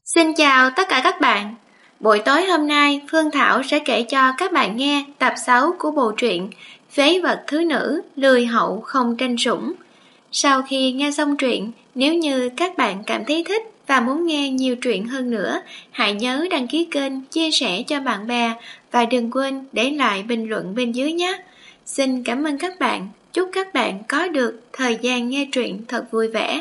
Xin chào tất cả các bạn. Buổi tối hôm nay, Phương Thảo sẽ kể cho các bạn nghe tập 6 của bộ truyện Phế vật thứ nữ, lười hậu không tranh sủng. Sau khi nghe xong truyện, nếu như các bạn cảm thấy thích và muốn nghe nhiều truyện hơn nữa, hãy nhớ đăng ký kênh, chia sẻ cho bạn bè và đừng quên để lại bình luận bên dưới nhé. Xin cảm ơn các bạn. Chúc các bạn có được thời gian nghe truyện thật vui vẻ.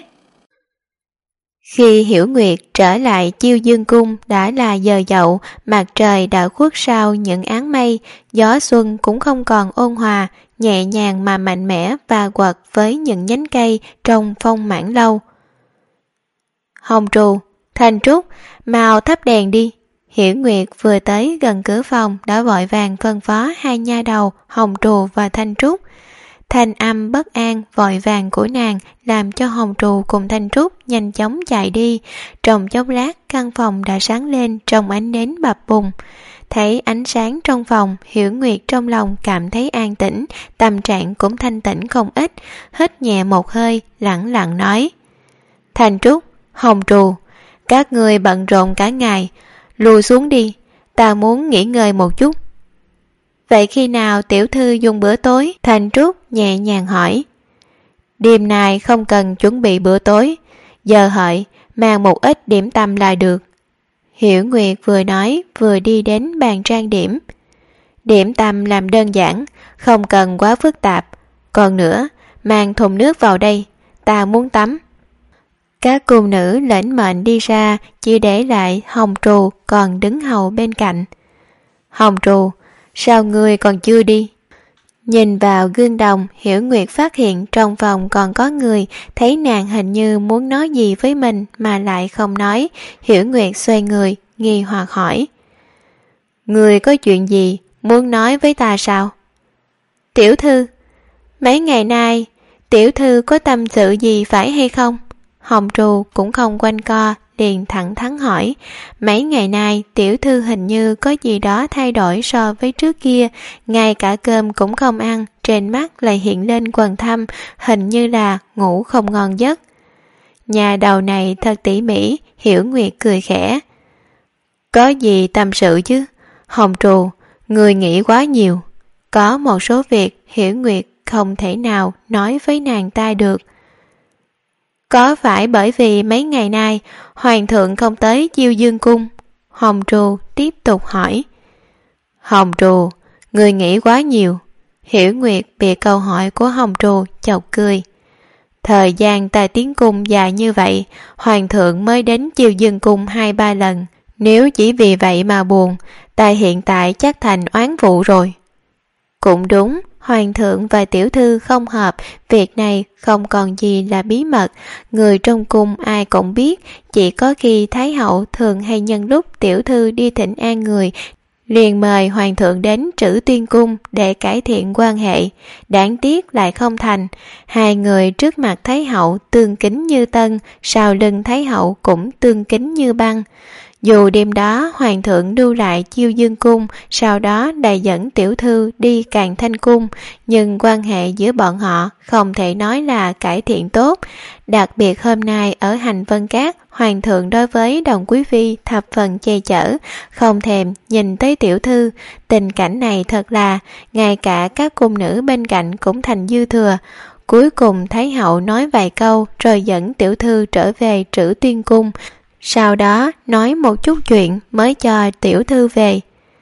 Khi Hiểu Nguyệt trở lại Chiêu Dương Cung đã là giờ dậu, mặt trời đã khuất sau những áng mây, gió xuân cũng không còn ôn hòa, nhẹ nhàng mà mạnh mẽ và quật với những nhánh cây trong phong mãn lâu. Hồng Trù, Thanh Trúc, mau thắp đèn đi. Hiểu Nguyệt vừa tới gần cửa phòng đã vội vàng phân phó hai nha đầu Hồng Trù và Thanh Trúc. Thanh âm bất an vội vàng của nàng làm cho Hồng Trù cùng Thanh Trúc nhanh chóng chạy đi. Trong chốc lát căn phòng đã sáng lên trong ánh nến bập bùng. Thấy ánh sáng trong phòng, Hiểu Nguyệt trong lòng cảm thấy an tĩnh, tâm trạng cũng thanh tĩnh không ít. Hít nhẹ một hơi, lẳng lặng nói: Thanh Trúc, Hồng Trù, các người bận rộn cả ngày, lùi xuống đi, ta muốn nghỉ ngơi một chút. Vậy khi nào tiểu thư dùng bữa tối? Thanh Trúc nhẹ nhàng hỏi. Đêm nay không cần chuẩn bị bữa tối, giờ hợi mang một ít điểm tâm là được. Hiểu Nguyệt vừa nói vừa đi đến bàn trang điểm. Điểm tâm làm đơn giản, không cần quá phức tạp. Còn nữa, mang thùng nước vào đây, ta muốn tắm. Các cung nữ lệnh mệnh đi ra, chỉ để lại Hồng Trù còn đứng hầu bên cạnh. Hồng Trù, sao ngươi còn chưa đi? Nhìn vào gương đồng, Hiểu Nguyệt phát hiện trong phòng còn có người, thấy nàng hình như muốn nói gì với mình mà lại không nói. Hiểu Nguyệt xoay người, nghi hoặc hỏi. Ngươi có chuyện gì muốn nói với ta sao? Tiểu thư, mấy ngày nay tiểu thư có tâm sự gì phải hay không? Hồng Trù cũng không quanh co, liền thẳng thắn hỏi. Mấy ngày nay tiểu thư hình như có gì đó thay đổi so với trước kia, ngay cả cơm cũng không ăn, trên mắt lại hiện lên quầng thâm, hình như là ngủ không ngon giấc. Nhà đầu này thật tỉ mỉ. Hiểu Nguyệt cười khẽ. Có gì tâm sự chứ? Hồng Trù, người nghĩ quá nhiều. Có một số việc Hiểu Nguyệt không thể nào nói với nàng ta được. Có phải bởi vì mấy ngày nay Hoàng thượng không tới Chiêu Dương Cung? Hồng Trù tiếp tục hỏi. Hồng Trù, người nghĩ quá nhiều. Hiểu Nguyệt bị câu hỏi của Hồng Trù chọc cười. Thời gian ta tiến cung dài như vậy, Hoàng thượng mới đến Chiêu Dương Cung 2-3 lần. Nếu chỉ vì vậy mà buồn, ta hiện tại chắc thành oán vụ rồi. Cũng đúng, Hoàng thượng và tiểu thư không hợp, việc này không còn gì là bí mật, người trong cung ai cũng biết, chỉ có khi Thái hậu thường hay nhân lúc tiểu thư đi thỉnh an người, liền mời Hoàng thượng đến Trữ Tiên Cung để cải thiện quan hệ. Đáng tiếc lại không thành, hai người trước mặt Thái hậu tương kính như tân, sau lưng Thái hậu cũng tương kính như băng. Dù đêm đó Hoàng thượng lưu lại Chiêu Dương Cung, sau đó lại dẫn tiểu thư đi Càn Thanh Cung, nhưng quan hệ giữa bọn họ không thể nói là cải thiện tốt. Đặc biệt hôm nay ở Hành Vân Cát, Hoàng thượng đối với Đồng Quý Phi thập phần che chở, không thèm nhìn tới tiểu thư. Tình cảnh này thật là, ngay cả các cung nữ bên cạnh cũng thành dư thừa. Cuối cùng Thái hậu nói vài câu rồi dẫn tiểu thư trở về Trữ Tiên Cung, sau đó nói một chút chuyện mới cho tiểu thư về.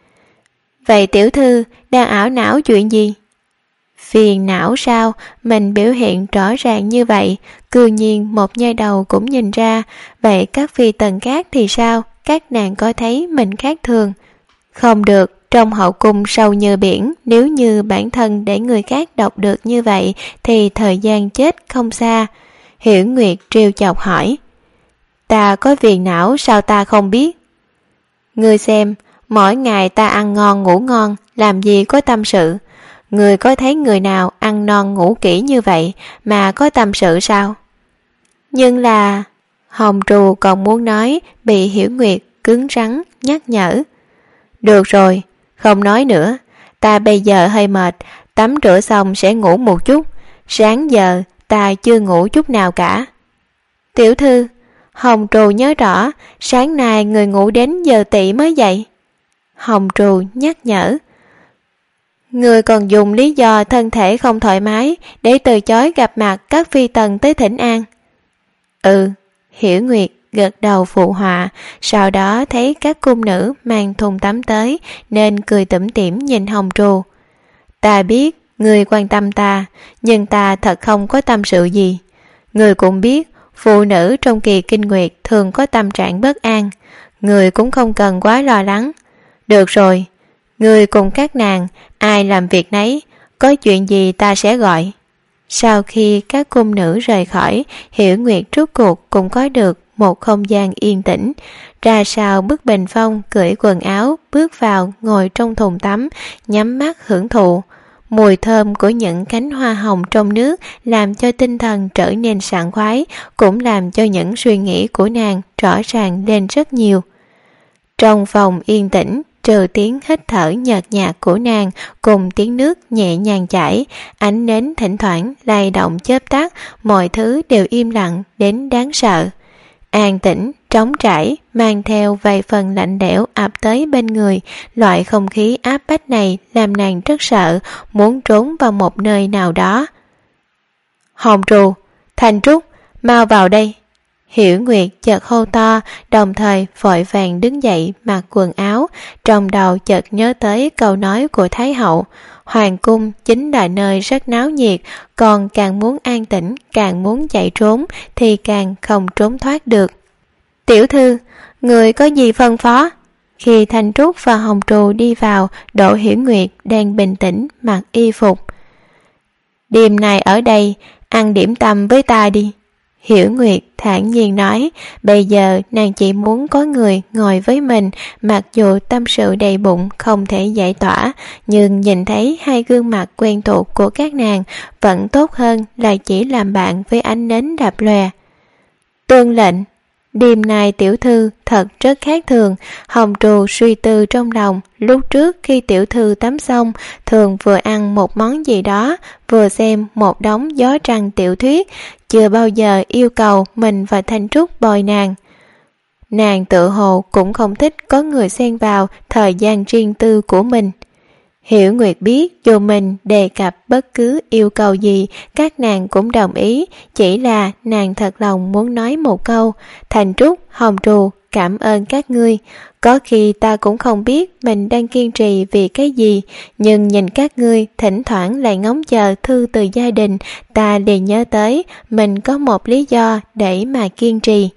Vậy tiểu thư đang ảo não chuyện gì? Phiền não sao? Mình biểu hiện rõ ràng như vậy, cư nhiên một nha đầu cũng nhìn ra. Vậy các phi tần khác thì sao? Các nàng có thấy mình khác thường? Không được, trong hậu cung sâu như biển, nếu như bản thân để người khác đọc được như vậy thì thời gian chết không xa. Hiểu Nguyệt trêu chọc hỏi. Ta có phiền não sao ta không biết? Ngươi xem, mỗi ngày ta ăn ngon ngủ ngon, làm gì có tâm sự. Ngươi có thấy người nào ăn non ngủ kỹ như vậy mà có tâm sự sao? Nhưng là... Hồng Trù còn muốn nói, bị Hiểu Nguyệt cứng rắn nhắc nhở. Được rồi, không nói nữa. Ta bây giờ hơi mệt, tắm rửa xong sẽ ngủ một chút. Sáng giờ ta chưa ngủ chút nào cả. Tiểu thư, Hồng Trù nhớ rõ, sáng nay người ngủ đến giờ tỵ mới dậy. Hồng Trù nhắc nhở. Người còn dùng lý do thân thể không thoải mái để từ chối gặp mặt các phi tần tới thỉnh an. Ừ, Hiểu Nguyệt gật đầu phụ họa, sau đó thấy các cung nữ mang thùng tắm tới nên cười tủm tỉm nhìn Hồng Trù. Ta biết người quan tâm ta, nhưng ta thật không có tâm sự gì. Người cũng biết phụ nữ trong kỳ kinh nguyệt thường có tâm trạng bất an, người cũng không cần quá lo lắng. Được rồi, người cùng các nàng ai làm việc nấy, có chuyện gì ta sẽ gọi. Sau khi các cung nữ rời khỏi, Hiểu Nguyệt rốt cuộc cũng có được một không gian yên tĩnh, ra sau bức bình phong, cởi quần áo, bước vào ngồi trong thùng tắm, nhắm mắt hưởng thụ. Mùi thơm của những cánh hoa hồng trong nước làm cho tinh thần trở nên sảng khoái, cũng làm cho những suy nghĩ của nàng rõ ràng lên rất nhiều. Trong phòng yên tĩnh, trừ tiếng hít thở nhợt nhạt của nàng cùng tiếng nước nhẹ nhàng chảy, ánh nến thỉnh thoảng lay động chớp tắt, mọi thứ đều im lặng đến đáng sợ. An tĩnh, trống trải, mang theo vài phần lạnh lẽo ập tới bên người. Loại không khí áp bách này làm nàng rất sợ, muốn trốn vào một nơi nào đó. Hồng Trù, Thanh Trúc, mau vào đây. Hiểu Nguyệt chợt hô to, đồng thời vội vàng đứng dậy mặc quần áo, trong đầu chợt nhớ tới câu nói của Thái hậu. Hoàng cung chính là nơi rất náo nhiệt, còn càng muốn an tĩnh, càng muốn chạy trốn thì càng không trốn thoát được. Tiểu thư, người có gì phân phó? Khi Thanh Trúc và Hồng Trù đi vào, Đỗ Hiểu Nguyệt đang bình tĩnh mặc y phục. Đêm nay ở đây, ăn điểm tâm với ta đi. Hiểu Nguyệt thản nhiên nói, bây giờ nàng chỉ muốn có người ngồi với mình, mặc dù tâm sự đầy bụng không thể giải tỏa, nhưng nhìn thấy hai gương mặt quen thuộc của các nàng vẫn tốt hơn là chỉ làm bạn với ánh nến đạp lòe. Tuân lệnh. Đêm nay tiểu thư thật rất khác thường. Hồng Trù suy tư trong lòng, lúc trước khi tiểu thư tắm xong thường vừa ăn một món gì đó, vừa xem một đống gió trăng tiểu thuyết, chưa bao giờ yêu cầu mình và Thanh Trúc bồi nàng. Nàng tự hồ cũng không thích có người xen vào thời gian riêng tư của mình. Hiểu Nguyệt biết dù mình đề cập bất cứ yêu cầu gì, các nàng cũng đồng ý, chỉ là nàng thật lòng muốn nói một câu: Thanh Trúc, Hồng Trù, cảm ơn các ngươi. Có khi ta cũng không biết mình đang kiên trì vì cái gì, nhưng nhìn các ngươi thỉnh thoảng lại ngóng chờ thư từ gia đình, ta liền nhớ tới mình có một lý do để mà kiên trì.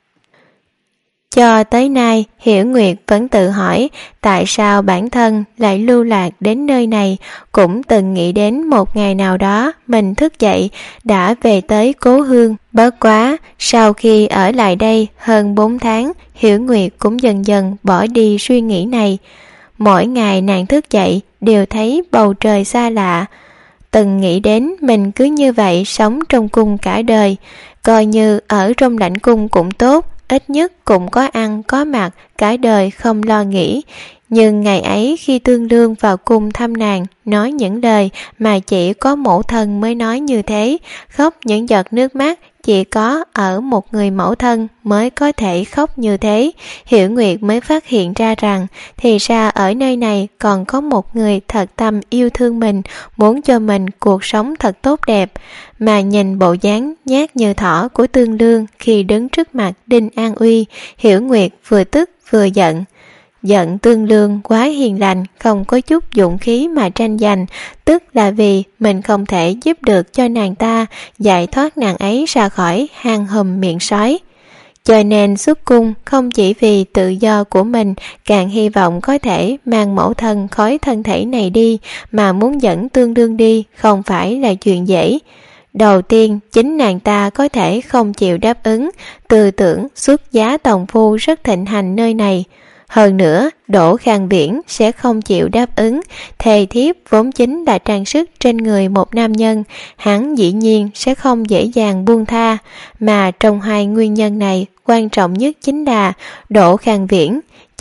Cho tới nay, Hiểu Nguyệt vẫn tự hỏi tại sao bản thân lại lưu lạc đến nơi này, cũng từng nghĩ đến một ngày nào đó mình thức dậy đã về tới cố hương. Bất quá, sau khi ở lại đây hơn 4 tháng, Hiểu Nguyệt cũng dần dần bỏ đi suy nghĩ này. Mỗi ngày nàng thức dậy đều thấy bầu trời xa lạ. Từng nghĩ đến mình cứ như vậy sống trong cung cả đời, coi như ở trong lãnh cung cũng tốt, ít nhất cũng có ăn có mặc, cả đời không lo nghĩ. Nhưng ngày ấy khi Tương Lương vào cung thăm nàng, nói những lời mà chỉ có mẫu thân mới nói như thế, khóc những giọt nước mắt chỉ có ở một người mẫu thân mới có thể khóc như thế, Hiểu Nguyệt mới phát hiện ra rằng thì ra ở nơi này còn có một người thật tâm yêu thương mình, muốn cho mình cuộc sống thật tốt đẹp. Mà nhìn bộ dáng nhát như thỏ của Tương Lương khi đứng trước mặt Đinh An Uy, Hiểu Nguyệt vừa tức vừa giận. Giận Tương Lương quá hiền lành, không có chút dũng khí mà tranh giành, tức là vì mình không thể giúp được cho nàng ta giải thoát nàng ấy ra khỏi hang hùm miệng sói. Cho nên xuất cung không chỉ vì tự do của mình, càng hy vọng có thể mang mẫu thân khối thân thể này đi, mà muốn dẫn Tương Lương đi không phải là chuyện dễ. Đầu tiên, chính nàng ta có thể không chịu đáp ứng, tư tưởng xuất giá tòng phu rất thịnh hành nơi này. Hơn nữa, Đỗ Khang Viễn sẽ không chịu đáp ứng, thề thiếp vốn chính là trang sức trên người một nam nhân, hắn dĩ nhiên sẽ không dễ dàng buông tha. Mà trong hai nguyên nhân này, quan trọng nhất chính là Đỗ Khang Viễn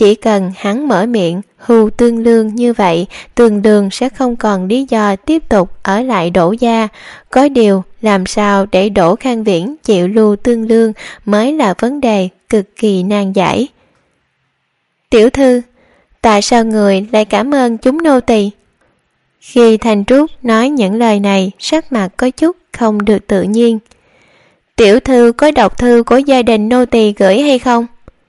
chỉ cần hắn mở miệng hưu Tương Lương như vậy, Tương Lương sẽ không còn lý do tiếp tục ở lại Đỗ gia. Có điều làm sao để Đỗ Khang Viễn chịu lưu Tương Lương mới là vấn đề cực kỳ nan giải. Tiểu thư, tại sao người lại cảm ơn chúng nô tỳ? Khi Thanh Trúc nói những lời này, sắc mặt có chút không được tự nhiên. Tiểu thư có đọc thư của gia đình nô tỳ gửi hay không?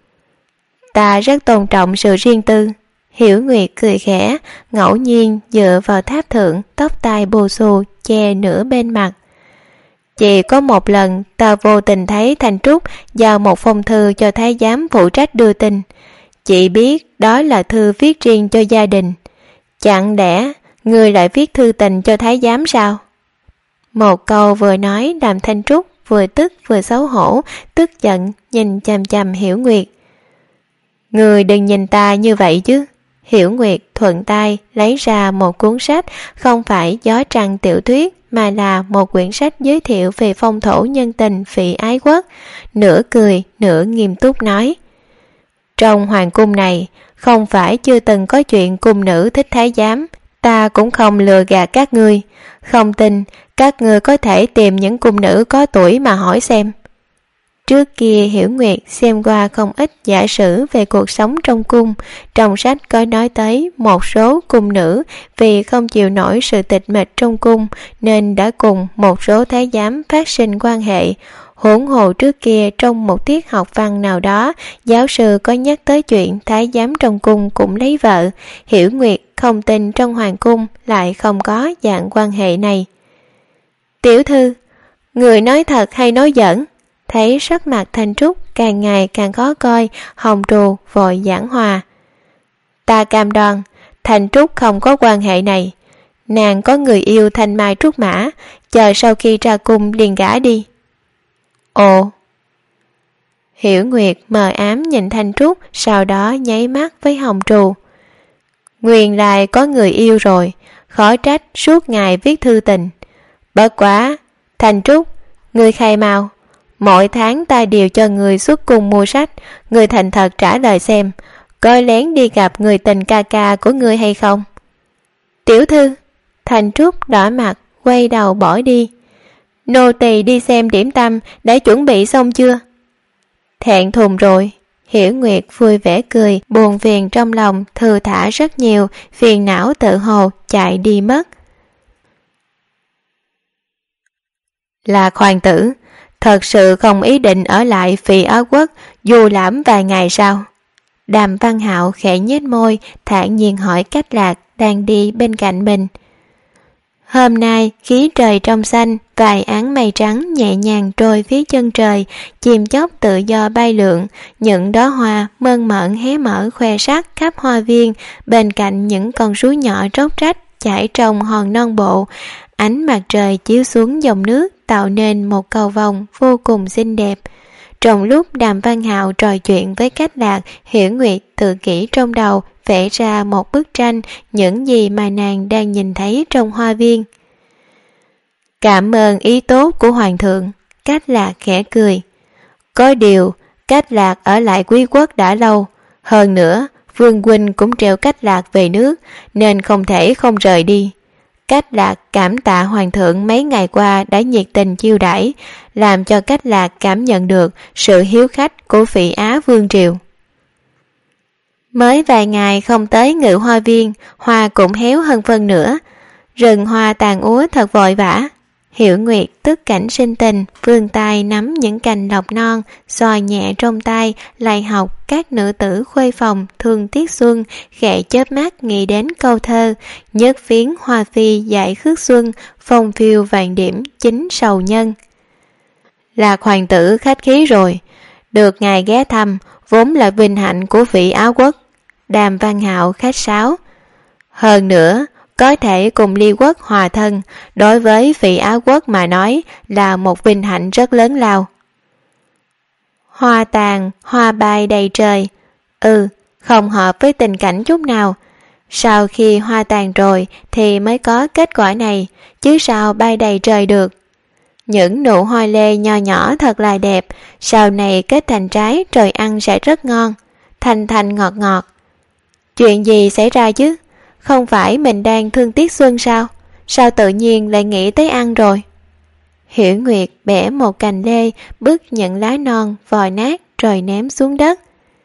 Ta rất tôn trọng sự riêng tư. Hiểu Nguyệt cười khẽ, ngẫu nhiên dựa vào tháp thượng, tóc tai bù xù che nửa bên mặt. Chỉ có một lần ta vô tình thấy Thanh Trúc giao một phong thư cho thái giám phụ trách đưa tin. Chị biết đó là thư viết riêng cho gia đình. Chẳng lẽ người lại viết thư tình cho thái giám sao? Một câu vừa nói làm Thanh Trúc vừa tức vừa xấu hổ, tức giận nhìn chằm chằm Hiểu Nguyệt. Người đừng nhìn ta như vậy chứ. Hiểu Nguyệt thuận tay lấy ra một cuốn sách, không phải Gió Trăng tiểu thuyết mà là một quyển sách giới thiệu về phong thổ nhân tình Phỉ Ái Quốc. Nửa cười nửa nghiêm túc nói, trong hoàng cung này không phải chưa từng có chuyện cung nữ thích thái giám, ta cũng không lừa gạt các ngươi. Không tin các ngươi có thể tìm những cung nữ có tuổi mà hỏi xem. Trước kia Hiểu Nguyệt xem qua không ít giả sử về cuộc sống trong cung. Trong sách có nói tới một số cung nữ vì không chịu nổi sự tịch mịch trong cung nên đã cùng một số thái giám phát sinh quan hệ. Huống hồ trước kia trong một tiết học văn nào đó, giáo sư có nhắc tới chuyện thái giám trong cung cũng lấy vợ. Hiểu Nguyệt không tin trong hoàng cung lại không có dạng quan hệ này. Tiểu thư, người nói thật hay nói giỡn? Thấy sắc mặt Thanh Trúc càng ngày càng khó coi, Hồng Trù vội giảng hòa. Ta cam đoan, Thanh Trúc không có quan hệ này. Nàng có người yêu Thanh Mai Trúc Mã, chờ sau khi ra cung liền gả đi. Ồ. Hiểu Nguyệt mờ ám nhìn Thanh Trúc, sau đó nháy mắt với Hồng Trù. Nguyên lai có người yêu rồi, khó trách suốt ngày viết thư tình. Bất quá, Thanh Trúc, ngươi khai mau. Mỗi tháng ta đều cho người xuất cung mua sách, người thành thật trả lời xem, có lén đi gặp người tình ca ca của ngươi hay không? Tiểu thư, Thanh Trúc đỏ mặt, quay đầu bỏ đi. Nô tỳ đi xem điểm tâm đã chuẩn bị xong chưa? Thẹn thùng rồi. Hiểu Nguyệt vui vẻ cười, buồn phiền trong lòng thư thả rất nhiều, phiền não tự hồ chạy đi mất. Là hoàng tử, thật sự không ý định ở lại Phỉ Ái Quốc du lãm vài ngày sao? Đàm Văn Hạo khẽ nhếch môi, thản nhiên hỏi Cách Lạc đang đi bên cạnh mình. Hôm nay khí trời trong xanh, vài áng mây trắng nhẹ nhàng trôi phía chân trời, chim chóc tự do bay lượn, những đóa hoa mơn mởn hé mở khoe sắc khắp hoa viên, bên cạnh những con suối nhỏ róc rách chảy trong hòn non bộ. Ánh mặt trời chiếu xuống dòng nước tạo nên một cầu vồng vô cùng xinh đẹp. Trong lúc Đàm Văn Hạo trò chuyện với Cách Lạc, Hiểu Nguyệt tự kỷ trong đầu vẽ ra một bức tranh những gì mà nàng đang nhìn thấy trong hoa viên. Cảm ơn ý tốt của hoàng thượng. Cách Lạc khẽ cười. Có điều, Cách Lạc ở lại Quý quốc đã lâu. Hơn nữa, Vương huynh cũng treo Cách Lạc về nước, nên không thể không rời đi. Cách Lạc cảm tạ hoàng thượng mấy ngày qua đã nhiệt tình chiêu đãi, làm cho Cách Lạc cảm nhận được sự hiếu khách của Phỉ Á vương triều. Mới vài ngày không tới Ngự Hoa viên, hoa cũng héo hơn phân nửa, rừng hoa tàn úa thật vội vã. Hiểu Nguyệt tức cảnh sinh tình, vươn tay nắm những cành lộc non, xoa nhẹ trong tay, lại học các nữ tử khuê phòng thương tiết xuân, khẽ chớp mắt nghĩ đến câu thơ, nhất phiến hoa phi dạy khước xuân, phong phiêu vạn điểm chính sầu nhân. Lạc hoàng tử khách khí rồi, được ngài ghé thăm, vốn là vinh hạnh của Phỉ Ái Quốc. Đàm Văn Hạo khách sáo. Hơn nữa, có thể cùng Ly quốc hòa thân, đối với Phỉ Ái Quốc mà nói là một vinh hạnh rất lớn lao. Hoa tàn, hoa bay đầy trời. Không hợp với tình cảnh chút nào. Sau khi hoa tàn rồi thì mới có kết quả này, chứ sao bay đầy trời được. Những nụ hoa lê nho nhỏ thật là đẹp, sau này kết thành trái rồi ăn sẽ rất ngon. thanh thanh ngọt ngọt. Chuyện gì xảy ra chứ? Không phải mình đang thương tiếc Xuân sao? Sao tự nhiên lại nghĩ tới ăn rồi? Hiểu Nguyệt bẻ một cành lê, bứt những lá non vòi nát rồi ném xuống đất.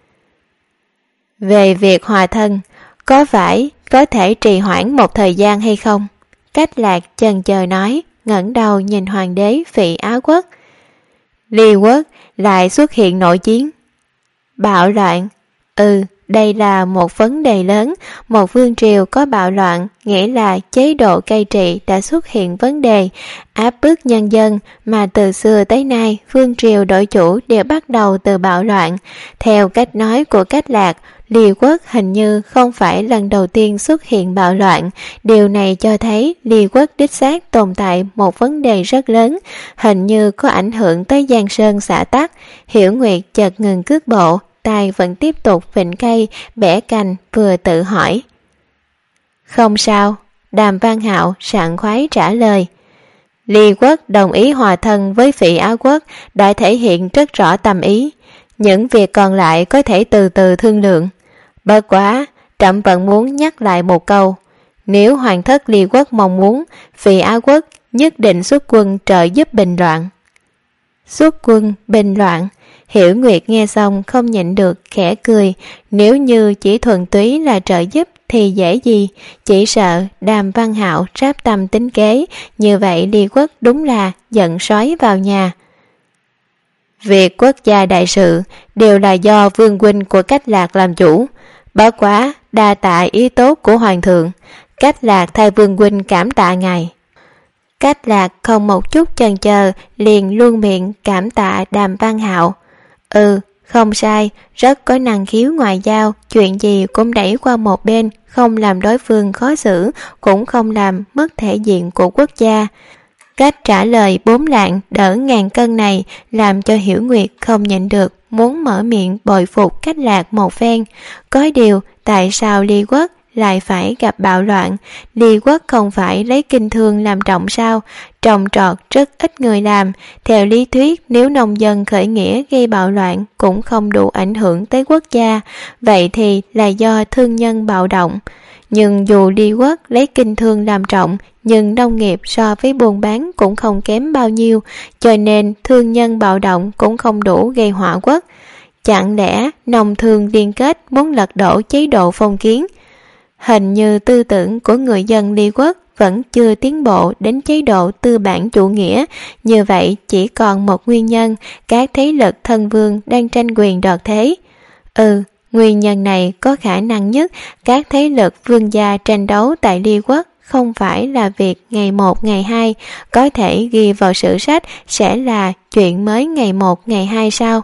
Về việc hòa thân, có phải có thể trì hoãn một thời gian hay không? Cách Lạc chần chờ nói, ngẩng đầu nhìn hoàng đế Phỉ Á Quốc. Ly quốc lại xuất hiện nội chiến. Bạo loạn? Đây là một vấn đề lớn. Một vương triều có bạo loạn nghĩa là chế độ cai trị đã xuất hiện vấn đề, áp bức nhân dân, mà từ xưa tới nay vương triều đổi chủ đều bắt đầu từ bạo loạn. Theo cách nói của Cách Lạc, Ly quốc hình như không phải lần đầu tiên xuất hiện bạo loạn. Điều này cho thấy Ly quốc đích xác tồn tại một vấn đề rất lớn, hình như có ảnh hưởng tới Giang Sơn xã tắc. Hiểu Nguyệt chợt ngừng cước bộ, tay vẫn tiếp tục vịnh cây, bẻ cành, vừa tự hỏi. Không sao, Đàm Văn Hạo sảng khoái trả lời. Ly quốc đồng ý hòa thân với Phỉ Á Quốc đã thể hiện rất rõ tâm ý. Những việc còn lại có thể từ từ thương lượng. Bất quá, trẫm vẫn muốn nhắc lại một câu. Nếu hoàng thất Ly quốc mong muốn, Phỉ Á Quốc nhất định xuất quân trợ giúp bình loạn. Xuất quân bình loạn? Hiểu Nguyệt nghe xong không nhịn được khẽ cười. Nếu như chỉ thuần túy là trợ giúp thì dễ gì, chỉ sợ Đàm Văn Hạo ráp tâm tính kế, như vậy Ly quốc đúng là giận sói vào nhà. Việc quốc gia đại sự đều là do vương huynh của Cách Lạc làm chủ. Bất quá đa tạ ý tốt của hoàng thượng, Cách Lạc thay vương huynh cảm tạ ngài. Cách Lạc không một chút chần chờ liền luôn miệng cảm tạ Đàm Văn Hạo. Không sai, rất có năng khiếu ngoại giao, chuyện gì cũng đẩy qua một bên, không làm đối phương khó xử, cũng không làm mất thể diện của quốc gia. Cách trả lời 4 lạng đỡ ngàn cân này làm cho Hiểu Nguyệt không nhịn được, muốn mở miệng bội phục Cách Lạc một phen. Có điều, tại sao Ly quốc lại phải gặp bạo loạn? Ly quốc không phải lấy kinh thương làm trọng sao? Trồng trọt rất ít người làm. Theo lý thuyết, nếu nông dân khởi nghĩa gây bạo loạn cũng không đủ ảnh hưởng tới quốc gia, vậy thì là do thương nhân bạo động. Nhưng dù Ly quốc lấy kinh thương làm trọng, nhưng nông nghiệp so với buôn bán cũng không kém bao nhiêu, cho nên thương nhân bạo động cũng không đủ gây họa quốc. Chẳng lẽ nông thương liên kết muốn lật đổ chế độ phong kiến? Hình như tư tưởng của người dân Ly quốc vẫn chưa tiến bộ đến chế độ tư bản chủ nghĩa. Như vậy chỉ còn một nguyên nhân, các thế lực thân vương đang tranh quyền đoạt thế. Nguyên nhân này có khả năng nhất. Các thế lực vương gia tranh đấu tại Ly quốc không phải là việc ngày 1 ngày 2, có thể ghi vào sử sách sẽ là chuyện mới ngày 1 ngày 2 sao?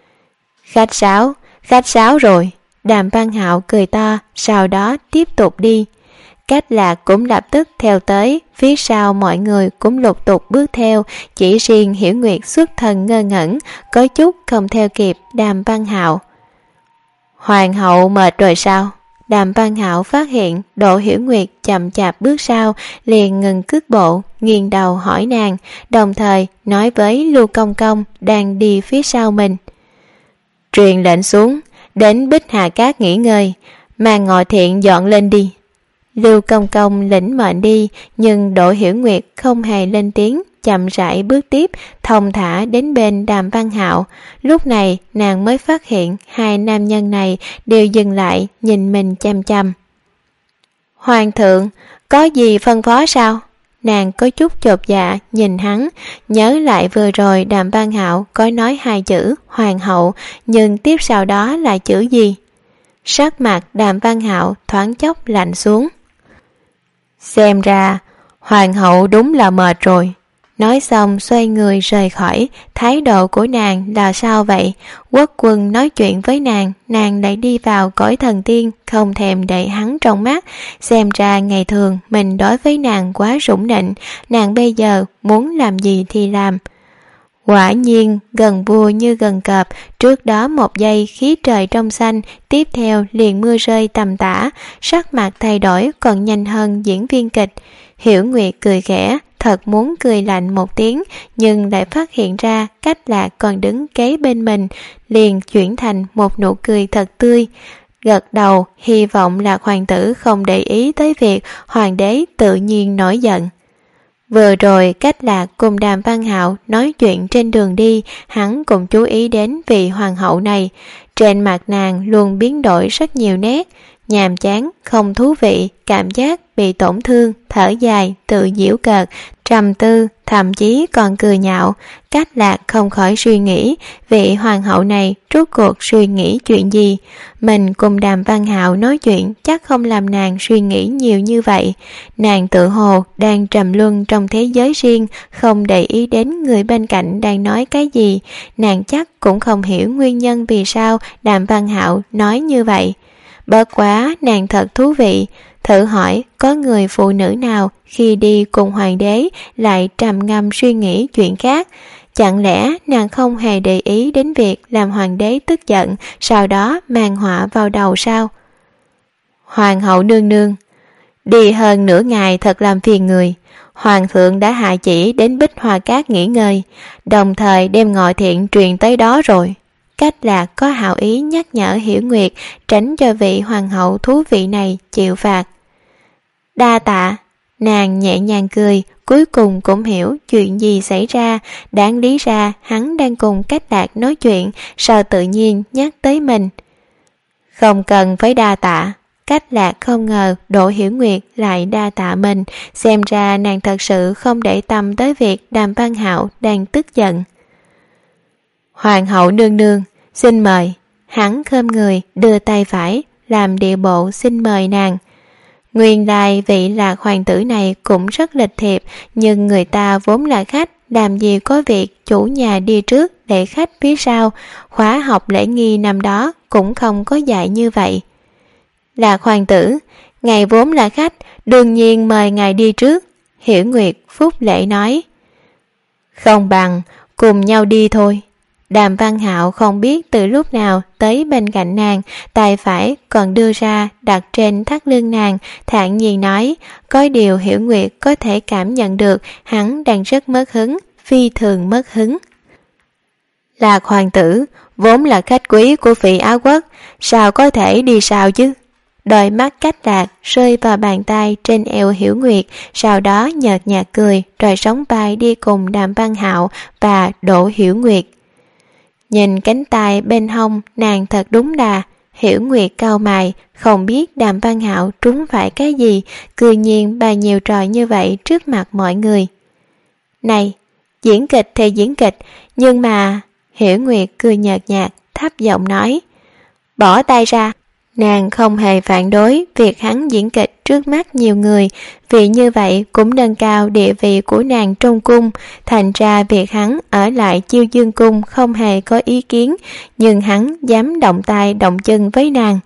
Khách sáo rồi. Đàm Văn Hạo cười to, sau đó tiếp tục đi. Cách Lạc cũng lập tức theo tới, phía sau mọi người cũng lục tục bước theo, chỉ riêng Hiểu Nguyệt xuất thần ngơ ngẩn, có chút không theo kịp Đàm Văn Hạo. Hoàng hậu mệt rồi sao? Đàm Văn Hạo phát hiện Đỗ Hiểu Nguyệt chậm chạp bước sau, liền ngừng cước bộ, nghiêng đầu hỏi nàng, đồng thời nói với Lưu Công Công đang đi phía sau mình. Truyền lệnh xuống, đến Bích Hà Cát nghỉ ngơi, mang Ngọ Thiện dọn lên đi. Lưu Công Công lĩnh mệnh đi, nhưng Đỗ Hiểu Nguyệt không hề lên tiếng, chậm rãi bước tiếp, thong thả đến bên Đàm Văn Hạo. Lúc này nàng mới phát hiện hai nam nhân này đều dừng lại nhìn mình chăm chăm. Hoàng thượng, có gì phân phó sao? Nàng có chút chột dạ nhìn hắn, nhớ lại vừa rồi Đàm Văn Hạo có nói 2 chữ hoàng hậu, nhưng tiếp sau đó là chữ gì? Sắc mặt Đàm Văn Hạo thoáng chốc lạnh xuống. Xem ra hoàng hậu đúng là mệt rồi. Nói xong xoay người rời khỏi. Thái độ của nàng là sao vậy? Quốc quân nói chuyện với nàng, nàng lại đi vào cõi thần tiên, không thèm để hắn trong mắt. Xem ra ngày thường mình đối với nàng quá rủng nịnh, nàng bây giờ muốn làm gì thì làm. Quả nhiên gần vua như gần cọp, trước đó một giây khí trời trong xanh, tiếp theo liền mưa rơi tầm tã, sắc mặt thay đổi còn nhanh hơn diễn viên kịch. Hiểu Nguyệt cười khẽ, thật muốn cười lạnh một tiếng, nhưng lại phát hiện ra Cách Lạc còn đứng kế bên mình, liền chuyển thành một nụ cười thật tươi, gật đầu hy vọng Lạc hoàng tử không để ý tới việc hoàng đế tự nhiên nổi giận. Vừa rồi Cách Lạc cùng Đàm Văn Hạo nói chuyện trên đường đi, hắn cũng chú ý đến vị hoàng hậu này. Trên mặt nàng luôn biến đổi rất nhiều nét, nhàm chán, không thú vị, cảm giác bị tổn thương, thở dài, tự giễu cợt, trầm tư, thậm chí còn cười nhạo. Cách Lạc không khỏi suy nghĩ, vị hoàng hậu này rốt cuộc suy nghĩ chuyện gì. Mình cùng Đàm Văn Hạo nói chuyện chắc không làm nàng suy nghĩ nhiều như vậy. Nàng tự hồ đang trầm luân trong thế giới riêng, không để ý đến người bên cạnh đang nói cái gì. Nàng chắc cũng không hiểu nguyên nhân vì sao Đàm Văn Hạo nói như vậy. Bất quá nàng thật thú vị, thử hỏi có người phụ nữ nào khi đi cùng hoàng đế lại trầm ngâm suy nghĩ chuyện khác. Chẳng lẽ nàng không hề để ý đến việc làm hoàng đế tức giận, sau đó mang họa vào đầu sao? Hoàng hậu nương nương, đi hơn nửa ngày thật làm phiền người. Hoàng thượng đã hạ chỉ đến Bích Hoa Cát nghỉ ngơi, đồng thời đem ngọ thiện truyền tới đó rồi. Cách Lạc có hảo ý nhắc nhở Hiểu Nguyệt tránh cho vị hoàng hậu thú vị này chịu phạt. Đa tạ. Nàng nhẹ nhàng cười, cuối cùng cũng hiểu chuyện gì xảy ra. Đáng lý ra hắn đang cùng Cách Lạc nói chuyện, sao tự nhiên nhắc tới mình. Không cần phải đa tạ. Cách Lạc không ngờ Đỗ Hiểu Nguyệt lại đa tạ mình, xem ra nàng thật sự không để tâm tới việc Đàm Văn Hạo đang tức giận. Hoàng hậu nương nương, xin mời. Hắn khom người đưa tay phải làm điệu bộ xin mời nàng. Nguyên lai vị Lạc hoàng tử này cũng rất lịch thiệp, nhưng người ta vốn là khách, làm gì có việc chủ nhà đi trước để khách phía sau. Khóa học lễ nghi năm đó cũng không có dạy như vậy. Lạc hoàng tử, ngài vốn là khách, đương nhiên mời ngài đi trước. Hiểu Nguyệt phúc lễ nói. Không bằng cùng nhau đi thôi. Đàm Văn Hạo không biết từ lúc nào tới bên cạnh nàng, tay phải còn đưa ra đặt trên thắt lưng nàng, thản nhiên nói, có điều Hiểu Nguyệt có thể cảm nhận được hắn đang rất mất hứng, phi thường mất hứng. Lạc hoàng tử, vốn là khách quý của vị Á Quốc, sao có thể đi sao chứ? Đôi mắt Cách Lạc rơi vào bàn tay trên eo Hiểu Nguyệt, sau đó nhợt nhạt cười, rồi sóng vai đi cùng Đàm Văn Hạo và Đỗ Hiểu Nguyệt. Nhìn cánh tay bên hông nàng thật đúng đà. Hiểu Nguyệt cau mày, không biết Đàm Văn Hạo trúng phải cái gì, cười nhiên bày nhiều trò như vậy trước mặt mọi người. Này, diễn kịch thì diễn kịch, nhưng mà... Hiểu Nguyệt cười nhợt nhạt, thấp giọng nói. Bỏ tay ra. Nàng không hề phản đối việc hắn diễn kịch trước mắt nhiều người, vì như vậy cũng nâng cao địa vị của nàng trong cung, thành ra việc hắn ở lại Chiêu Dương cung không hề có ý kiến, nhưng hắn dám động tay động chân với nàng.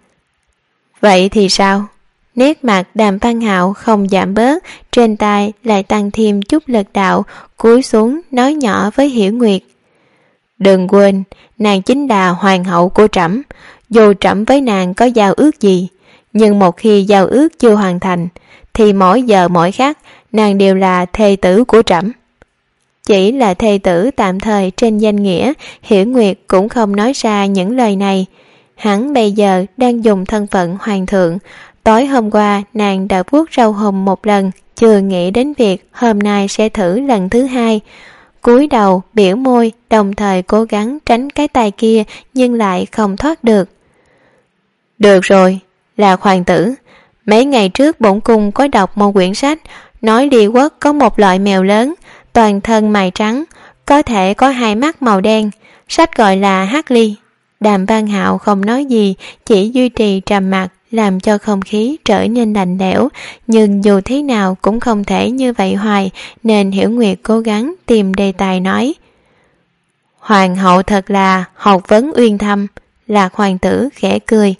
Vậy thì sao? Nét mặt Đàm Văn Hạo không giảm bớt, trên tay lại tăng thêm chút lực đạo, cúi xuống nói nhỏ với Hiểu Nguyệt. Đừng quên, nàng chính là hoàng hậu của trẫm. Dù trẫm với nàng có giao ước gì, nhưng một khi giao ước chưa hoàn thành, thì mỗi giờ mỗi khắc nàng đều là thê tử của trẫm. Chỉ là thê tử tạm thời trên danh nghĩa, Hiểu Nguyệt cũng không nói ra những lời này. Hắn bây giờ đang dùng thân phận hoàng thượng. Tối hôm qua nàng đã vuốt râu hùm một lần, chưa nghĩ đến việc hôm nay sẽ thử lần thứ hai. Cúi đầu biểu môi, đồng thời cố gắng tránh cái tay kia, nhưng lại không thoát được. Được rồi, Lạc hoàng tử, mấy ngày trước bổn cung có đọc một quyển sách, nói Lý Quốc có một loại mèo lớn, toàn thân mày trắng, có thể có hai mắt màu đen, sách gọi là Hắc Ly. Đàm Văn Hạo không nói gì, chỉ duy trì trầm mặc, làm cho không khí trở nên lạnh lẽo, nhưng dù thế nào cũng không thể như vậy hoài, nên Hiểu Nguyệt cố gắng tìm đề tài nói. Hoàng hậu thật là học vấn uyên thâm. Lạc hoàng tử khẽ cười.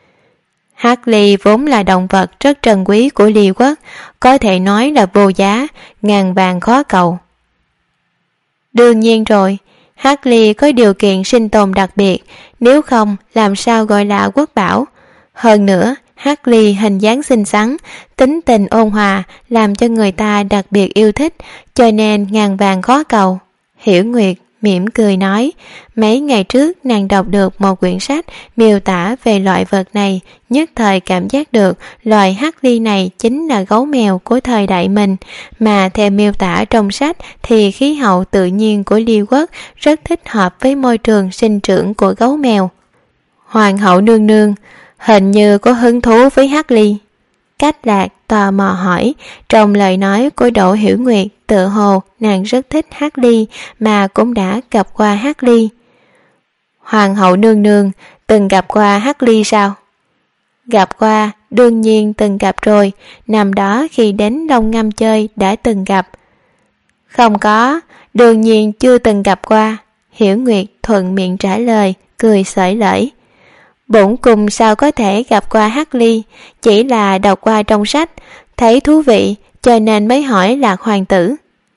Hắc Ly vốn là động vật rất trân quý của Lý Quốc, có thể nói là vô giá, ngàn vàng khó cầu. Đương nhiên rồi, Hắc Ly có điều kiện sinh tồn đặc biệt, nếu không làm sao gọi là quốc bảo. Hơn nữa, Hắc Ly hình dáng xinh xắn, tính tình ôn hòa, làm cho người ta đặc biệt yêu thích, cho nên ngàn vàng khó cầu. Hiểu Nguyệt mỉm cười nói, mấy ngày trước nàng đọc được một quyển sách miêu tả về loại vật này, nhất thời cảm giác được loài hắc ly này chính là gấu mèo của thời đại mình, mà theo miêu tả trong sách thì khí hậu tự nhiên của Liêu quốc rất thích hợp với môi trường sinh trưởng của gấu mèo. Hoàng hậu nương nương hình như có hứng thú với hắc ly. Cách Lạc tò mò hỏi, trong lời nói của Đỗ Hiểu Nguyệt tự hồ nàng rất thích hắc ly mà cũng đã gặp qua hắc ly. Hoàng hậu nương nương từng gặp qua hắc ly sao? Gặp qua, đương nhiên từng gặp rồi, năm đó khi đến Long Ngâm chơi đã từng gặp. Không có, đương nhiên chưa từng gặp qua. Hiểu Nguyệt thuận miệng trả lời, cười xởi lởi. Bổn cung sao có thể gặp qua hắc ly, chỉ là đọc qua trong sách, thấy thú vị cho nên mới hỏi Lạc hoàng tử.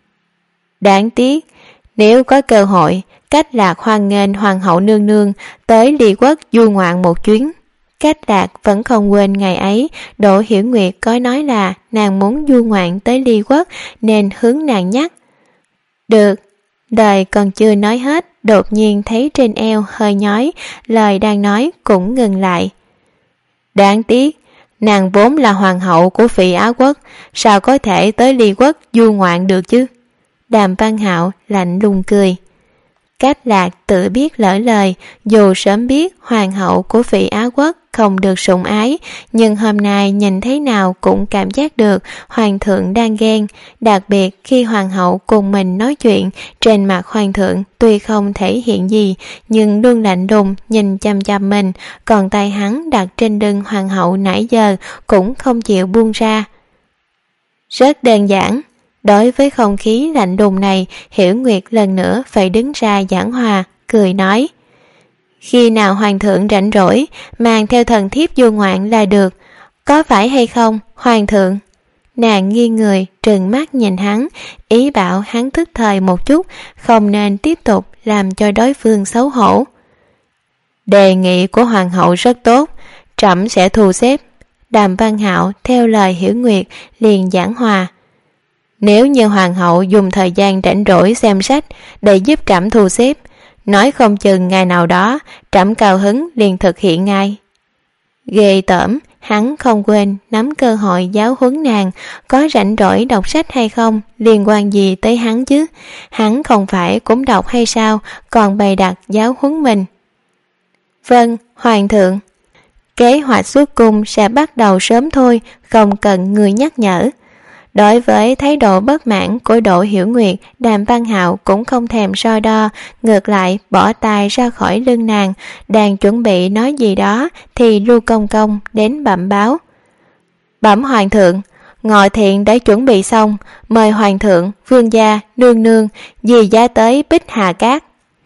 Đáng tiếc, nếu có cơ hội, Cách Lạc hoan nghênh hoàng hậu nương nương tới Liêu quốc du ngoạn một chuyến. Cách Lạc vẫn không quên ngày ấy Đỗ Hiểu Nguyệt có nói là nàng muốn du ngoạn tới Liêu quốc nên hướng nàng nhắc. Được, đời còn chưa nói hết, đột nhiên thấy trên eo hơi nhói, lời đang nói cũng ngừng lại. Đáng tiếc, nàng vốn là hoàng hậu của Phỉ Á quốc, sao có thể tới Liêu quốc du ngoạn được chứ? Đàm Văn Hạo lạnh lùng cười. Cách Lạc tự biết lỡ lời, dù sớm biết hoàng hậu của Phỉ Á quốc không được sủng ái, nhưng hôm nay nhìn thấy nào cũng cảm giác được hoàng thượng đang ghen, đặc biệt khi hoàng hậu cùng mình nói chuyện, trên mặt hoàng thượng tuy không thể hiện gì, nhưng luôn lạnh lùng nhìn chăm chăm mình, còn tay hắn đặt trên lưng hoàng hậu nãy giờ cũng không chịu buông ra. Rất đơn giản. Đối với không khí lạnh lùng này, Hiểu Nguyệt lần nữa phải đứng ra giảng hòa, cười nói. Khi nào hoàng thượng rảnh rỗi, mang theo thần thiếp du ngoạn là được, có phải hay không, hoàng thượng? Nàng nghiêng người, trừng mắt nhìn hắn, ý bảo hắn thức thời một chút, không nên tiếp tục làm cho đối phương xấu hổ. Đề nghị của hoàng hậu rất tốt, trẫm sẽ thu xếp. Đàm Văn Hạo theo lời Hiểu Nguyệt liền giảng hòa. Nếu như hoàng hậu dùng thời gian rảnh rỗi xem sách để giúp trẫm thu xếp, nói không chừng ngày nào đó trẫm cao hứng liền thực hiện ngay. Ghê tởm, hắn không quên nắm cơ hội giáo huấn nàng, có rảnh rỗi đọc sách hay không liên quan gì tới hắn chứ, hắn không phải cũng đọc hay sao, còn bày đặt giáo huấn mình. Vâng, hoàng thượng. Kế hoạch xuất cung sẽ bắt đầu sớm thôi, không cần người nhắc nhở. Đối với thái độ bất mãn của Đỗ Hiểu Nguyệt, Đàm Văn Hạo cũng không thèm so đo, ngược lại bỏ tay ra khỏi lưng nàng, đang chuẩn bị nói gì đó thì Lưu Công Công đến bẩm báo. Bẩm hoàng thượng, ngọ thiện đã chuẩn bị xong, mời hoàng thượng, vương gia, nương nương, dì giá tới Bích Hà Cát.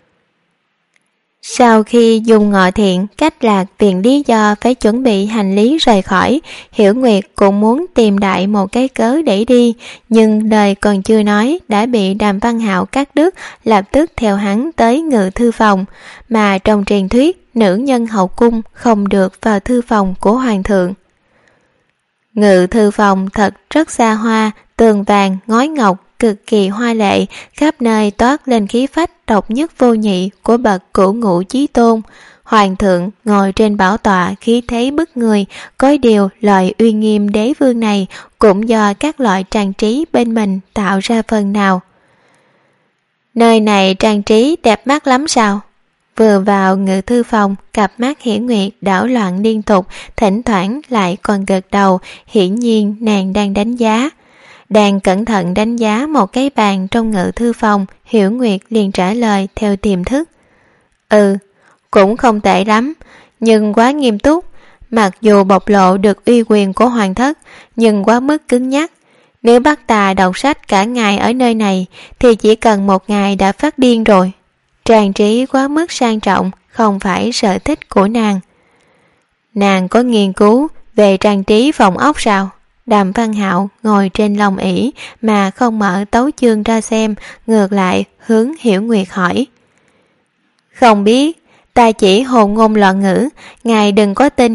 Sau khi dùng ngọ thiện, Cách Lạc tìm lý do phải chuẩn bị hành lý rời khỏi, Hiểu Nguyệt cũng muốn tìm đại một cái cớ để đi, nhưng lời còn chưa nói đã bị Đàm Văn Hạo cắt đứt, lập tức theo hắn tới ngự thư phòng, mà trong truyền thuyết nữ nhân hậu cung không được vào thư phòng của hoàng thượng. Ngự thư phòng thật rất xa hoa, tường vàng, ngói ngọc, cực kỳ hoa lệ, khắp nơi toát lên khí phách độc nhất vô nhị của bậc cửu ngũ chí tôn. Hoàng thượng ngồi trên bảo tọa khí thế bức người, có điều loại uy nghiêm đế vương này cũng do các loại trang trí bên mình tạo ra phần nào. Nơi này trang trí đẹp mắt lắm sao? Vừa vào ngự thư phòng, cặp mắt Hiểu Nguyệt đảo loạn liên tục, thỉnh thoảng lại còn gật đầu, hiển nhiên nàng đang đánh giá. Đang cẩn thận đánh giá một cái bàn trong ngự thư phòng, Hiểu Nguyệt liền trả lời theo tiềm thức. Cũng không tệ lắm, nhưng quá nghiêm túc, mặc dù bộc lộ được uy quyền của hoàng thất, nhưng quá mức cứng nhắc. Nếu bắt ta đọc sách cả ngày ở nơi này, thì chỉ cần một ngày đã phát điên rồi. Trang trí quá mức sang trọng, không phải sở thích của nàng. Nàng có nghiên cứu về trang trí phòng ốc sao? Đàm Văn Hạo ngồi trên lông ỷ mà không mở tấu chương ra xem, ngược lại hướng Hiểu Nguyệt hỏi. Không biết, ta chỉ hồn ngôn loạn ngữ, ngài đừng có tin.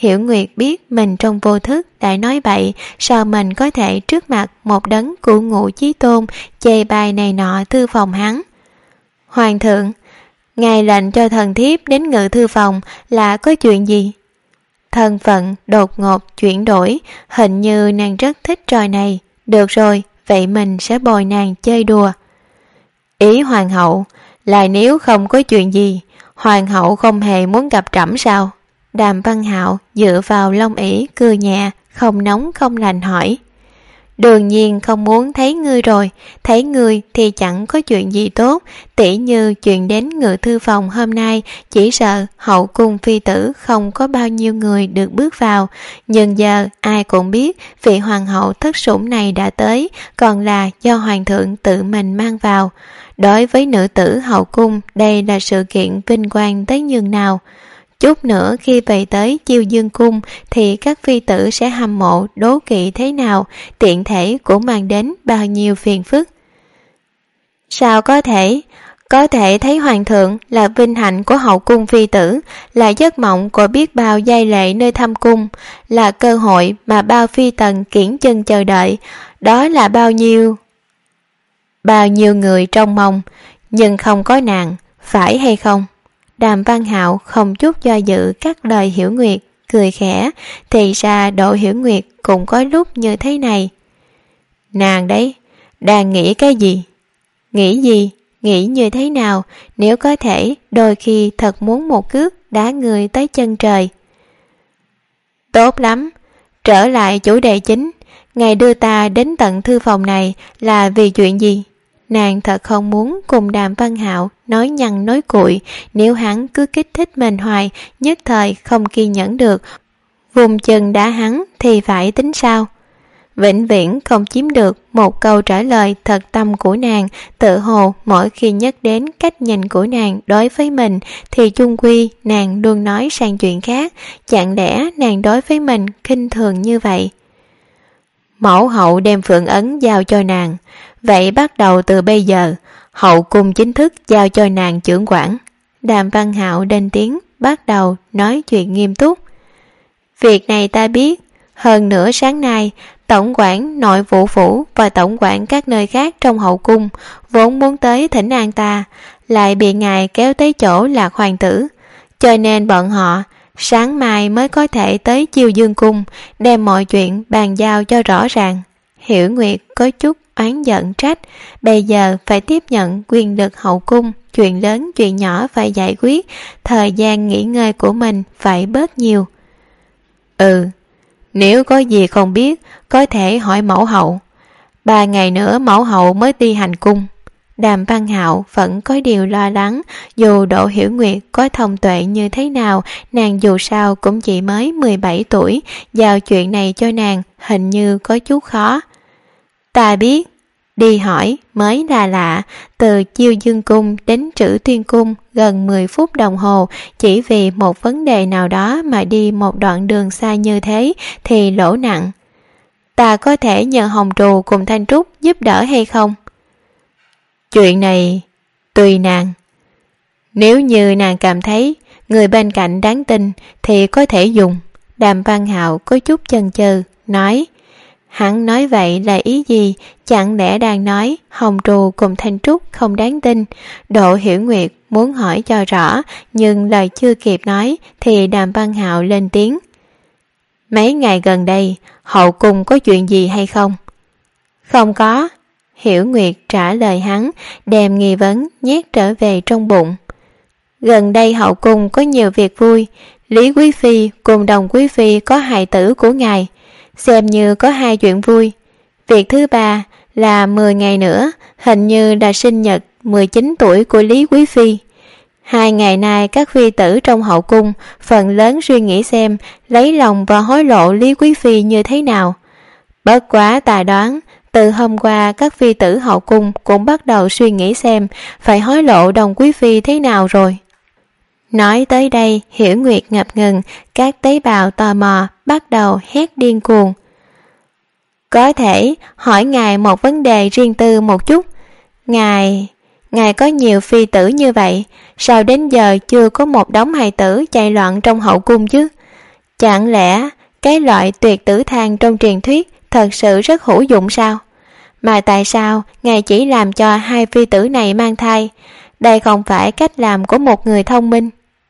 Hiểu Nguyệt biết mình trong vô thức đã nói bậy, sao mình có thể trước mặt một đấng của Ngũ Chí Tôn chê bai này nọ thư phòng hắn. Hoàng thượng, ngài lệnh cho thần thiếp đến ngự thư phòng là có chuyện gì? Thân phận đột ngột chuyển đổi, hình như nàng rất thích trò này. Được rồi, vậy mình sẽ bồi nàng chơi đùa. Ý hoàng hậu là nếu không có chuyện gì, hoàng hậu không hề muốn gặp trẫm sao? Đàm Văn Hạo dựa vào lông ỷ cười nhẹ, không nóng không lạnh hỏi. Đương nhiên không muốn thấy ngươi rồi, thấy ngươi thì chẳng có chuyện gì tốt, tỉ như chuyện đến ngự thư phòng hôm nay, chỉ sợ hậu cung phi tử không có bao nhiêu người được bước vào, nhưng giờ ai cũng biết vị hoàng hậu thất sủng này đã tới, còn là do hoàng thượng tự mình mang vào. Đối với nữ tử hậu cung, đây là sự kiện vinh quang tới nhường nào. Chút nữa khi về tới Chiêu Dương Cung thì các phi tử sẽ hâm mộ đố kỵ thế nào, tiện thể cũng mang đến bao nhiêu phiền phức. Sao có thể thấy hoàng thượng là vinh hạnh của hậu cung phi tử, là giấc mộng của biết bao giai lệ nơi thâm cung, là cơ hội mà bao phi tần kiễng chân chờ đợi, đó là bao nhiêu người trông mong, nhưng không có nàng, phải hay không? Đàm Văn Hạo không chút do dự cắt lời Hiểu Nguyệt, cười khẽ, thì ra Đỗ Hiểu Nguyệt cũng có lúc như thế này. Nàng đấy, đang nghĩ cái gì? Nghĩ gì? Nghĩ như thế nào? Nếu có thể, đôi khi thật muốn một cước đá người tới chân trời. Tốt lắm, trở lại chủ đề chính, ngài đưa ta đến tận thư phòng này là vì chuyện gì? Nàng thật không muốn cùng Đàm Văn Hạo nói nhăn nói cuội, nếu hắn cứ kích thích mình hoài, nhất thời không kiên nhẫn được, vùng chân đá hắn thì phải tính sao? Vĩnh viễn không chiếm được một câu trả lời thật tâm của nàng, tự hồ mỗi khi nhắc đến cách nhìn của nàng đối với mình thì chung quy nàng luôn nói sang chuyện khác, chẳng lẽ nàng đối với mình khinh thường như vậy? Mẫu hậu đem phượng ấn giao cho nàng, vậy bắt đầu từ bây giờ, hậu cung chính thức giao cho nàng trưởng quản. Đàm Văn Hạo lên tiếng, bắt đầu nói chuyện nghiêm túc. Việc này ta biết, hơn nữa sáng nay, tổng quản nội vụ phủ và tổng quản các nơi khác trong hậu cung vốn muốn tới thỉnh an ta, lại bị ngài kéo tới chỗ Lạc hoàng tử, cho nên bọn họ sáng mai mới có thể tới Chiêu Dương Cung, đem mọi chuyện bàn giao cho rõ ràng. Hiểu Nguyệt có chút oán giận trách, bây giờ phải tiếp nhận quyền lực hậu cung, chuyện lớn chuyện nhỏ phải giải quyết, thời gian nghỉ ngơi của mình phải bớt nhiều. Nếu có gì không biết, có thể hỏi mẫu hậu. 3 ngày nữa mẫu hậu mới đi hành cung. Đàm Văn Hạo vẫn có điều lo lắng, dù Đỗ Hiểu Nguyệt có thông tuệ như thế nào, nàng dù sao cũng chỉ mới 17 tuổi, giao chuyện này cho nàng hình như có chút khó. Ta biết, đi hỏi mới là lạ, từ Chiêu Dương Cung đến Trữ Tuyên Cung gần 10 phút đồng hồ, chỉ vì một vấn đề nào đó mà đi một đoạn đường xa như thế thì lỗ nặng. Ta có thể nhờ Hồng Trù cùng Thanh Trúc giúp đỡ hay không? Chuyện này tùy nàng. Nếu như nàng cảm thấy người bên cạnh đáng tin thì có thể dùng. Đàm Văn Hạo có chút chần chừ nói. Hắn nói vậy là ý gì? Chẳng lẽ đang nói Hồng Trù cùng Thanh Trúc không đáng tin? Đỗ Hiểu Nguyệt muốn hỏi cho rõ, nhưng lời chưa kịp nói thì Đàm Văn Hạo lên tiếng. Mấy ngày gần đây hậu cung có chuyện gì hay không? Không có. Hiểu Nguyệt trả lời hắn, đem nghi vấn nhét trở về trong bụng. Gần đây hậu cung có nhiều việc vui, Lý Quý Phi cùng Đồng Quý Phi có hài tử của ngài, xem như có 2 chuyện vui. Việc thứ 3 là 10 ngày nữa, hình như là sinh nhật 19 tuổi của Lý Quý Phi. 2 ngày nay các phi tử trong hậu cung phần lớn suy nghĩ xem lấy lòng và hối lộ Lý Quý Phi như thế nào. Bất quá ta đoán, từ hôm qua các phi tử hậu cung cũng bắt đầu suy nghĩ xem phải hối lộ Đồng Quý Phi thế nào rồi. Nói tới đây, Hiểu Nguyệt ngập ngừng, các tế bào tò mò bắt đầu hét điên cuồng. Có thể hỏi ngài một vấn đề riêng tư một chút. Ngài có nhiều phi tử như vậy, sao đến giờ chưa có một đống hài tử chạy loạn trong hậu cung chứ? Chẳng lẽ cái loại tuyệt tử thang trong truyền thuyết thật sự rất hữu dụng sao? Mà tại sao ngài chỉ làm cho hai phi tử này mang thai? Đây không phải cách làm của một người thông minh.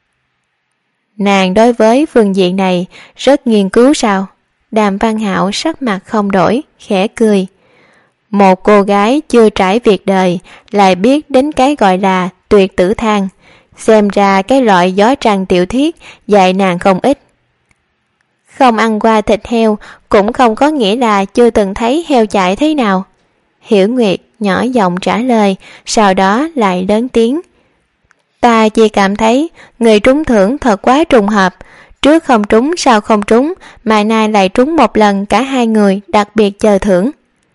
Nàng đối với phương diện này rất nghiên cứu sao? Đàm Văn Hạo sắc mặt không đổi, khẽ cười. Một cô gái chưa trải việc đời lại biết đến cái gọi là tuyệt tử thang. Xem ra cái loại gió trăng tiểu thuyết dạy nàng không ít. Không ăn qua thịt heo cũng không có nghĩa là chưa từng thấy heo chạy thế nào. Hiểu Nguyệt nhỏ giọng trả lời, sau đó lại lớn tiếng. Ta chỉ cảm thấy người trúng thưởng thật quá trùng hợp. Trước không trúng sau không trúng, mà nay lại trúng một lần cả hai người đặc biệt chờ thưởng.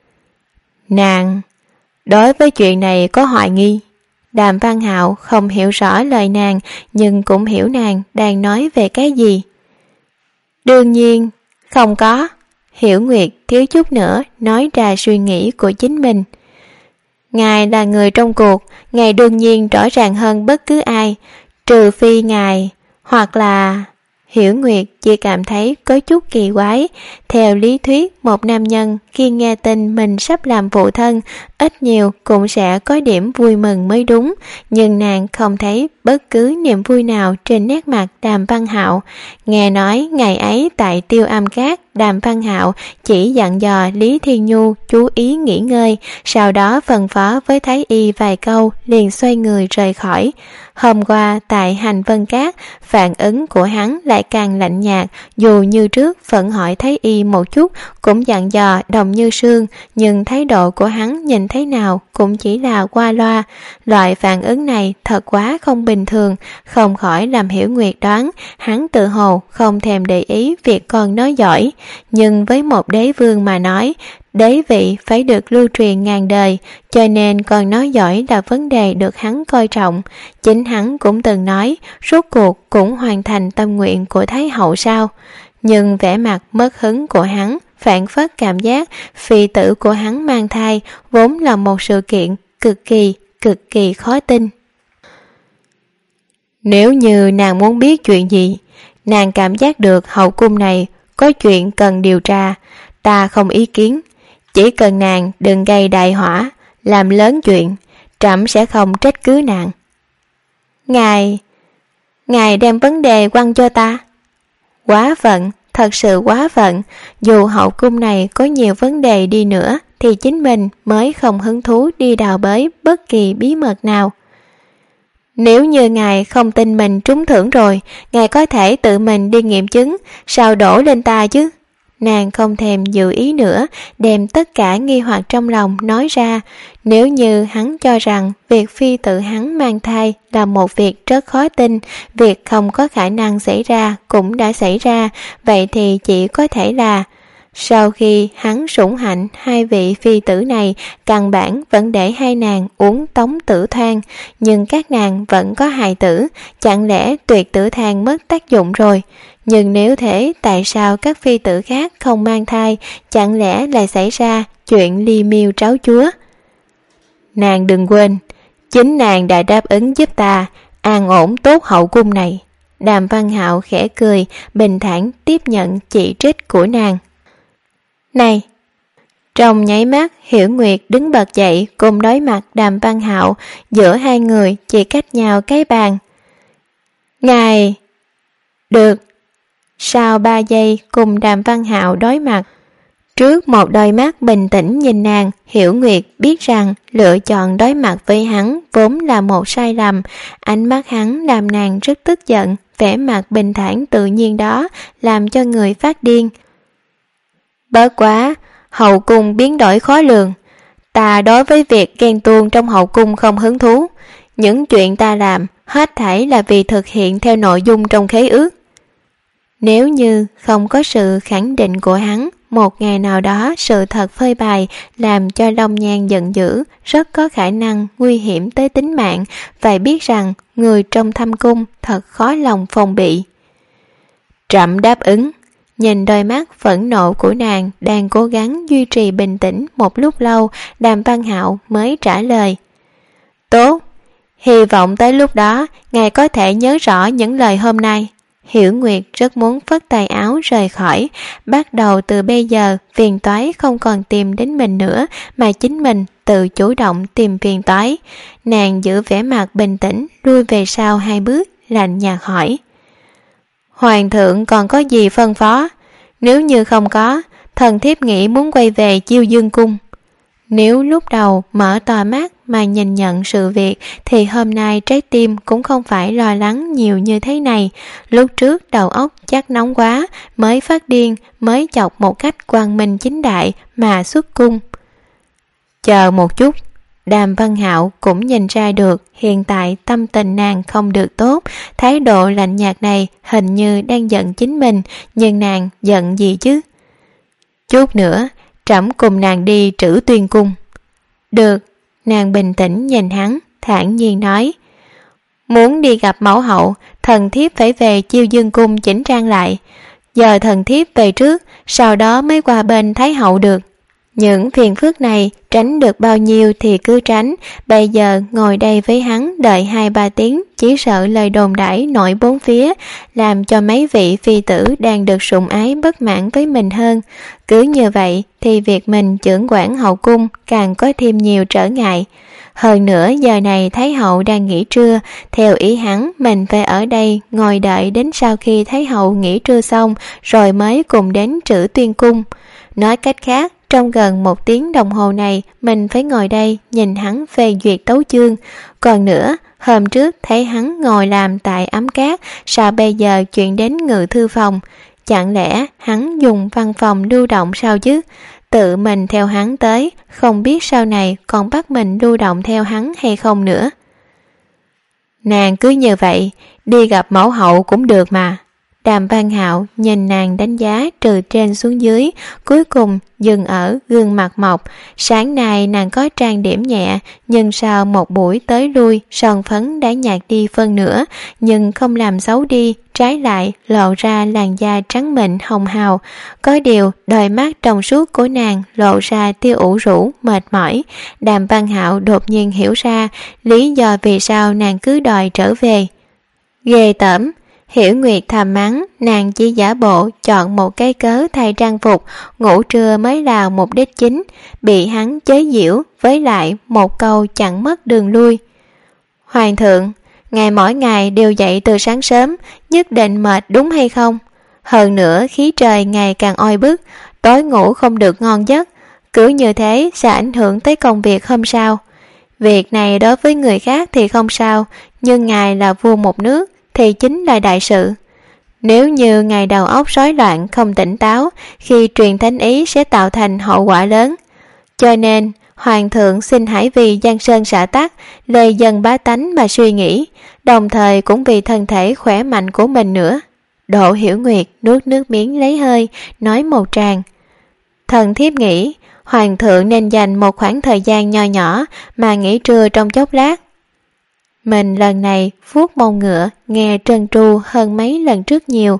Nàng đối với chuyện này có hoài nghi. Đàm Văn Hạo không hiểu rõ lời nàng, nhưng cũng hiểu nàng đang nói về cái gì. Đương nhiên không có. Hiểu Nguyệt thiếu chút nữa nói ra suy nghĩ của chính mình. Ngài là người trong cuộc, ngài đương nhiên rõ ràng hơn bất cứ ai, trừ phi ngài, hoặc là... Hiểu Nguyệt chỉ cảm thấy có chút kỳ quái. Theo lý thuyết, một nam nhân khi nghe tin mình sắp làm phụ thân, ít nhiều cũng sẽ có điểm vui mừng mới đúng, nhưng nàng không thấy bất cứ niềm vui nào trên nét mặt Đàm Văn Hạo. Nghe nói ngày ấy tại Tiêu Âm Các, Đàm Văn Hạo chỉ dặn dò Lý Thiên Nhu chú ý nghỉ ngơi, sau đó phân phó với Thái Y vài câu liền xoay người rời khỏi. Hôm qua tại Hành Vân Các, phản ứng của hắn lại càng lạnh nhạt, dù như trước vẫn hỏi Thái Y một chút, cũng dặn dò Đồng Như Sương, nhưng thái độ của hắn nhìn thế nào cũng chỉ là qua loa. Loại phản ứng này thật quá không bình thường, không khỏi làm Hiểu Nguyệt đoán hắn tự hồ không thèm để ý việc con nói giỏi. Nhưng với một đế vương mà nói, đế vị phải được lưu truyền ngàn đời, cho nên con nói giỏi là vấn đề được hắn coi trọng. Chính hắn cũng từng nói, rốt cuộc cũng hoàn thành tâm nguyện của Thái hậu sao. Nhưng vẻ mặt mất hứng của hắn phản phất cảm giác phi tử của hắn mang thai vốn là một sự kiện cực kỳ khó tin. Nếu như nàng muốn biết chuyện gì, nàng cảm giác được hậu cung này có chuyện cần điều tra, ta không ý kiến. Chỉ cần nàng đừng gây đại hỏa, làm lớn chuyện, trẫm sẽ không trách cứ nàng. Ngài đem vấn đề quăng cho ta. Quá phận, thật sự quá phận. Dù hậu cung này có nhiều vấn đề đi nữa, thì chính mình mới không hứng thú đi đào bới bất kỳ bí mật nào. Nếu như ngài không tin mình trúng thưởng rồi, ngài có thể tự mình đi nghiệm chứng, sao đổ lên ta chứ? Nàng không thèm dự ý nữa, đem tất cả nghi hoặc trong lòng nói ra. Nếu như hắn cho rằng việc phi tự hắn mang thai là một việc rất khó tin, việc không có khả năng xảy ra cũng đã xảy ra, vậy thì chỉ có thể là sau khi hắn sủng hạnh hai vị phi tử này, căn bản vẫn để hai nàng uống tống tử thang, nhưng các nàng vẫn có hài tử, chẳng lẽ tuyệt tử thang mất tác dụng rồi? Nhưng nếu thế, tại sao các phi tử khác không mang thai, chẳng lẽ lại xảy ra chuyện ly miêu tráo chúa? Nàng đừng quên, chính nàng đã đáp ứng giúp ta an ổn tốt hậu cung này. Đàm Văn Hạo khẽ cười, bình thản tiếp nhận chỉ trích của nàng. Này! Trong nháy mắt, Hiểu Nguyệt đứng bật dậy cùng đối mặt Đàm Văn Hạo, giữa hai người chỉ cách nhau cái bàn. Ngài! Được! Sau 3 giây cùng Đàm Văn Hạo đối mặt, trước một đôi mắt bình tĩnh nhìn nàng, Hiểu Nguyệt biết rằng lựa chọn đối mặt với hắn vốn là một sai lầm. Ánh mắt hắn làm nàng rất tức giận, vẻ mặt bình thản tự nhiên đó làm cho người phát điên. Bớt quá, hậu cung biến đổi khó lường. Ta đối với việc ghen tuông trong hậu cung không hứng thú. Những chuyện ta làm hết thảy là vì thực hiện theo nội dung trong khế ước. Nếu như không có sự khẳng định của hắn, một ngày nào đó sự thật phơi bày làm cho Long Nhan giận dữ, rất có khả năng nguy hiểm tới tính mạng. Phải biết rằng người trong thâm cung thật khó lòng phòng bị. Trẫm đáp ứng. Nhìn đôi mắt phẫn nộ của nàng đang cố gắng duy trì bình tĩnh một lúc lâu, Đàm Văn Hạo mới trả lời. Tốt, hy vọng tới lúc đó ngài có thể nhớ rõ những lời hôm nay. Hiểu Nguyệt rất muốn phất tay áo rời khỏi. Bắt đầu từ bây giờ, phiền toái không còn tìm đến mình nữa, mà chính mình tự chủ động tìm phiền toái. Nàng giữ vẻ mặt bình tĩnh, lui về sau 2 bước, lạnh nhạt hỏi: Hoàng thượng còn có gì phân phó? Nếu như không có, thần thiếp nghĩ muốn quay về Chiêu Dương cung. Nếu lúc đầu mở to mắt mà nhìn nhận sự việc thì hôm nay trái tim cũng không phải lo lắng nhiều như thế này. Lúc trước đầu óc chắc nóng quá, mới phát điên, mới chọc một cách quang minh chính đại mà xuất cung. Chờ một chút. Đàm Văn Hạo cũng nhìn ra được hiện tại tâm tình nàng không được tốt, thái độ lạnh nhạt này hình như đang giận chính mình, nhưng nàng giận gì chứ? Chút nữa, trẫm cùng nàng đi Trữ Tuyên cung. Được, nàng bình tĩnh nhìn hắn, thản nhiên nói: Muốn đi gặp mẫu hậu, thần thiếp phải về Chiêu Dương cung chỉnh trang lại. Giờ thần thiếp về trước, sau đó mới qua bên Thái hậu được. Những phiền phức này tránh được bao nhiêu thì cứ tránh. Bây giờ ngồi đây với hắn đợi 2-3 tiếng, chỉ sợ lời đồn đãi nổi bốn phía, làm cho mấy vị phi tử đang được sủng ái bất mãn với mình hơn. Cứ như vậy thì việc mình chưởng quản hậu cung càng có thêm nhiều trở ngại. Hơn nữa giờ này Thái hậu đang nghỉ trưa, theo ý hắn mình phải ở đây ngồi đợi đến sau khi Thái hậu nghỉ trưa xong rồi mới cùng đến Trữ Tuyên cung. Nói cách khác, trong gần 1 tiếng đồng hồ này mình phải ngồi đây nhìn hắn phê duyệt tấu chương. Còn nữa, hôm trước thấy hắn ngồi làm tại ấm cát, sao bây giờ chuyển đến ngự thư phòng? Chẳng lẽ hắn dùng văn phòng lưu động sao chứ? Tự mình theo hắn tới, không biết sau này còn bắt mình lưu động theo hắn hay không nữa. Nàng cứ như vậy, đi gặp mẫu hậu cũng được mà. Đàm Văn Hạo nhìn nàng đánh giá từ trên xuống dưới, cuối cùng dừng ở gương mặt mộc. Sáng nay nàng có trang điểm nhẹ, nhưng sau một buổi tới lui, son phấn đã nhạt đi phân nửa, nhưng không làm xấu đi, trái lại lộ ra làn da trắng mịn hồng hào. Có điều đôi mắt trong suốt của nàng lộ ra tia ủ rũ mệt mỏi. Đàm Văn Hạo đột nhiên hiểu ra lý do vì sao nàng cứ đòi trở về. Ghê tởm. Hiểu Nguyệt thầm mắng, nàng chỉ giả bộ chọn một cái cớ thay trang phục, ngủ trưa mới là mục đích chính, bị hắn chế giễu với lại một câu chẳng mất đường lui. Hoàng thượng, ngài mỗi ngày đều dậy từ sáng sớm, nhất định mệt đúng hay không? Hơn nữa khí trời ngày càng oi bức, tối ngủ không được ngon giấc, cứ như thế sẽ ảnh hưởng tới công việc hôm sau. Việc này đối với người khác thì không sao, nhưng ngài là vua một nước thì chính là đại sự. Nếu như ngài đầu óc rối loạn không tỉnh táo, khi truyền thánh ý sẽ tạo thành hậu quả lớn. Cho nên, Hoàng thượng xin hãy vì Giang Sơn xã tắc, lê dân bá tánh mà suy nghĩ, đồng thời cũng vì thân thể khỏe mạnh của mình nữa. Đỗ Hiểu Nguyệt nuốt nước miếng lấy hơi, nói một tràng. Thần thiếp nghĩ, Hoàng thượng nên dành một khoảng thời gian nho nhỏ mà nghỉ trưa trong chốc lát. Mình lần này vuốt mông ngựa nghe trơn tru hơn mấy lần trước nhiều.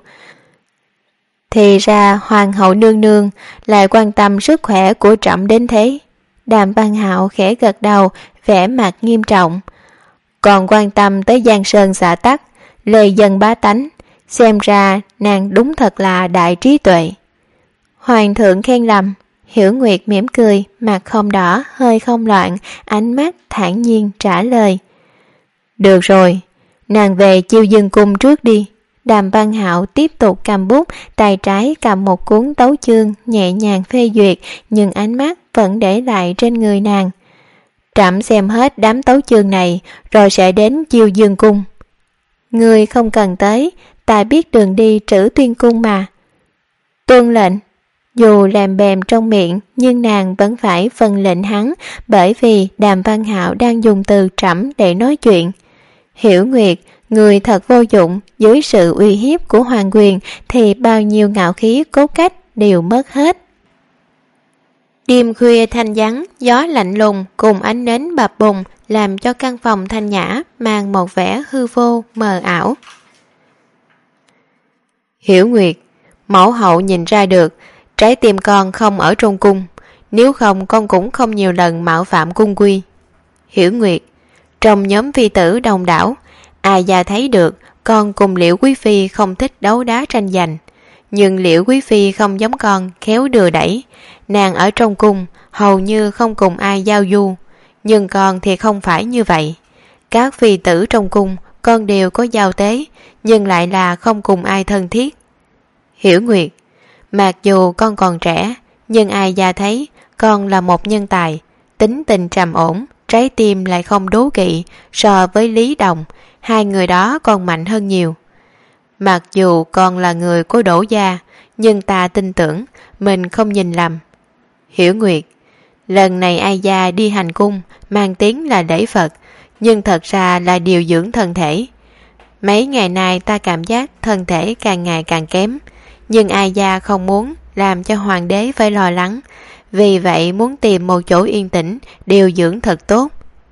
Thì ra hoàng hậu nương nương lại quan tâm sức khỏe của trẫm đến thế. Đàm Văn Hạo khẽ gật đầu, vẻ mặt nghiêm trọng. Còn quan tâm tới Giang Sơn xã tắc, lê dân bá tánh, xem ra nàng đúng thật là đại trí tuệ. Hoàng thượng khen lầm. Hiểu Nguyệt mỉm cười, mặt không đỏ, hơi không loạn, ánh mắt thản nhiên trả lời. Được rồi, nàng về Chiêu Dương cung trước đi. Đàm Văn Hạo tiếp tục cầm bút, tay trái cầm một cuốn tấu chương nhẹ nhàng phê duyệt, nhưng ánh mắt vẫn để lại trên người nàng. Trẫm xem hết đám tấu chương này rồi sẽ đến Chiêu Dương cung. Ngươi không cần tới, ta biết đường đi Trữ Tuyên cung mà. Tuân lệnh. Dù làm bèm trong miệng nhưng nàng vẫn phải vâng lệnh hắn, bởi vì Đàm Văn Hạo đang dùng từ trẫm để nói chuyện. Hiểu Nguyệt, người thật vô dụng, dưới sự uy hiếp của hoàng quyền thì bao nhiêu ngạo khí cốt cách đều mất hết. Đêm khuya thanh vắng, gió lạnh lùng cùng ánh nến bập bùng làm cho căn phòng thanh nhã mang một vẻ hư vô mờ ảo. Hiểu Nguyệt, mẫu hậu nhìn ra được trái tim con không ở trong cung, nếu không con cũng không nhiều lần mạo phạm cung quy. Hiểu Nguyệt, trong nhóm phi tử đông đảo, ai già thấy được con cùng Liễu Quý Phi không thích đấu đá tranh giành. Nhưng Liễu Quý Phi không giống con khéo đưa đẩy. Nàng ở trong cung hầu như không cùng ai giao du. Nhưng con thì không phải như vậy. Các phi tử trong cung con đều có giao tế, nhưng lại là không cùng ai thân thiết. Hiểu Nguyệt, mặc dù con còn trẻ, nhưng ai già thấy con là một nhân tài, tính tình trầm ổn, trái tim lại không đố kỵ. So với Lý Đồng, hai người đó còn mạnh hơn nhiều. Mặc dù con là người của Đỗ gia, nhưng ta tin tưởng mình không nhìn lầm. Hiểu Nguyệt, lần này ai gia đi hành cung mang tiếng là lễ Phật, nhưng thật ra là điều dưỡng thân thể. Mấy ngày nay ta cảm giác thân thể càng ngày càng kém, nhưng ai gia không muốn làm cho hoàng đế phải lo lắng, vì vậy muốn tìm một chỗ yên tĩnh điều dưỡng thật tốt.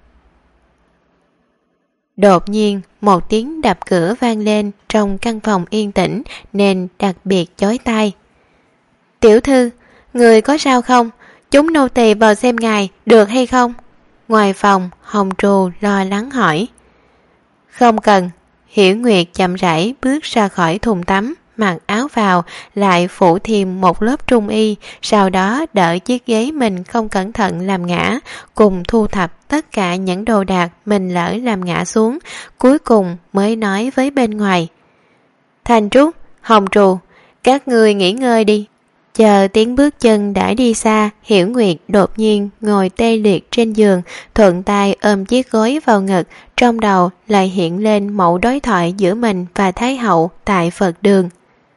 Đột nhiên một tiếng đập cửa vang lên trong căn phòng yên tĩnh nên đặc biệt chói tai. Tiểu thư, người có sao không? Chúng nô tỳ vào xem ngài được hay không? Ngoài phòng, Hồng Trù lo lắng hỏi. Không cần. Hiểu Nguyệt chậm rãi bước ra khỏi thùng tắm, mặc áo vào, lại phủ thêm một lớp trung y, sau đó đỡ chiếc ghế mình không cẩn thận làm ngã, cùng thu thập tất cả những đồ đạc mình lỡ làm ngã xuống, cuối cùng mới nói với bên ngoài. Thanh Trúc, Hồng Trù, các ngươi nghỉ ngơi đi. Chờ tiếng bước chân đã đi xa, Hiểu Nguyệt đột nhiên ngồi tê liệt trên giường, thuận tay ôm chiếc gối vào ngực, trong đầu lại hiện lên mẫu đối thoại giữa mình và Thái hậu tại Phật đường.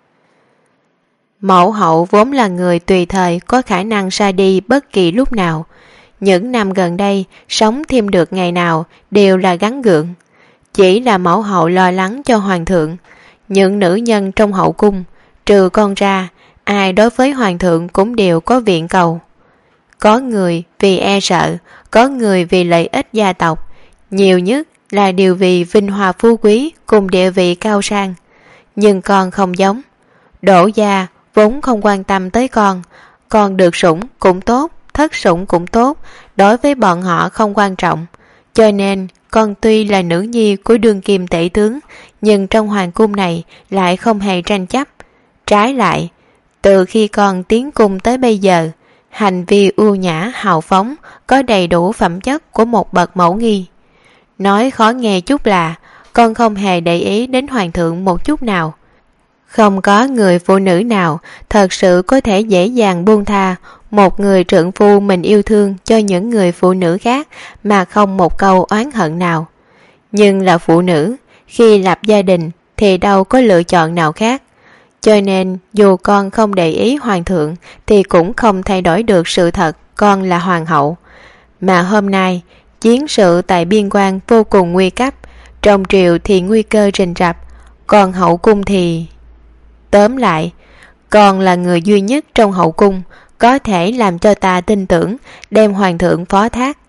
Mẫu hậu vốn là người tùy thời có khả năng ra đi bất kỳ lúc nào. Những năm gần đây, sống thêm được ngày nào đều là gắng gượng. Chỉ là mẫu hậu lo lắng cho hoàng thượng. Những nữ nhân trong hậu cung, trừ con ra, ai đối với hoàng thượng cũng đều có viện cầu. Có người vì e sợ, có người vì lợi ích gia tộc, nhiều nhất là điều vì vinh hoa phú quý cùng địa vị cao sang. Nhưng con không giống. Đỗ gia vốn không quan tâm tới con được sủng cũng tốt, thất sủng cũng tốt, đối với bọn họ không quan trọng. Cho nên con tuy là nữ nhi của đương kim tể tướng, nhưng trong hoàng cung này lại không hề tranh chấp. Trái lại, từ khi con tiến cung tới bây giờ, hành vi ưu nhã hào phóng, có đầy đủ phẩm chất của một bậc mẫu nghi. Nói khó nghe chút là con không hề để ý đến hoàng thượng một chút nào. Không có người phụ nữ nào thật sự có thể dễ dàng buông tha một người trượng phu mình yêu thương cho những người phụ nữ khác mà không một câu oán hận nào. Nhưng là phụ nữ, khi lập gia đình thì đâu có lựa chọn nào khác. Cho nên dù con không để ý hoàng thượng thì cũng không thay đổi được sự thật con là hoàng hậu. Mà hôm nay chiến sự tại biên quan vô cùng nguy cấp, trong triều thì nguy cơ rình rập, còn hậu cung thì... Tóm lại, con là người duy nhất trong hậu cung có thể làm cho ta tin tưởng đem hoàng thượng phó thác.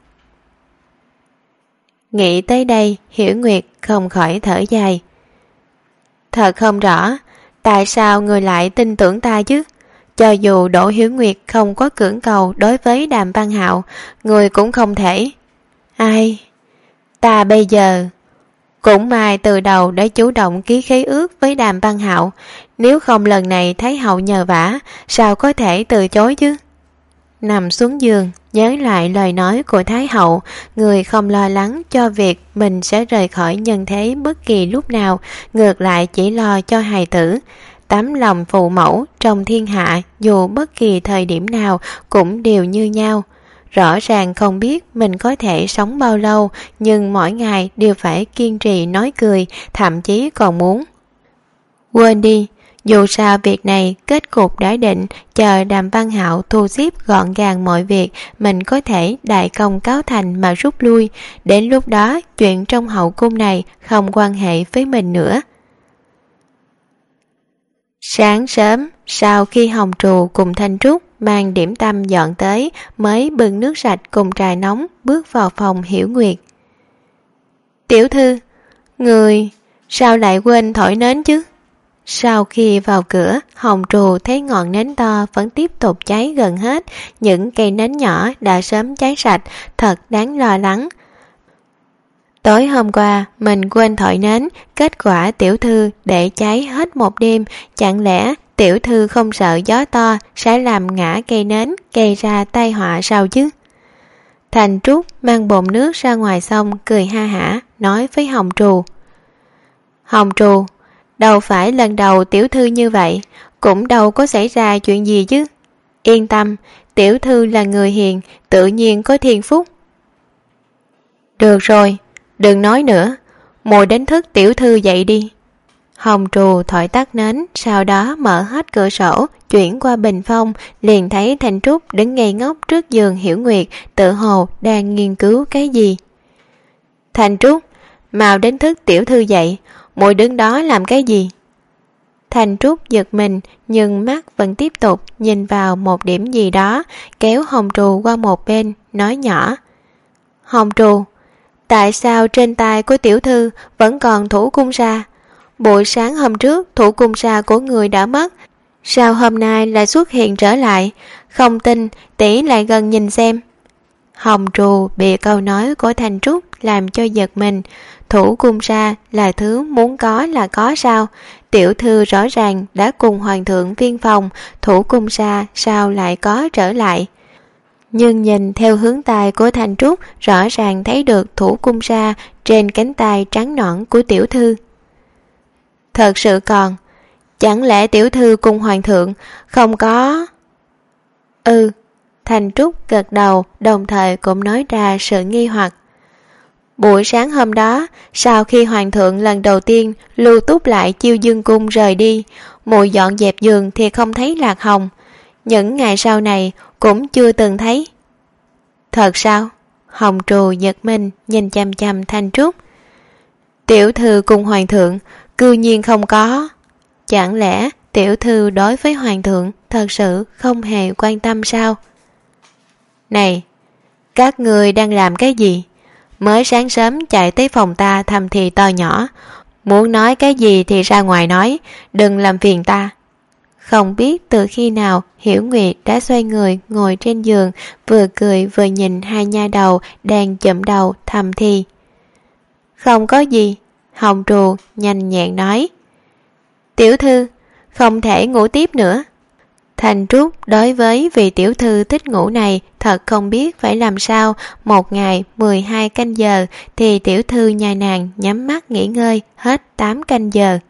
Nghĩ tới đây, Hiểu Nguyệt không khỏi thở dài. Thật không rõ tại sao người lại tin tưởng ta chứ? Cho dù Đỗ Hiểu Nguyệt không có cưỡng cầu đối với Đàm Văn Hạo, người cũng không thể. Ai? Ta bây giờ... Cũng may từ đầu đã chủ động ký khế ước với Đàm Văn Hạo, nếu không lần này Thái hậu nhờ vả, sao có thể từ chối chứ? Nằm xuống giường, nhớ lại lời nói của Thái hậu, người không lo lắng cho việc mình sẽ rời khỏi nhân thế bất kỳ lúc nào, ngược lại chỉ lo cho hài tử. Tấm lòng phụ mẫu trong thiên hạ dù bất kỳ thời điểm nào cũng đều như nhau. Rõ ràng không biết mình có thể sống bao lâu, nhưng mỗi ngày đều phải kiên trì nói cười, thậm chí còn muốn. Quên đi, dù sao việc này kết cục đã định, chờ Đàm Văn Hạo thu xếp gọn gàng mọi việc, mình có thể đại công cáo thành mà rút lui. Đến lúc đó, chuyện trong hậu cung này không quan hệ với mình nữa. Sáng sớm, sau khi Hồng Trù cùng Thanh Trúc mang điểm tâm dọn tới, mới bưng nước sạch cùng trà nóng bước vào phòng Hiểu Nguyệt. Tiểu thư, người sao lại quên thổi nến chứ? Sau khi vào cửa, Hồng Trù thấy ngọn nến to vẫn tiếp tục cháy gần hết, những cây nến nhỏ đã sớm cháy sạch, thật đáng lo lắng. Tối hôm qua mình quên thổi nến, kết quả tiểu thư để cháy hết một đêm, chẳng lẽ tiểu thư không sợ gió to sẽ làm ngã cây nến, gây ra tai họa sao chứ? Thành Trúc mang bồn nước ra ngoài sông, cười ha hả nói với Hồng Trù. Hồng Trù, đâu phải lần đầu tiểu thư như vậy, cũng đâu có xảy ra chuyện gì chứ. Yên tâm, tiểu thư là người hiền, tự nhiên có thiên phúc. Được rồi, đừng nói nữa, mồi đánh thức tiểu thư dậy đi. Hồng Trù thổi tắt nến, sau đó mở hết cửa sổ, chuyển qua bình phong, liền thấy Thành Trúc đứng ngây ngốc trước giường Hiểu Nguyệt, tự hồ đang nghiên cứu cái gì. Thành Trúc, mau đánh thức tiểu thư dậy, muội đứng đó làm cái gì? Thành Trúc giật mình, nhưng mắt vẫn tiếp tục nhìn vào một điểm gì đó, kéo Hồng Trù qua một bên, nói nhỏ. Hồng Trù, tại sao trên tay của tiểu thư vẫn còn thủ cung sa? Buổi sáng hôm trước thủ cung sa của người đã mất, sao hôm nay lại xuất hiện trở lại? Không tin, tỷ lại gần nhìn xem. Hồng Trù bị câu nói của Thành Trúc làm cho giật mình. Thủ cung sa là thứ muốn có là có sao? Tiểu thư rõ ràng đã cùng hoàng thượng viên phòng, thủ cung sa sao lại có trở lại? Nhưng nhìn theo hướng tay của Thành Trúc, rõ ràng thấy được thủ cung sa trên cánh tay trắng nõn của tiểu thư. Thật sự còn, chẳng lẽ tiểu thư cùng hoàng thượng không có? Thành Trúc gật đầu, đồng thời cũng nói ra sự nghi hoặc. Buổi sáng hôm đó, sau khi hoàng thượng lần đầu tiên lưu túc lại Chiêu Dương cung rời đi, muội dọn dẹp giường thì không thấy Lạc Hồng. Những ngày sau này cũng chưa từng thấy. Thật sao? Hồng Trù giật mình nhìn chằm chằm Thành Trúc. Tiểu thư cùng hoàng thượng cư nhiên không có. Chẳng lẽ tiểu thư đối với hoàng thượng thật sự không hề quan tâm sao? Này, các người đang làm cái gì? Mới sáng sớm chạy tới phòng ta thầm thì to nhỏ, muốn nói cái gì thì ra ngoài nói, đừng làm phiền ta. Không biết từ khi nào Hiểu Nguyệt đã xoay người ngồi trên giường, vừa cười vừa nhìn hai nha đầu đang chụm đầu thầm thì. Không có gì, Hồng Trù nhanh nhẹn nói. Tiểu thư, không thể ngủ tiếp nữa. Thành Trúc đối với vị tiểu thư thích ngủ này thật không biết phải làm sao. Một ngày 12 canh giờ thì tiểu thư nhà nàng nhắm mắt nghỉ ngơi hết 8 canh giờ.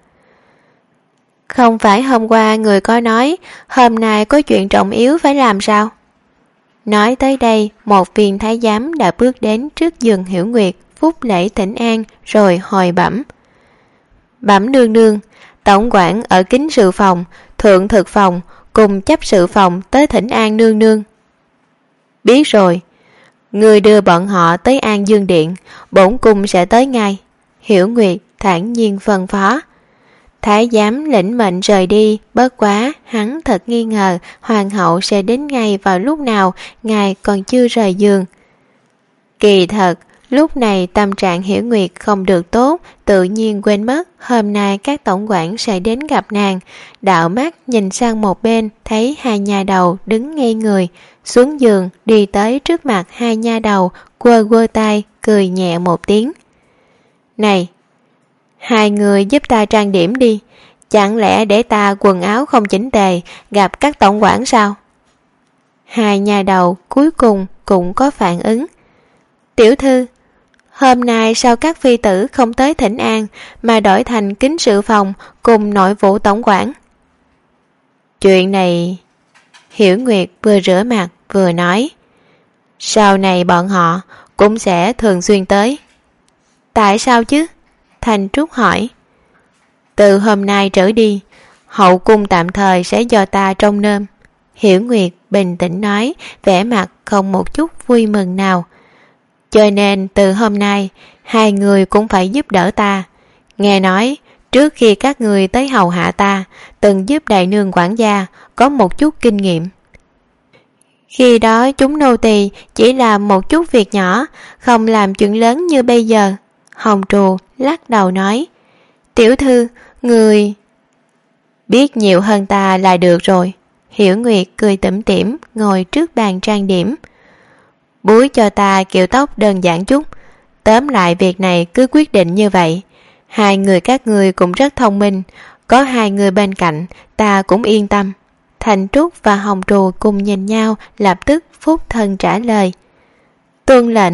Không phải hôm qua người có nói hôm nay có chuyện trọng yếu phải làm sao? Nói tới đây, một viên thái giám đã bước đến trước giường Hiểu Nguyệt, phúc lễ thỉnh an rồi hồi bẩm. Bẩm nương nương, tổng quản ở kính sự phòng, thượng thực phòng cùng chấp sự phòng tới thỉnh an nương nương. Biết rồi, người đưa bọn họ tới An Dương Điện, bổn cung sẽ tới ngay. Hiểu Nguyệt thản nhiên phân phó. Thái giám lĩnh mệnh rời đi, bất quá hắn thật nghi ngờ hoàng hậu sẽ đến ngay vào lúc nào, ngài còn chưa rời giường. Kỳ thật, lúc này tâm trạng Hiểu Nguyệt không được tốt, tự nhiên quên mất hôm nay các tổng quản sẽ đến gặp nàng. Đạo mắt nhìn sang một bên, thấy hai nha đầu đứng ngay người, xuống giường đi tới trước mặt hai nha đầu, quơ quơ tay, cười nhẹ một tiếng. Này, hai người giúp ta trang điểm đi, chẳng lẽ để ta quần áo không chỉnh tề gặp các tổng quản sao? Hai nha đầu cuối cùng cũng có phản ứng. Tiểu thư, hôm nay sao các phi tử không tới thỉnh an mà đổi thành kính sự phòng cùng nội vụ tổng quản? Chuyện này... Hiểu Nguyệt vừa rửa mặt vừa nói. Sau này bọn họ cũng sẽ thường xuyên tới. Tại sao chứ? Thành Trúc hỏi. Từ hôm nay trở đi, hậu cung tạm thời sẽ do ta trông nom. Hiểu Nguyệt bình tĩnh nói, vẻ mặt không một chút vui mừng nào. Cho nên từ hôm nay, hai người cũng phải giúp đỡ ta. Nghe nói, trước khi các người tới hầu hạ ta, từng giúp đại nương quản gia, có một chút kinh nghiệm. Khi đó chúng nô tỳ chỉ làm một chút việc nhỏ, không làm chuyện lớn như bây giờ. Hồng Trù lắc đầu nói. Tiểu thư, người... Biết nhiều hơn ta là được rồi. Hiểu Nguyệt cười tủm tỉm ngồi trước bàn trang điểm. Búi cho ta kiểu tóc đơn giản chút, Tóm lại việc này cứ quyết định như vậy. Hai người các ngươi cũng rất thông minh, có hai người bên cạnh, ta cũng yên tâm. Thành Trúc và Hồng Trù cùng nhìn nhau, lập tức phúc thân trả lời. Tuân lệnh.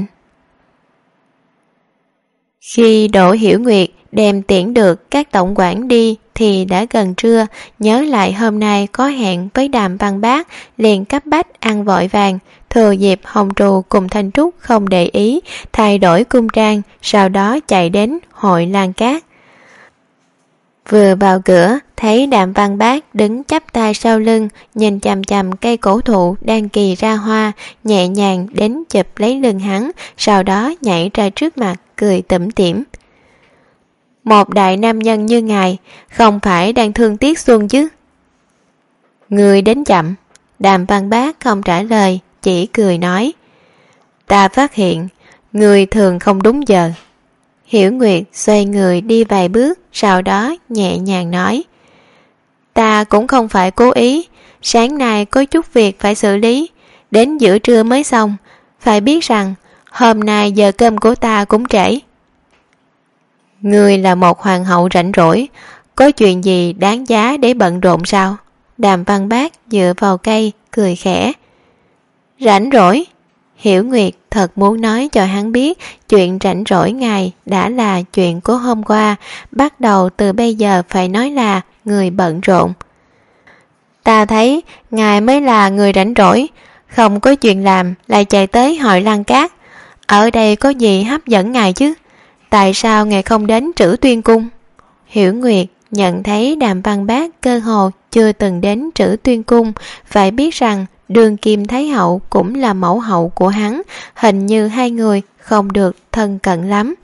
Khi Đỗ Hiểu Nguyệt đem tiễn được các tổng quản đi thì đã gần trưa, nhớ lại hôm nay có hẹn với Đàm Văn Bác, liền cấp bách ăn vội vàng. Thừa dịp Hồng Trù cùng Thanh Trúc không để ý, thay đổi cung trang, sau đó chạy đến hội Lan Cát. Vừa vào cửa, thấy Đàm Văn Bác đứng chắp tay sau lưng, nhìn chằm chằm cây cổ thụ đang kỳ ra hoa, nhẹ nhàng đến chụp lấy lưng hắn, sau đó nhảy ra trước mặt, cười tủm tỉm. Một đại nam nhân như ngài, không phải đang thương tiếc Xuân chứ? Người đến chậm. Đàm Văn Bác không trả lời, chỉ cười nói. Ta phát hiện, người thường không đúng giờ. Hiểu Nguyệt xoay người đi vài bước, sau đó nhẹ nhàng nói. Ta cũng không phải cố ý, sáng nay có chút việc phải xử lý, đến giữa trưa mới xong. Phải biết rằng, hôm nay giờ cơm của ta cũng trễ. Ngươi là một hoàng hậu rảnh rỗi, có chuyện gì đáng giá để bận rộn sao? Đàm Văn Bác dựa vào cây, cười khẽ. Rảnh rỗi? Hiểu Nguyệt thật muốn nói cho hắn biết chuyện rảnh rỗi ngài đã là chuyện của hôm qua, bắt đầu từ bây giờ phải nói là người bận rộn. Ta thấy ngài mới là người rảnh rỗi, không có chuyện làm lại chạy tới hội Lan Cát. Ở đây có gì hấp dẫn ngài chứ? Tại sao ngài không đến Trữ Tuyên Cung? Hiểu Nguyệt nhận thấy Đàm Văn Bác cơ hồ chưa từng đến Trữ Tuyên Cung, phải biết rằng Đường Kim Thái Hậu cũng là mẫu hậu của hắn, hình như hai người không được thân cận lắm.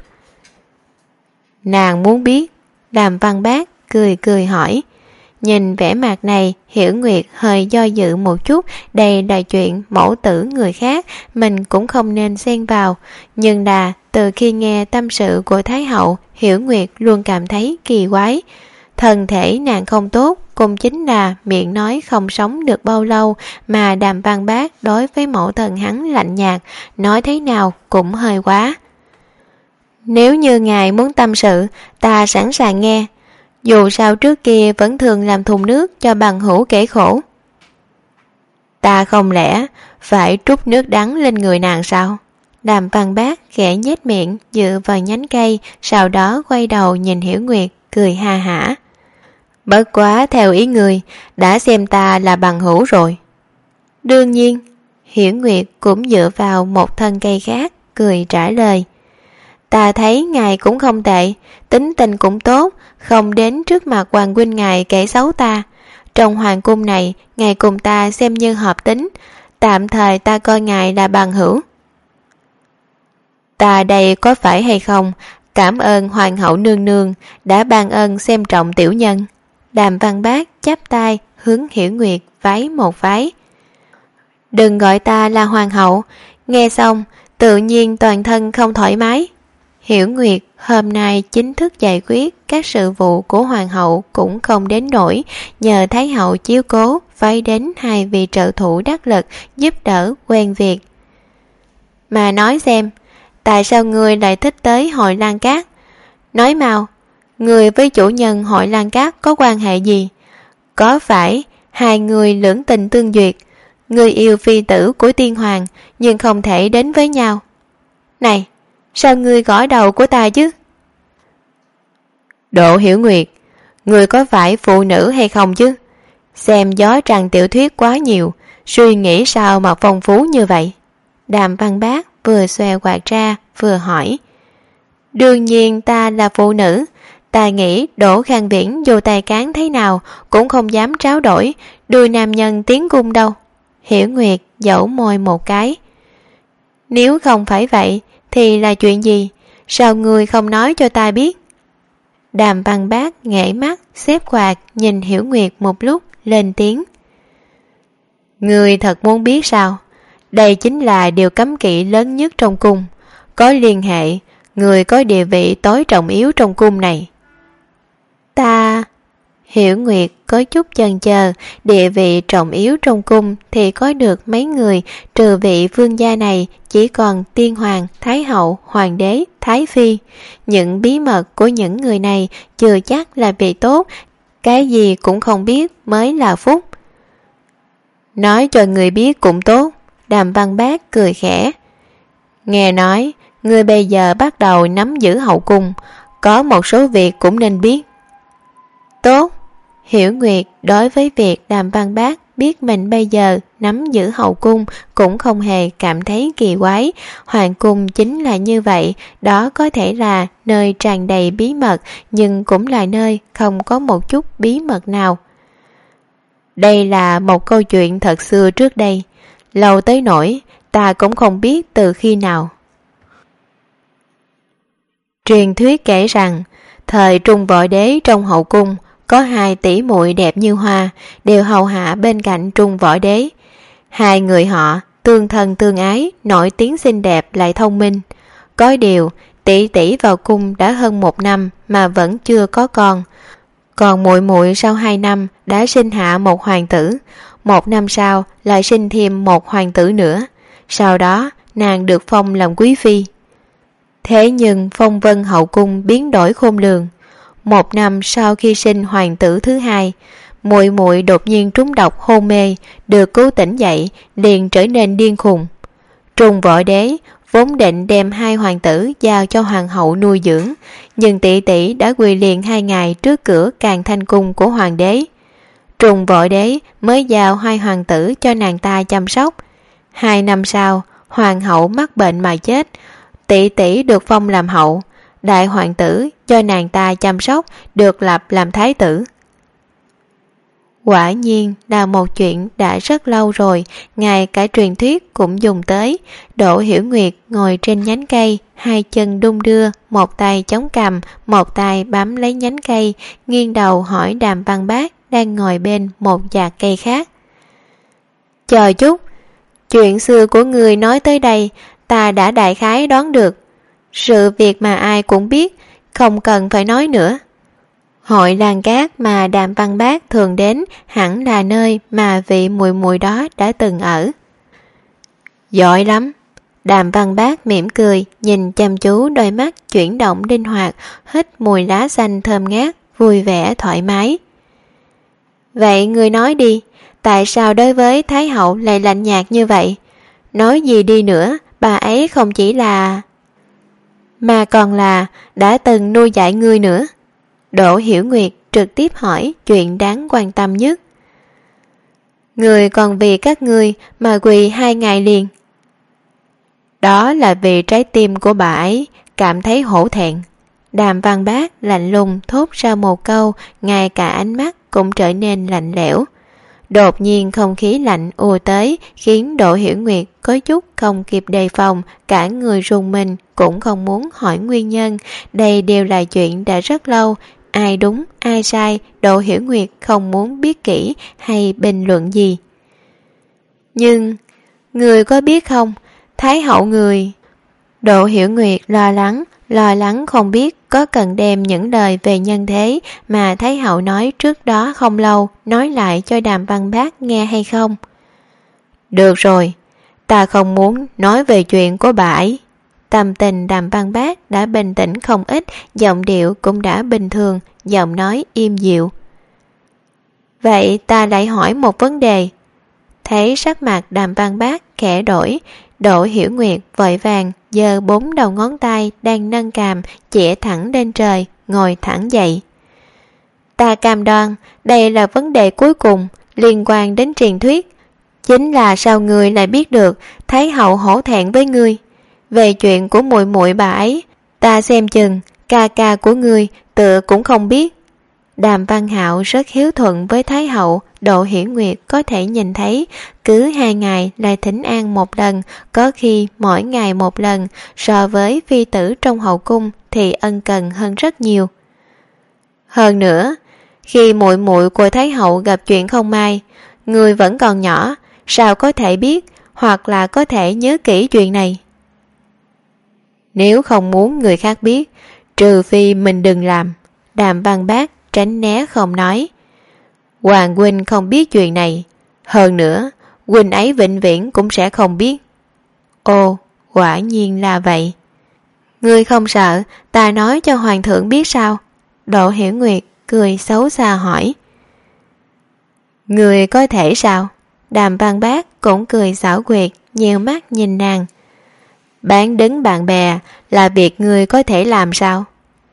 Nàng muốn biết? Đàm Văn Bác cười cười hỏi. Nhìn vẻ mặt này, Hiểu Nguyệt hơi do dự một chút, đây là chuyện mẫu tử người khác, mình cũng không nên xen vào. Nhưng là từ khi nghe tâm sự của Thái Hậu, Hiểu Nguyệt luôn cảm thấy kỳ quái. Thân thể nàng không tốt, cũng chính là miệng nói không sống được bao lâu, mà Đàm Văn Bác đối với mẫu thần hắn lạnh nhạt, nói thế nào cũng hơi quá. Nếu như ngài muốn tâm sự, ta sẵn sàng nghe. Dù sao trước kia vẫn thường làm thùng nước cho bằng hữu kẻ khổ. Ta không lẽ phải trút nước đắng lên người nàng sao? Đàm Văn Bác khẽ nhếch miệng dựa vào nhánh cây, sau đó quay đầu nhìn Hiểu Nguyệt, cười ha hả. Bất quá theo ý người, đã xem ta là bằng hữu rồi. Đương nhiên. Hiểu Nguyệt cũng dựa vào một thân cây khác, cười trả lời. Ta thấy ngài cũng không tệ, tính tình cũng tốt, không đến trước mặt hoàng huynh ngài kể xấu ta. Trong hoàng cung này, ngài cùng ta xem như hợp tính, tạm thời ta coi ngài là bằng hữu. Ta đây có phải hay không, cảm ơn hoàng hậu nương nương đã ban ơn xem trọng tiểu nhân. Đàm Văn Bác chắp tay hướng Hiểu Nguyệt vái một vái. Đừng gọi ta là hoàng hậu, nghe xong tự nhiên toàn thân không thoải mái. Hiểu Nguyệt hôm nay chính thức giải quyết các sự vụ của hoàng hậu cũng không đến nổi, nhờ Thái hậu chiếu cố phái đến hai vị trợ thủ đắc lực giúp đỡ quen việc. Mà nói xem, tại sao ngươi lại thích tới hội Lan Cát? Nói mau, người với chủ nhân hội Lan Cát có quan hệ gì? Có phải hai người lưỡng tình tương duyệt, người yêu phi tử của tiên hoàng nhưng không thể đến với nhau? Này, sao ngươi gõ đầu của ta chứ? Đỗ Hiểu Nguyệt, ngươi có phải phụ nữ hay không chứ? Xem gió trăng tiểu thuyết quá nhiều, suy nghĩ sao mà phong phú như vậy? Đàm Văn Bác vừa xòe quạt ra vừa hỏi. Đương nhiên ta là phụ nữ. Ta nghĩ Đỗ Khang Viễn dù tài cán thế nào cũng không dám tráo đổi đưa nam nhân tiến cung đâu. Hiểu Nguyệt dẫu môi một cái. Nếu không phải vậy thì là chuyện gì? Sao ngươi không nói cho ta biết? Đàm Văn Bác nghễ mắt xếp quạt nhìn Hiểu Nguyệt một lúc lên tiếng. Ngươi thật muốn biết sao? Đây chính là điều cấm kỵ lớn nhất trong cung. Có liên hệ, người có địa vị tối trọng yếu trong cung này. Ta... Hiểu Nguyệt có chút chần chờ, địa vị trọng yếu trong cung thì có được mấy người, trừ vị vương gia này chỉ còn tiên hoàng, thái hậu, hoàng đế, thái phi. Những bí mật của những người này chưa chắc là vị tốt, cái gì cũng không biết mới là phúc. Nói cho người biết cũng tốt, Đàm Văn Bác cười khẽ. Nghe nói, người bây giờ bắt đầu nắm giữ hậu cung, có một số việc cũng nên biết. Tốt. Hiểu Nguyệt đối với việc Đàm Văn Bác biết mình bây giờ nắm giữ hậu cung cũng không hề cảm thấy kỳ quái. Hoàng cung chính là như vậy, đó có thể là nơi tràn đầy bí mật, nhưng cũng là nơi không có một chút bí mật nào. Đây là một câu chuyện thật xưa trước đây, lâu tới nỗi ta cũng không biết từ khi nào. Truyền thuyết kể rằng, thời Trung Võ Đế trong hậu cung có 2 tỷ muội đẹp như hoa, đều hầu hạ bên cạnh Trung Võ Đế. 2 người họ tương thân tương ái, nổi tiếng xinh đẹp lại thông minh. Có điều, tỷ tỷ vào cung đã hơn 1 năm mà vẫn chưa có con. Còn muội muội sau 2 năm đã sinh hạ một hoàng tử, 1 năm sau lại sinh thêm một hoàng tử nữa. Sau đó, nàng được phong làm quý phi. Thế nhưng phong vân hậu cung biến đổi khôn lường. 1 năm sau khi sinh hoàng tử thứ 2, muội muội đột nhiên trúng độc hôn mê, được cứu tỉnh dậy liền trở nên điên khùng. Trung Võ Đế vốn định đem 2 hoàng tử giao cho hoàng hậu nuôi dưỡng, nhưng tỷ tỷ đã quỳ liền 2 ngày trước cửa Càn Thanh cung của hoàng đế. Trung Võ Đế mới giao 2 hoàng tử cho nàng ta chăm sóc. 2 năm sau, hoàng hậu mắc bệnh mà chết, tỷ tỷ được phong làm hậu. Đại hoàng tử cho nàng ta chăm sóc, được lập làm thái tử. Quả nhiên là một chuyện đã rất lâu rồi, ngay cả truyền thuyết cũng dùng tới. Đỗ Hiểu Nguyệt ngồi trên nhánh cây, 2 chân đung đưa, một tay chống cằm, một tay bám lấy nhánh cây, nghiêng đầu hỏi Đàm Văn Bác đang ngồi bên một chạc cây khác. Chờ chút, chuyện xưa của người nói tới đây, ta đã đại khái đoán được. Sự việc mà ai cũng biết, không cần phải nói nữa. Hội Lan Cát mà Đàm Văn Bác thường đến hẳn là nơi mà vị muội muội đó đã từng ở. Giỏi lắm. Đàm Văn Bác mỉm cười, nhìn chăm chú đôi mắt chuyển động linh hoạt, hít mùi lá xanh thơm ngát, vui vẻ thoải mái. Vậy người nói đi, tại sao đối với Thái hậu lại lạnh nhạt như vậy? Nói gì đi nữa, bà ấy không chỉ là... mà còn là đã từng nuôi dạy ngươi nữa. Đỗ Hiểu Nguyệt trực tiếp hỏi chuyện đáng quan tâm nhất. Người còn vì các ngươi mà quỳ 2 ngày liền. Đó là vì trái tim của bà ấy cảm thấy hổ thẹn. Đàm Văn Bác lạnh lùng thốt ra một câu, ngay cả ánh mắt cũng trở nên lạnh lẽo. Đột nhiên không khí lạnh ùa tới, khiến Đỗ Hiểu Nguyệt có chút không kịp đề phòng, cả người rùng mình, cũng không muốn hỏi nguyên nhân. Đây đều là chuyện đã rất lâu, ai đúng ai sai Đỗ Hiểu Nguyệt không muốn biết kỹ hay bình luận gì. Nhưng người có biết không, Thái hậu người... Đỗ Hiểu Nguyệt lo lắng không biết có cần đem những lời về nhân thế mà Thái hậu nói trước đó không lâu nói lại cho Đàm Văn Bác nghe hay không. Được rồi, ta không muốn nói về chuyện của bà ấy. Tâm tình Đàm Văn Bác đã bình tĩnh không ít, giọng điệu cũng đã bình thường, giọng nói im dịu. Vậy ta lại hỏi một vấn đề. Thấy sắc mặt Đàm Văn Bác khẽ đổi, Đỗ Hiểu Nguyệt vội vàng giơ 4 đầu ngón tay đang nâng cằm chĩa thẳng lên trời, ngồi thẳng dậy. Ta cam đoan đây là vấn đề cuối cùng liên quan đến truyền thuyết, chính là sao ngươi lại biết được Thái hậu hổ thẹn với ngươi. Về chuyện của muội muội bà ấy, ta xem chừng ca ca của ngươi tựa cũng không biết. Đàm Văn Hạo rất hiếu thuận với Thái hậu, Đỗ Hiểu Nguyệt có thể nhìn thấy, cứ 2 ngày lại thỉnh an một lần, có khi mỗi ngày một lần, so với phi tử trong hậu cung thì ân cần hơn rất nhiều. Hơn nữa, khi muội muội của Thái hậu gặp chuyện không may, người vẫn còn nhỏ, sao có thể biết hoặc là có thể nhớ kỹ chuyện này? Nếu không muốn người khác biết, trừ phi mình đừng làm. Đàm Văn Bác tránh né không nói. Hoàng huynh không biết chuyện này. Hơn nữa, huynh ấy vĩnh viễn cũng sẽ không biết. Ồ, quả nhiên là vậy. Ngươi không sợ ta nói cho hoàng thượng biết sao? Đỗ Hiểu Nguyệt cười xấu xa hỏi. Ngươi có thể sao? Đàm Văn Bác cũng cười xảo quyệt, nhiều mắt nhìn nàng. Bán đứng bạn bè là việc ngươi có thể làm sao?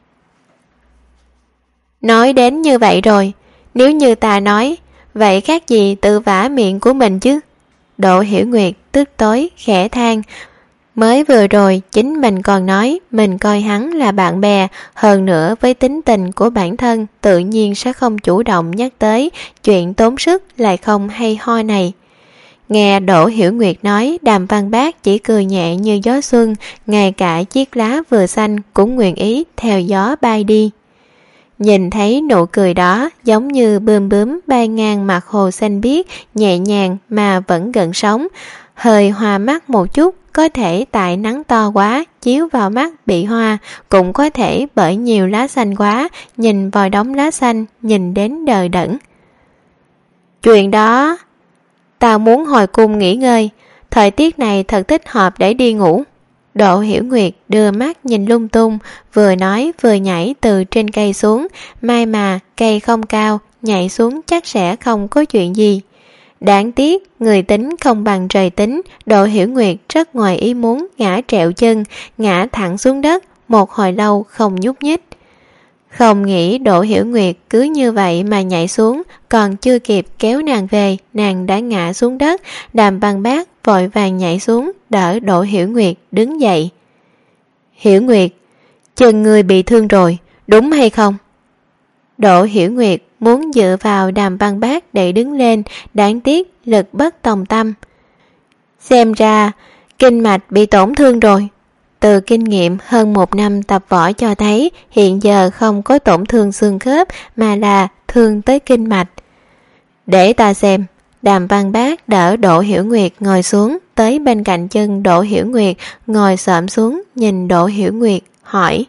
Nói đến như vậy rồi, nếu như ta nói, vậy khác gì tự vả miệng của mình chứ? Đỗ Hiểu Nguyệt tức tối khẽ than. Mới vừa rồi chính mình còn nói mình coi hắn là bạn bè, hơn nữa với tính tình của bản thân tự nhiên sẽ không chủ động nhắc tới chuyện tốn sức lại không hay ho này. Nghe Đỗ Hiểu Nguyệt nói, Đàm Văn Bác chỉ cười nhẹ như gió xuân, ngay cả chiếc lá vừa xanh cũng nguyện ý theo gió bay đi. Nhìn thấy nụ cười đó giống như bướm bướm bay ngang mặt hồ xanh biếc, nhẹ nhàng mà vẫn gần sống, hơi hoa mắt một chút, có thể tại nắng to quá chiếu vào mắt bị hoa, cũng có thể bởi nhiều lá xanh quá nhìn vào đống lá xanh nhìn đến đờ đẫn. Chuyện đó, ta muốn hồi cung nghỉ ngơi, thời tiết này thật thích hợp để đi ngủ. Đỗ Hiểu Nguyệt đưa mắt nhìn lung tung, vừa nói vừa nhảy từ trên cây xuống, may mà cây không cao, nhảy xuống chắc sẽ không có chuyện gì. Đáng tiếc, người tính không bằng trời tính, Đỗ Hiểu Nguyệt rất ngoài ý muốn ngã trẹo chân, ngã thẳng xuống đất, một hồi lâu không nhúc nhích. Không nghĩ Đỗ Hiểu Nguyệt cứ như vậy mà nhảy xuống, còn chưa kịp kéo nàng về, nàng đã ngã xuống đất. Đàm Văn Bác vội vàng nhảy xuống, đỡ Đỗ Hiểu Nguyệt đứng dậy. Hiểu Nguyệt, chân ngươi bị thương rồi, đúng hay không? Đỗ Hiểu Nguyệt muốn dựa vào Đàm Văn Bác để đứng lên, đáng tiếc lực bất tòng tâm. Xem ra, kinh mạch bị tổn thương rồi. Từ kinh nghiệm hơn 1 năm tập võ cho thấy hiện giờ không có tổn thương xương khớp mà là thương tới kinh mạch. Để ta xem. Đàm Văn Bác đỡ Đỗ Hiểu Nguyệt ngồi xuống, tới bên cạnh chân Đỗ Hiểu Nguyệt, ngồi xổm xuống nhìn Đỗ Hiểu Nguyệt, hỏi.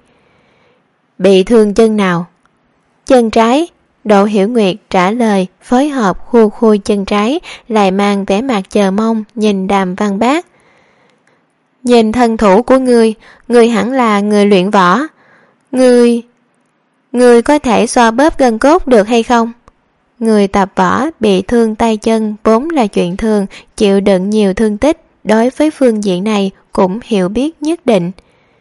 Bị thương chân nào? Chân trái. Đỗ Hiểu Nguyệt trả lời, phối hợp khua khui chân trái, lại mang vẻ mặt chờ mong nhìn Đàm Văn Bác. Nhìn thân thủ của ngươi hẳn là người luyện võ. Ngươi có thể xoa bóp gân cốt được hay không? Người tập võ bị thương tay chân vốn là chuyện thường, chịu đựng nhiều thương tích, đối với phương diện này cũng hiểu biết nhất định.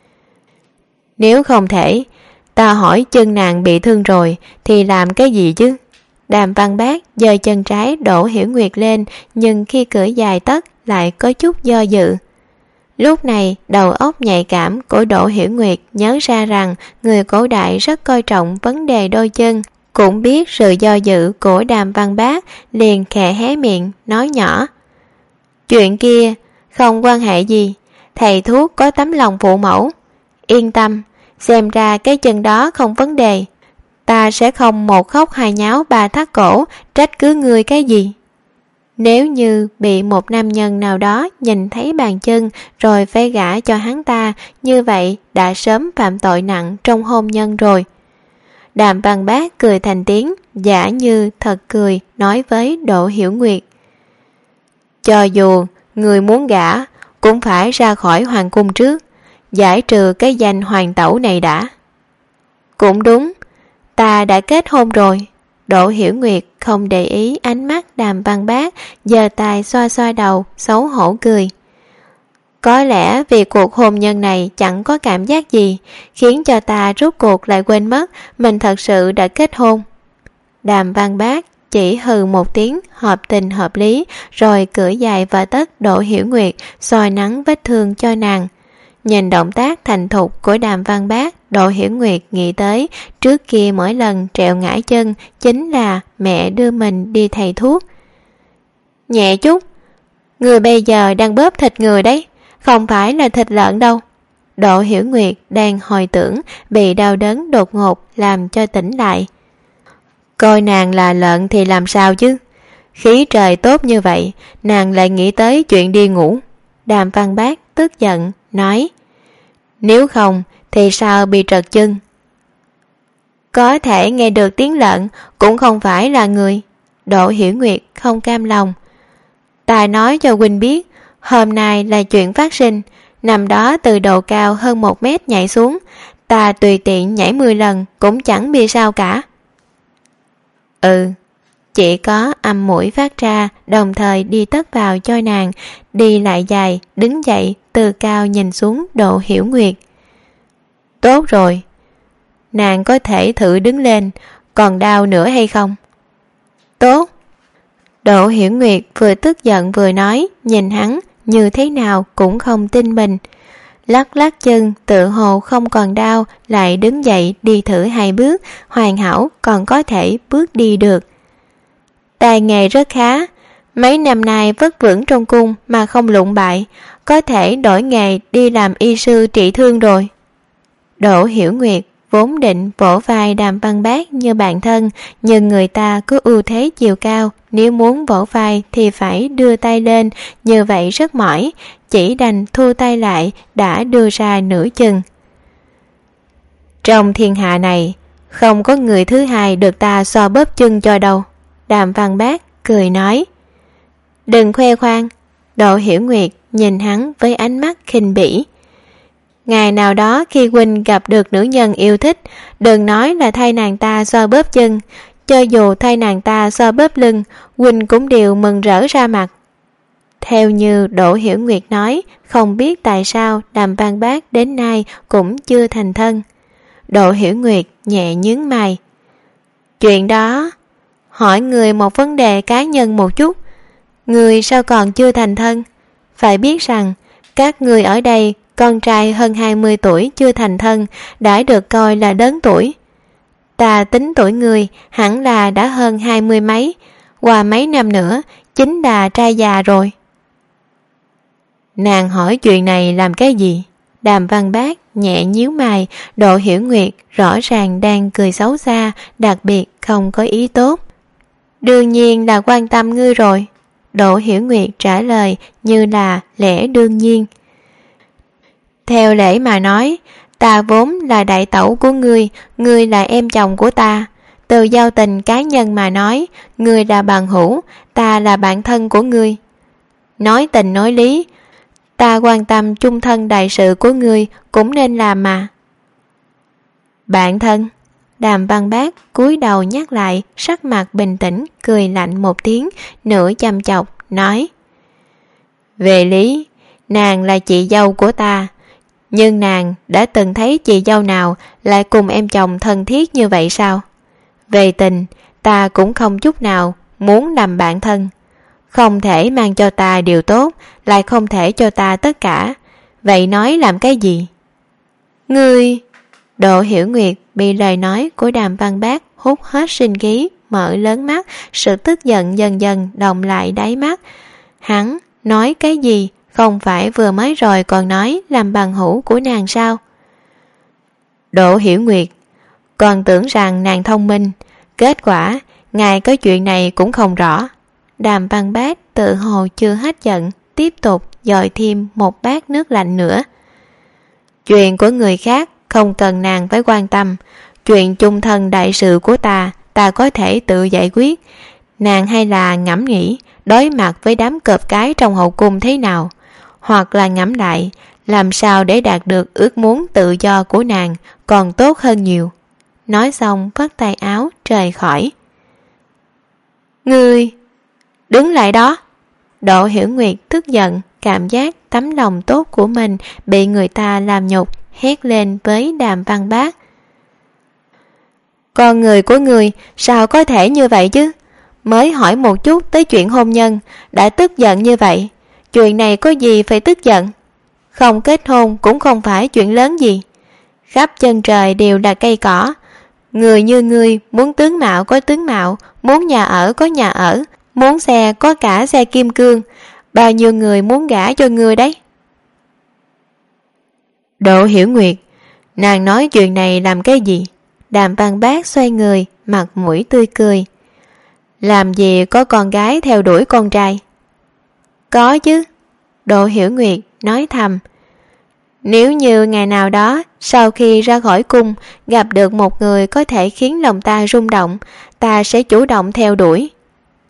Nếu không thể, ta hỏi chân nàng bị thương rồi thì làm cái gì chứ? Đàm Văn Bác giơ chân trái Đỗ Hiểu Nguyệt lên, nhưng khi cưỡi dài tất lại có chút do dự. Lúc này đầu óc nhạy cảm của Đỗ Hiểu Nguyệt nhớ ra rằng người cổ đại rất coi trọng vấn đề đôi chân, cũng biết sự do dự của Đàm Văn Bác, liền khẽ hé miệng nói nhỏ. Chuyện kia không quan hệ gì, thầy thuốc có tấm lòng phụ mẫu. Yên tâm, xem ra cái chân đó không vấn đề. Ta sẽ không một khóc hai nháo ba thắt cổ, trách cứ ngươi cái gì. Nếu như bị một nam nhân nào đó nhìn thấy bàn chân rồi phải gả cho hắn ta, như vậy đã sớm phạm tội nặng trong hôn nhân rồi. Đàm Văn Bác cười thành tiếng, giả như thật cười, nói với Đỗ Hiểu Nguyệt. Cho dù người muốn gả, cũng phải ra khỏi hoàng cung trước, giải trừ cái danh hoàng tẩu này đã. Cũng đúng, ta đã kết hôn rồi. Đỗ Hiểu Nguyệt không để ý ánh mắt Đàm Văn Bác, giơ tay xoa xoa đầu, xấu hổ cười. Có lẽ vì cuộc hôn nhân này chẳng có cảm giác gì, khiến cho ta rốt cuộc lại quên mất mình thật sự đã kết hôn. Đàm Văn Bác chỉ hừ một tiếng hợp tình hợp lý, rồi cưỡi dài và tất Đỗ Hiểu Nguyệt, soi nắng vết thương cho nàng. Nhìn động tác thành thục của Đàm Văn Bác, Đỗ Hiểu Nguyệt nghĩ tới trước kia mỗi lần trẹo ngã chân chính là mẹ đưa mình đi thầy thuốc. Nhẹ chút, người bây giờ đang bóp thịt người đấy, không phải là thịt lợn đâu. Đỗ Hiểu Nguyệt đang hồi tưởng, bị đau đớn đột ngột làm cho tỉnh lại. Coi nàng là lợn thì làm sao chứ? Khí trời tốt như vậy, nàng lại nghĩ tới chuyện đi ngủ. Đàm Văn Bác tức giận, nói. Nếu không thì sao bị trật chân? Có thể nghe được tiếng lợn cũng không phải là người. Đỗ Hiểu Nguyệt không cam lòng. Ta nói cho huynh biết, hôm nay là chuyện phát sinh. Năm đó từ độ cao hơn 1 mét nhảy xuống, ta tùy tiện nhảy 10 lần cũng chẳng bị sao cả. Chỉ có âm mũi phát ra, đồng thời đi tất vào cho nàng, đi lại dài, đứng dậy, từ cao nhìn xuống Đỗ Hiểu Nguyệt. Tốt rồi, nàng có thể thử đứng lên, còn đau nữa hay không? Tốt. Đỗ Hiểu Nguyệt vừa tức giận vừa nói, nhìn hắn như thế nào cũng không tin mình. Lắc lắc chân, tự hồ không còn đau, lại đứng dậy đi thử 2 bước, hoàn hảo còn có thể bước đi được. Tài nghề rất khá, mấy năm nay vất vưởng trong cung mà không lụng bại, có thể đổi nghề đi làm y sư trị thương rồi. Đỗ Hiểu Nguyệt vốn định vỗ vai Đàm Văn Bác như bạn thân, nhưng người ta có ưu thế chiều cao, nếu muốn vỗ vai thì phải đưa tay lên, như vậy rất mỏi, chỉ đành thu tay lại, đã đưa ra nửa chừng. Trong thiên hạ này, không có người thứ hai được ta so bóp chân cho đâu. Đàm Văn Bác cười nói. Đừng khoe khoang. Đỗ Hiểu Nguyệt nhìn hắn với ánh mắt khinh bỉ. Ngày nào đó khi huynh gặp được nữ nhân yêu thích, đừng nói là thay nàng ta so bóp chân, cho dù thay nàng ta so bóp lưng, huynh cũng đều mừng rỡ ra mặt. Theo như Đỗ Hiểu Nguyệt nói, không biết tại sao Đàm Văn Bác đến nay cũng chưa thành thân. Đỗ Hiểu Nguyệt nhẹ nhướng mày. Chuyện đó, hỏi người một vấn đề cá nhân một chút. Người sao còn chưa thành thân? Phải biết rằng các người ở đây, con trai hơn 20 tuổi chưa thành thân đã được coi là lớn tuổi. Ta tính tuổi người hẳn là đã hơn 20 mấy, qua mấy năm nữa chính là trai già rồi. Nàng hỏi chuyện này làm cái gì? Đàm Văn Bác nhẹ nhíu mày. Đỗ Hiểu Nguyệt rõ ràng đang cười xấu xa, đặc biệt không có ý tốt. Đương nhiên là quan tâm ngươi rồi. Đỗ Hiểu Nguyệt trả lời như là lẽ đương nhiên. Theo lễ mà nói, ta vốn là đại tẩu của ngươi là em chồng của ta. Từ giao tình cá nhân mà nói, ngươi là bằng hữu, ta là bạn thân của ngươi. Nói tình nói lý, ta quan tâm chung thân đại sự của ngươi cũng nên làm mà. Bạn thân? Đàm Văn Bác cúi đầu nhắc lại, sắc mặt bình tĩnh, cười lạnh một tiếng, nửa chăm chọc, nói. Về lý, nàng là chị dâu của ta, nhưng nàng đã từng thấy chị dâu nào lại cùng em chồng thân thiết như vậy sao? Về tình, ta cũng không chút nào muốn làm bạn thân. Không thể mang cho ta điều tốt, lại không thể cho ta tất cả. Vậy nói làm cái gì? Ngươi... Đỗ Hiểu Nguyệt bị lời nói của Đàm Văn Bác hút hết sinh khí, mở lớn mắt, sự tức giận dần dần đọng lại đáy mắt. Hắn nói cái gì? Không phải vừa mới rồi còn nói làm bằng hữu của nàng sao? Đỗ Hiểu Nguyệt còn tưởng rằng nàng thông minh, kết quả ngài có chuyện này cũng không rõ. Đàm Văn Bác tự hồ chưa hết giận, tiếp tục dội thêm một bát nước lạnh nữa. Chuyện của người khác không cần nàng phải quan tâm, chuyện chung thân đại sự của ta có thể tự giải quyết. Nàng hay là ngẫm nghĩ đối mặt với đám cọp cái trong hậu cung thế nào, hoặc là ngẫm lại làm sao để đạt được ước muốn tự do của nàng còn tốt hơn nhiều. Nói xong vắt tay áo rời khỏi. Ngươi đứng lại đó. Đỗ Hiểu Nguyệt tức giận, cảm giác tấm lòng tốt của mình bị người ta làm nhục, hét lên với Đàm Văn Bác. Con người của người sao có thể như vậy chứ? Mới hỏi một chút tới chuyện hôn nhân đã tức giận như vậy. Chuyện này có gì phải tức giận? Không kết hôn cũng không phải chuyện lớn gì. Khắp chân trời đều là cây cỏ. Người như ngươi muốn tướng mạo có tướng mạo, muốn nhà ở có nhà ở, muốn xe có cả xe kim cương. Bao nhiêu người muốn gả cho ngươi đấy? Đỗ Hiểu Nguyệt, nàng nói chuyện này làm cái gì? Đàm Văn Bác xoay người, mặt mũi tươi cười. Làm gì có con gái theo đuổi con trai? Có chứ. Đỗ Hiểu Nguyệt nói thầm. Nếu như ngày nào đó sau khi ra khỏi cung gặp được một người có thể khiến lòng ta rung động, ta sẽ chủ động theo đuổi.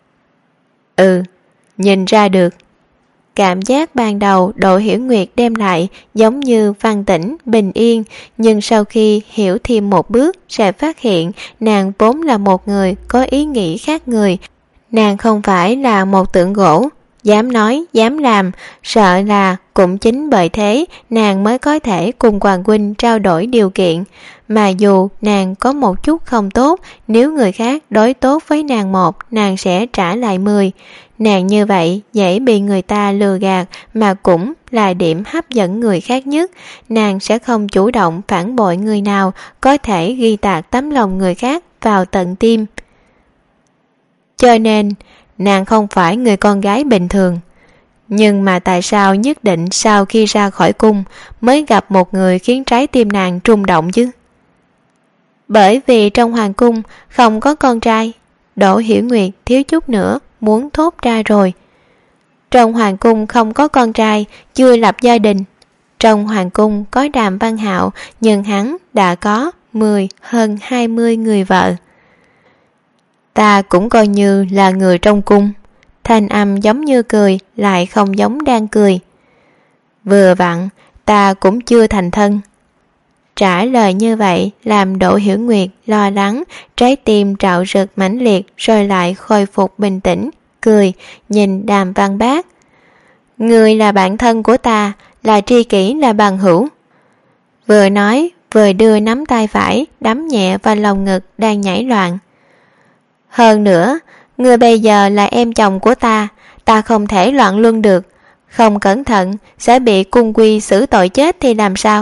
Nhìn ra được. Cảm giác ban đầu Đỗ Hiểu Nguyệt đem lại giống như văn tĩnh, bình yên, nhưng sau khi hiểu thêm một bước sẽ phát hiện nàng vốn là một người có ý nghĩ khác người. Nàng không phải là một tượng gỗ, dám nói, dám làm, sợ là cũng chính bởi thế nàng mới có thể cùng Hoàng huynh trao đổi điều kiện. Mà dù nàng có một chút không tốt, nếu người khác đối tốt với nàng một, nàng sẽ trả lại 10. Nàng như vậy dễ bị người ta lừa gạt mà cũng là điểm hấp dẫn người khác nhất. Nàng sẽ không chủ động phản bội người nào có thể ghi tạc tấm lòng người khác vào tận tim. Cho nên nàng không phải người con gái bình thường. Nhưng mà tại sao nhất định sau khi ra khỏi cung mới gặp một người khiến trái tim nàng rung động chứ? Bởi vì trong hoàng cung không có con trai. Đỗ Hiểu Nguyệt thiếu chút nữa muốn thốt ra rồi. Trong hoàng cung không có con trai, chưa lập gia đình. Trong hoàng cung có Đàm Văn Hạo, nhưng hắn đã có hơn 20 người vợ. Ta cũng coi như là người trong cung. Thanh âm giống như cười, lại không giống đang cười. Vừa vặn, ta cũng chưa thành thân. Trả lời như vậy làm Đỗ Hiểu Nguyệt lo lắng, trái tim trạo rực mãnh liệt rồi lại khôi phục bình tĩnh, cười, nhìn Đàm Văn Bác. Người là bạn thân của ta, là tri kỷ, là bằng hữu. Vừa nói, vừa đưa nắm tay phải đấm nhẹ vào lồng ngực đang nhảy loạn. Hơn nữa, người bây giờ là em chồng của ta, ta không thể loạn luân được. Không cẩn thận sẽ bị cung quy xử tội chết thì làm sao?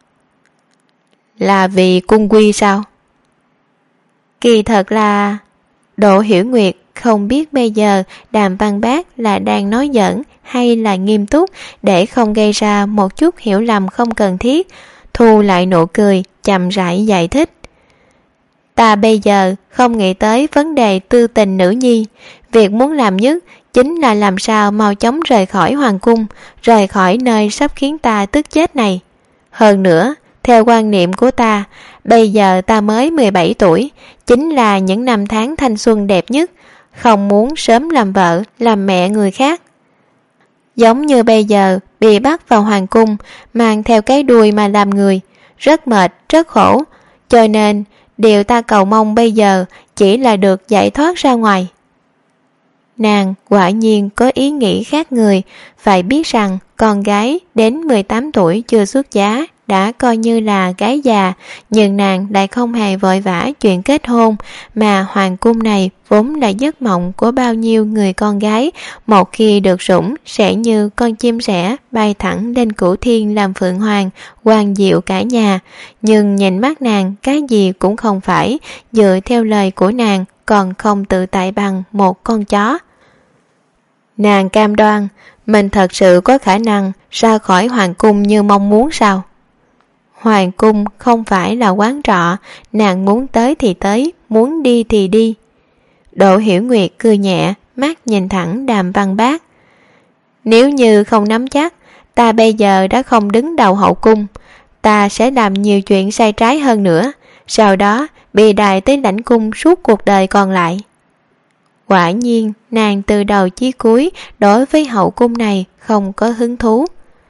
Là vì cung quy sao? Kỳ thật là... Đỗ Hiểu Nguyệt không biết bây giờ Đàm Văn Bác là đang nói giỡn hay là nghiêm túc, để không gây ra một chút hiểu lầm không cần thiết. Thu lại nụ cười, chậm rãi giải thích. Ta bây giờ không nghĩ tới vấn đề tư tình nữ nhi. Việc muốn làm nhất chính là làm sao mau chóng rời khỏi hoàng cung, rời khỏi nơi sắp khiến ta tức chết này. Hơn nữa, theo quan niệm của ta, bây giờ ta mới 17 tuổi, chính là những năm tháng thanh xuân đẹp nhất, không muốn sớm làm vợ, làm mẹ người khác. Giống như bây giờ bị bắt vào hoàng cung, mang theo cái đuôi mà làm người, rất mệt, rất khổ, cho nên điều ta cầu mong bây giờ chỉ là được giải thoát ra ngoài. Nàng quả nhiên có ý nghĩ khác người, phải biết rằng con gái đến 18 tuổi chưa xuất giá đã coi như là gái già, nhưng nàng lại không hề vội vã chuyện kết hôn, mà hoàng cung này vốn là giấc mộng của bao nhiêu người con gái, một khi được rủng sẽ như con chim sẻ bay thẳng lên cửu thiên làm phượng hoàng, hoàng diệu cả nhà. Nhưng nhìn mắt nàng cái gì cũng không phải, dựa theo lời của nàng còn không tự tại bằng một con chó. Nàng cam đoan mình thật sự có khả năng ra khỏi hoàng cung như mong muốn sao? Hoàng cung không phải là quán trọ, nàng muốn tới thì tới, muốn đi thì đi. Đỗ Hiểu Nguyệt cười nhẹ, mắt nhìn thẳng Đàm Văn Bác. Nếu như không nắm chắc, ta bây giờ đã không đứng đầu hậu cung, ta sẽ làm nhiều chuyện sai trái hơn nữa, sau đó bị đày tới lãnh cung suốt cuộc đời còn lại. Quả nhiên, nàng từ đầu chí cuối đối với hậu cung này không có hứng thú.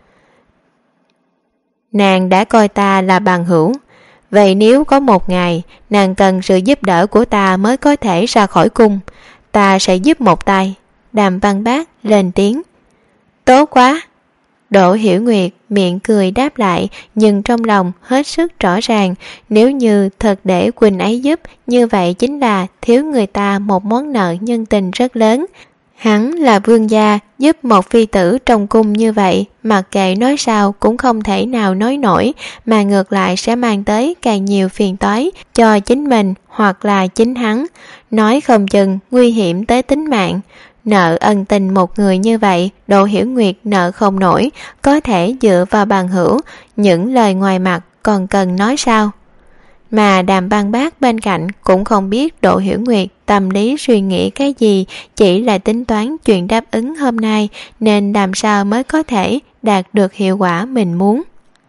Nàng đã coi ta là bằng hữu, vậy nếu có một ngày nàng cần sự giúp đỡ của ta mới có thể ra khỏi cung, ta sẽ giúp một tay. Đàm Văn Bác lên tiếng. Tốt quá. Đỗ Hiểu Nguyệt miệng cười đáp lại, nhưng trong lòng hết sức rõ ràng, nếu như thật để Quỳnh ấy giúp, như vậy chính là thiếu người ta một món nợ nhân tình rất lớn. Hắn là vương gia, giúp một phi tử trong cung như vậy, mặc kệ nói sao cũng không thể nào nói nổi, mà ngược lại sẽ mang tới càng nhiều phiền toái cho chính mình hoặc là chính hắn, nói không chừng nguy hiểm tới tính mạng. Nợ ân tình một người như vậy, Đỗ Hiểu Nguyệt nợ không nổi, có thể dựa vào bằng hữu, những lời ngoài mặt còn cần nói sao? Mà Đàm Văn Bác bên cạnh cũng không biết Đỗ Hiểu Nguyệt tâm lý suy nghĩ cái gì, chỉ là tính toán chuyện đáp ứng hôm nay nên làm sao mới có thể đạt được hiệu quả mình muốn.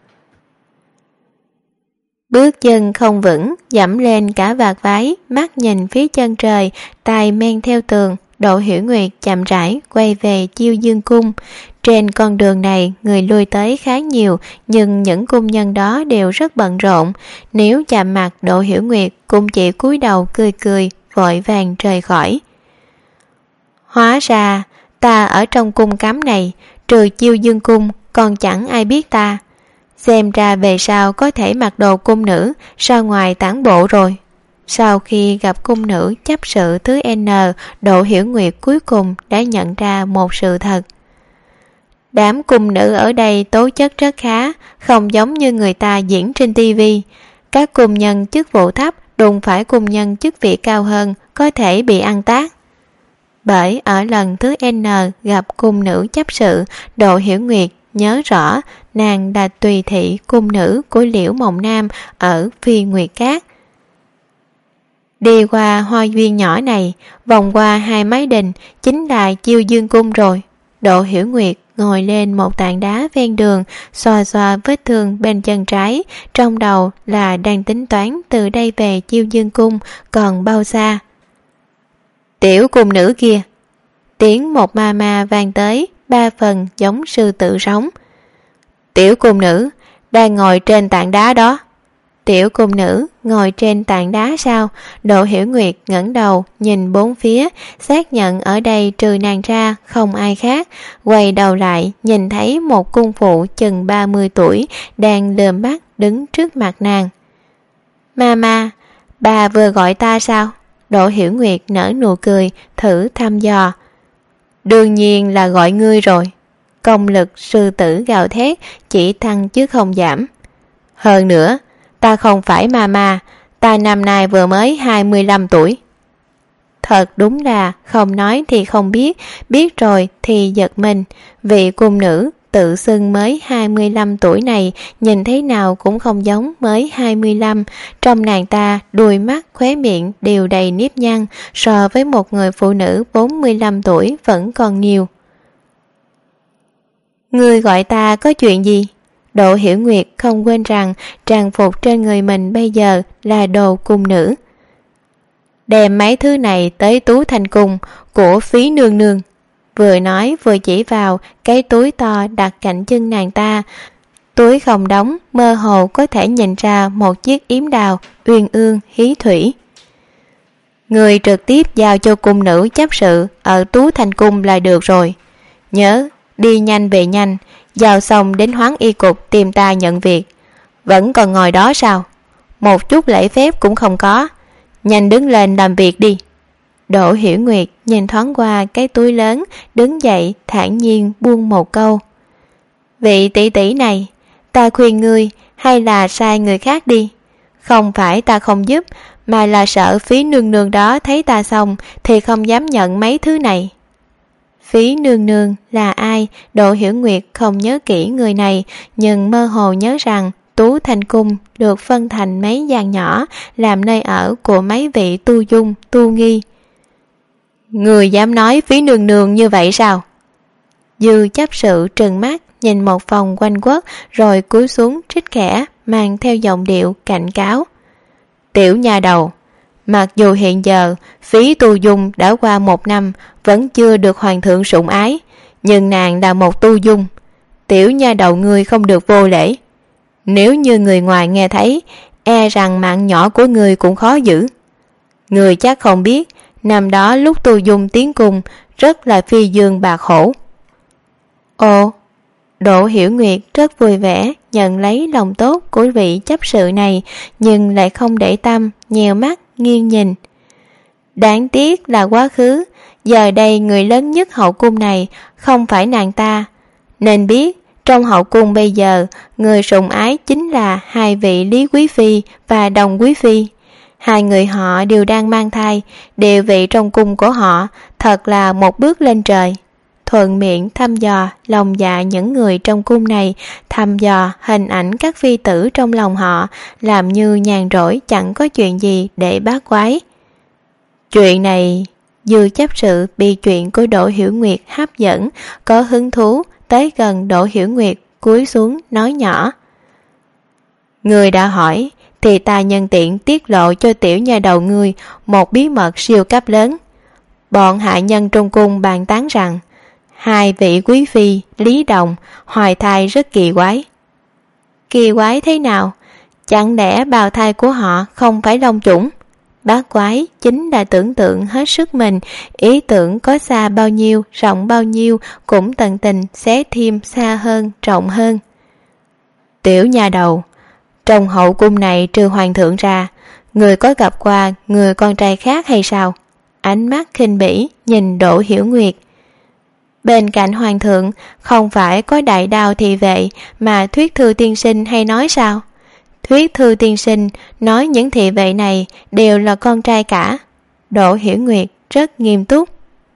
Bước chân không vững, dẫm lên cả vạt váy, mắt nhìn phía chân trời, tay men theo tường, Đỗ Hiểu Nguyệt chậm rãi quay về Chiêu Dương Cung. Trên con đường này người lui tới khá nhiều, nhưng những cung nhân đó đều rất bận rộn. Nếu chạm mặt Đỗ Hiểu Nguyệt cũng chỉ cúi đầu cười cười, vội vàng rời khỏi. Hóa ra ta ở trong cung cấm này, trừ Chiêu Dương Cung còn chẳng ai biết ta. Xem ra về sau có thể mặc đồ cung nữ ra ngoài tản bộ rồi. Sau khi gặp cung nữ chấp sự thứ N, Đỗ Hiểu Nguyệt cuối cùng đã nhận ra một sự thật. Đám cung nữ ở đây tố chất rất khá, không giống như người ta diễn trên tivi. Các cung nhân chức vụ thấp đụng phải cung nhân chức vị cao hơn có thể bị ăn tát. Bởi ở lần thứ N gặp cung nữ chấp sự, Đỗ Hiểu Nguyệt nhớ rõ nàng là tùy thị cung nữ của Liễu Mộng Nam ở Phi Nguyệt Cát. Đi qua hoa viên nhỏ này, vòng qua hai mái đình chính là Chiêu Dương Cung rồi. Đỗ Hiểu Nguyệt ngồi lên một tảng đá ven đường, xoa xoa vết thương bên chân trái, trong đầu là đang tính toán từ đây về Chiêu Dương Cung còn bao xa. Tiểu cung nữ kia! Tiếng một ma ma vang tới, ba phần giống sư tử sống. Tiểu cung nữ đang ngồi trên tảng đá đó. Tiểu cung nữ ngồi trên tảng đá sao? Đỗ Hiểu Nguyệt ngẩng đầu nhìn bốn phía, xác nhận ở đây trừ nàng ra không ai khác. Quay đầu lại nhìn thấy một cung phụ chừng 30 tuổi đang lườm mắt đứng trước mặt nàng. Mama, bà vừa gọi ta sao? Đỗ Hiểu Nguyệt nở nụ cười, thử thăm dò. Đương nhiên là gọi ngươi rồi. Công lực sư tử gào thét, chỉ tăng chứ không giảm. Hơn nữa, ta không phải mama, ta năm nay vừa mới 25 tuổi. Thật đúng là không nói thì không biết, biết rồi thì giật mình. Vị cung nữ tự xưng mới 25 tuổi này nhìn thế nào cũng không giống mới 25. Trong nàng ta, đuôi mắt, khóe miệng đều đầy nếp nhăn, so với một người phụ nữ 45 tuổi vẫn còn nhiều. Ngươi gọi ta có chuyện gì? Đỗ Hiểu Nguyệt không quên rằng trang phục trên người mình bây giờ là đồ cung nữ. Đem mấy thứ này tới Tú Thành Cung của Phí nương nương. Vừa nói vừa chỉ vào cái túi to đặt cạnh chân nàng ta. Túi không đóng, mơ hồ có thể nhìn ra một chiếc yếm đào uyên ương hí thủy. Người trực tiếp giao cho cung nữ chấp sự ở Tú Thành Cung là được rồi. Nhớ, đi nhanh về nhanh, giao xong đến Hoáng Y Cục tìm ta nhận việc. Vẫn còn ngồi đó sao? Một chút lễ phép cũng không có. Nhanh đứng lên làm việc đi. Đỗ Hiểu Nguyệt nhìn thoáng qua cái túi lớn, đứng dậy thản nhiên buông một câu. Vị tỷ tỷ này, ta khuyên ngươi hay là sai người khác đi. Không phải ta không giúp, mà là sợ Phí nương nương đó thấy ta xong thì không dám nhận mấy thứ này. Phí nương nương là ai? Đỗ Hiểu Nguyệt không nhớ kỹ người này, nhưng mơ hồ nhớ rằng Tú Thành Cung được phân thành mấy gian nhỏ làm nơi ở của mấy vị tu dung, tu nghi. Người dám nói Phí nương nương như vậy sao? Dư chấp sự trừng mắt nhìn một vòng quanh quất rồi cúi xuống trích khẽ, mang theo giọng điệu cảnh cáo. Tiểu nha đầu, mặc dù hiện giờ Phí tu dung đã qua 1 năm vẫn chưa được hoàng thượng sủng ái, nhưng nàng là một tu dung. Tiểu nha đầu ngươi không được vô lễ. Nếu như người ngoài nghe thấy, e rằng mạng nhỏ của ngươi cũng khó giữ. Ngươi chắc không biết, năm đó lúc tu dung tiến cung rất là phi dương bạc hổ. Ồ, Đỗ Hiểu Nguyệt rất vui vẻ nhận lấy lòng tốt của vị chấp sự này, nhưng lại không để tâm, nhèo mắt nghiêng nhìn. Đáng tiếc là quá khứ, giờ đây người lớn nhất hậu cung này không phải nàng ta. Nên biết trong hậu cung bây giờ người sủng ái chính là hai vị Lý Quý Phi và Đồng Quý Phi. Hai người họ đều đang mang thai, địa vị trong cung của họ thật là một bước lên trời. Thuận miệng thăm dò lòng dạ những người trong cung này, thăm dò hình ảnh các phi tử trong lòng họ, làm như nhàn rỗi chẳng có chuyện gì để bát quái. Chuyện này, Dư chấp sự bị chuyện của Đỗ Hiểu Nguyệt hấp dẫn, có hứng thú tới gần Đỗ Hiểu Nguyệt, cúi xuống nói nhỏ. Người đã hỏi thì ta nhân tiện tiết lộ cho tiểu nha đầu ngươi một bí mật siêu cấp lớn. Bọn hạ nhân trong cung bàn tán rằng hai vị quý phi Lý Đồng hoài thai rất kỳ quái. Kỳ quái thế nào? Chẳng lẽ bào thai của họ không phải long chủng? Bác quái chính là tưởng tượng hết sức mình, ý tưởng có xa bao nhiêu, rộng bao nhiêu cũng tận tình xé thêm xa hơn, rộng hơn. Tiểu nhà đầu, trong hậu cung này trừ hoàng thượng ra, người có gặp qua người con trai khác hay sao? Ánh mắt khinh bỉ nhìn Đỗ Hiểu Nguyệt. Bên cạnh hoàng thượng không phải có đại đao thị vệ mà Thuyết Thư tiên sinh hay nói sao? Thuyết Thư tiên sinh nói những thị vệ này đều là con trai cả. Đỗ Hiểu Nguyệt rất nghiêm túc.